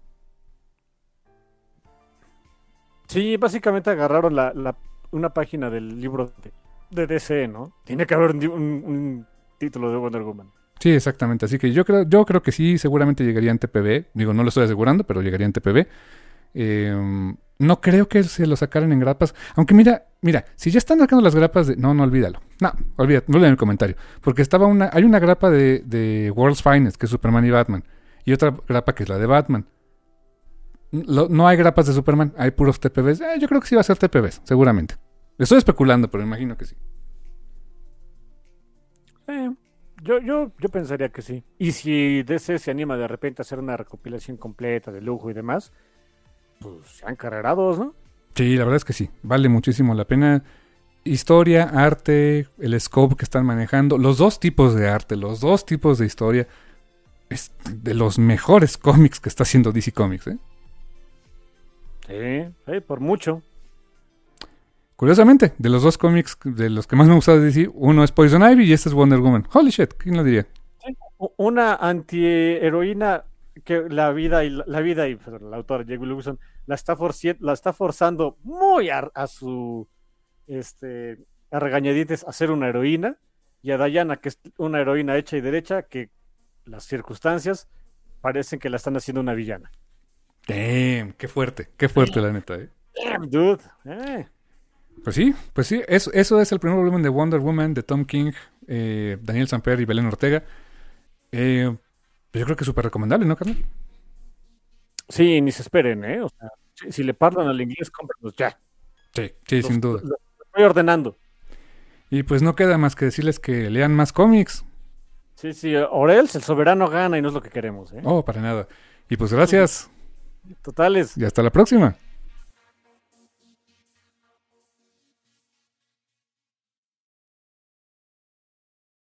Sí, básicamente agarraron una página del libro de DC, ¿no? Tiene que haber un título de Wonder Woman. Sí, exactamente. Así que yo creo que sí, seguramente llegaría en TPB. Digo, no lo estoy asegurando, pero llegaría en TPB. No creo que se lo sacaran en grapas. Aunque mira, si ya están sacando las grapas de... No, olvídalo. No olvídalo en el comentario. Porque hay una grapa de World's Finest, que es Superman y Batman. Y otra grapa que es la de Batman. No hay grapas de Superman, hay puros TPBs. Yo creo que sí va a ser TPBs, seguramente. Estoy especulando, pero imagino que sí. Yo pensaría que sí. Y si DC se anima de repente a hacer una recopilación completa de lujo y demás, pues sean carrerados, ¿no? Sí, la verdad es que sí. Vale muchísimo la pena. Historia, arte, el scope que están manejando, los dos tipos de arte, los dos tipos de historia. Es de los mejores cómics que está haciendo DC Comics, ¿eh? Sí, por mucho. Curiosamente, de los dos cómics de los que más me ha gustado de DC, uno es Poison Ivy y este es Wonder Woman. Holy shit, ¿quién lo diría? Una antiheroína que la vida y pero el autor Jake Wilson la está forzando muy a su a regañadientes a ser una heroína, y a Diana, que es una heroína hecha y derecha, que las circunstancias parecen que la están haciendo una villana. Damn, qué fuerte la neta, Damn, dude. Pues sí, eso es el primer volumen de Wonder Woman de Tom King, Daniel Samper y Belén Ortega. Pues yo creo que es súper recomendable, ¿no, carnal? Sí, ni se esperen, o sea, si le parlan al inglés, cómpralos ya. Sí, sin duda. Los estoy ordenando. Y pues no queda más que decirles que lean más cómics. Sí, Orels, el soberano gana y no es lo que queremos, Oh, para nada. Y pues gracias. Totales. Y hasta la próxima.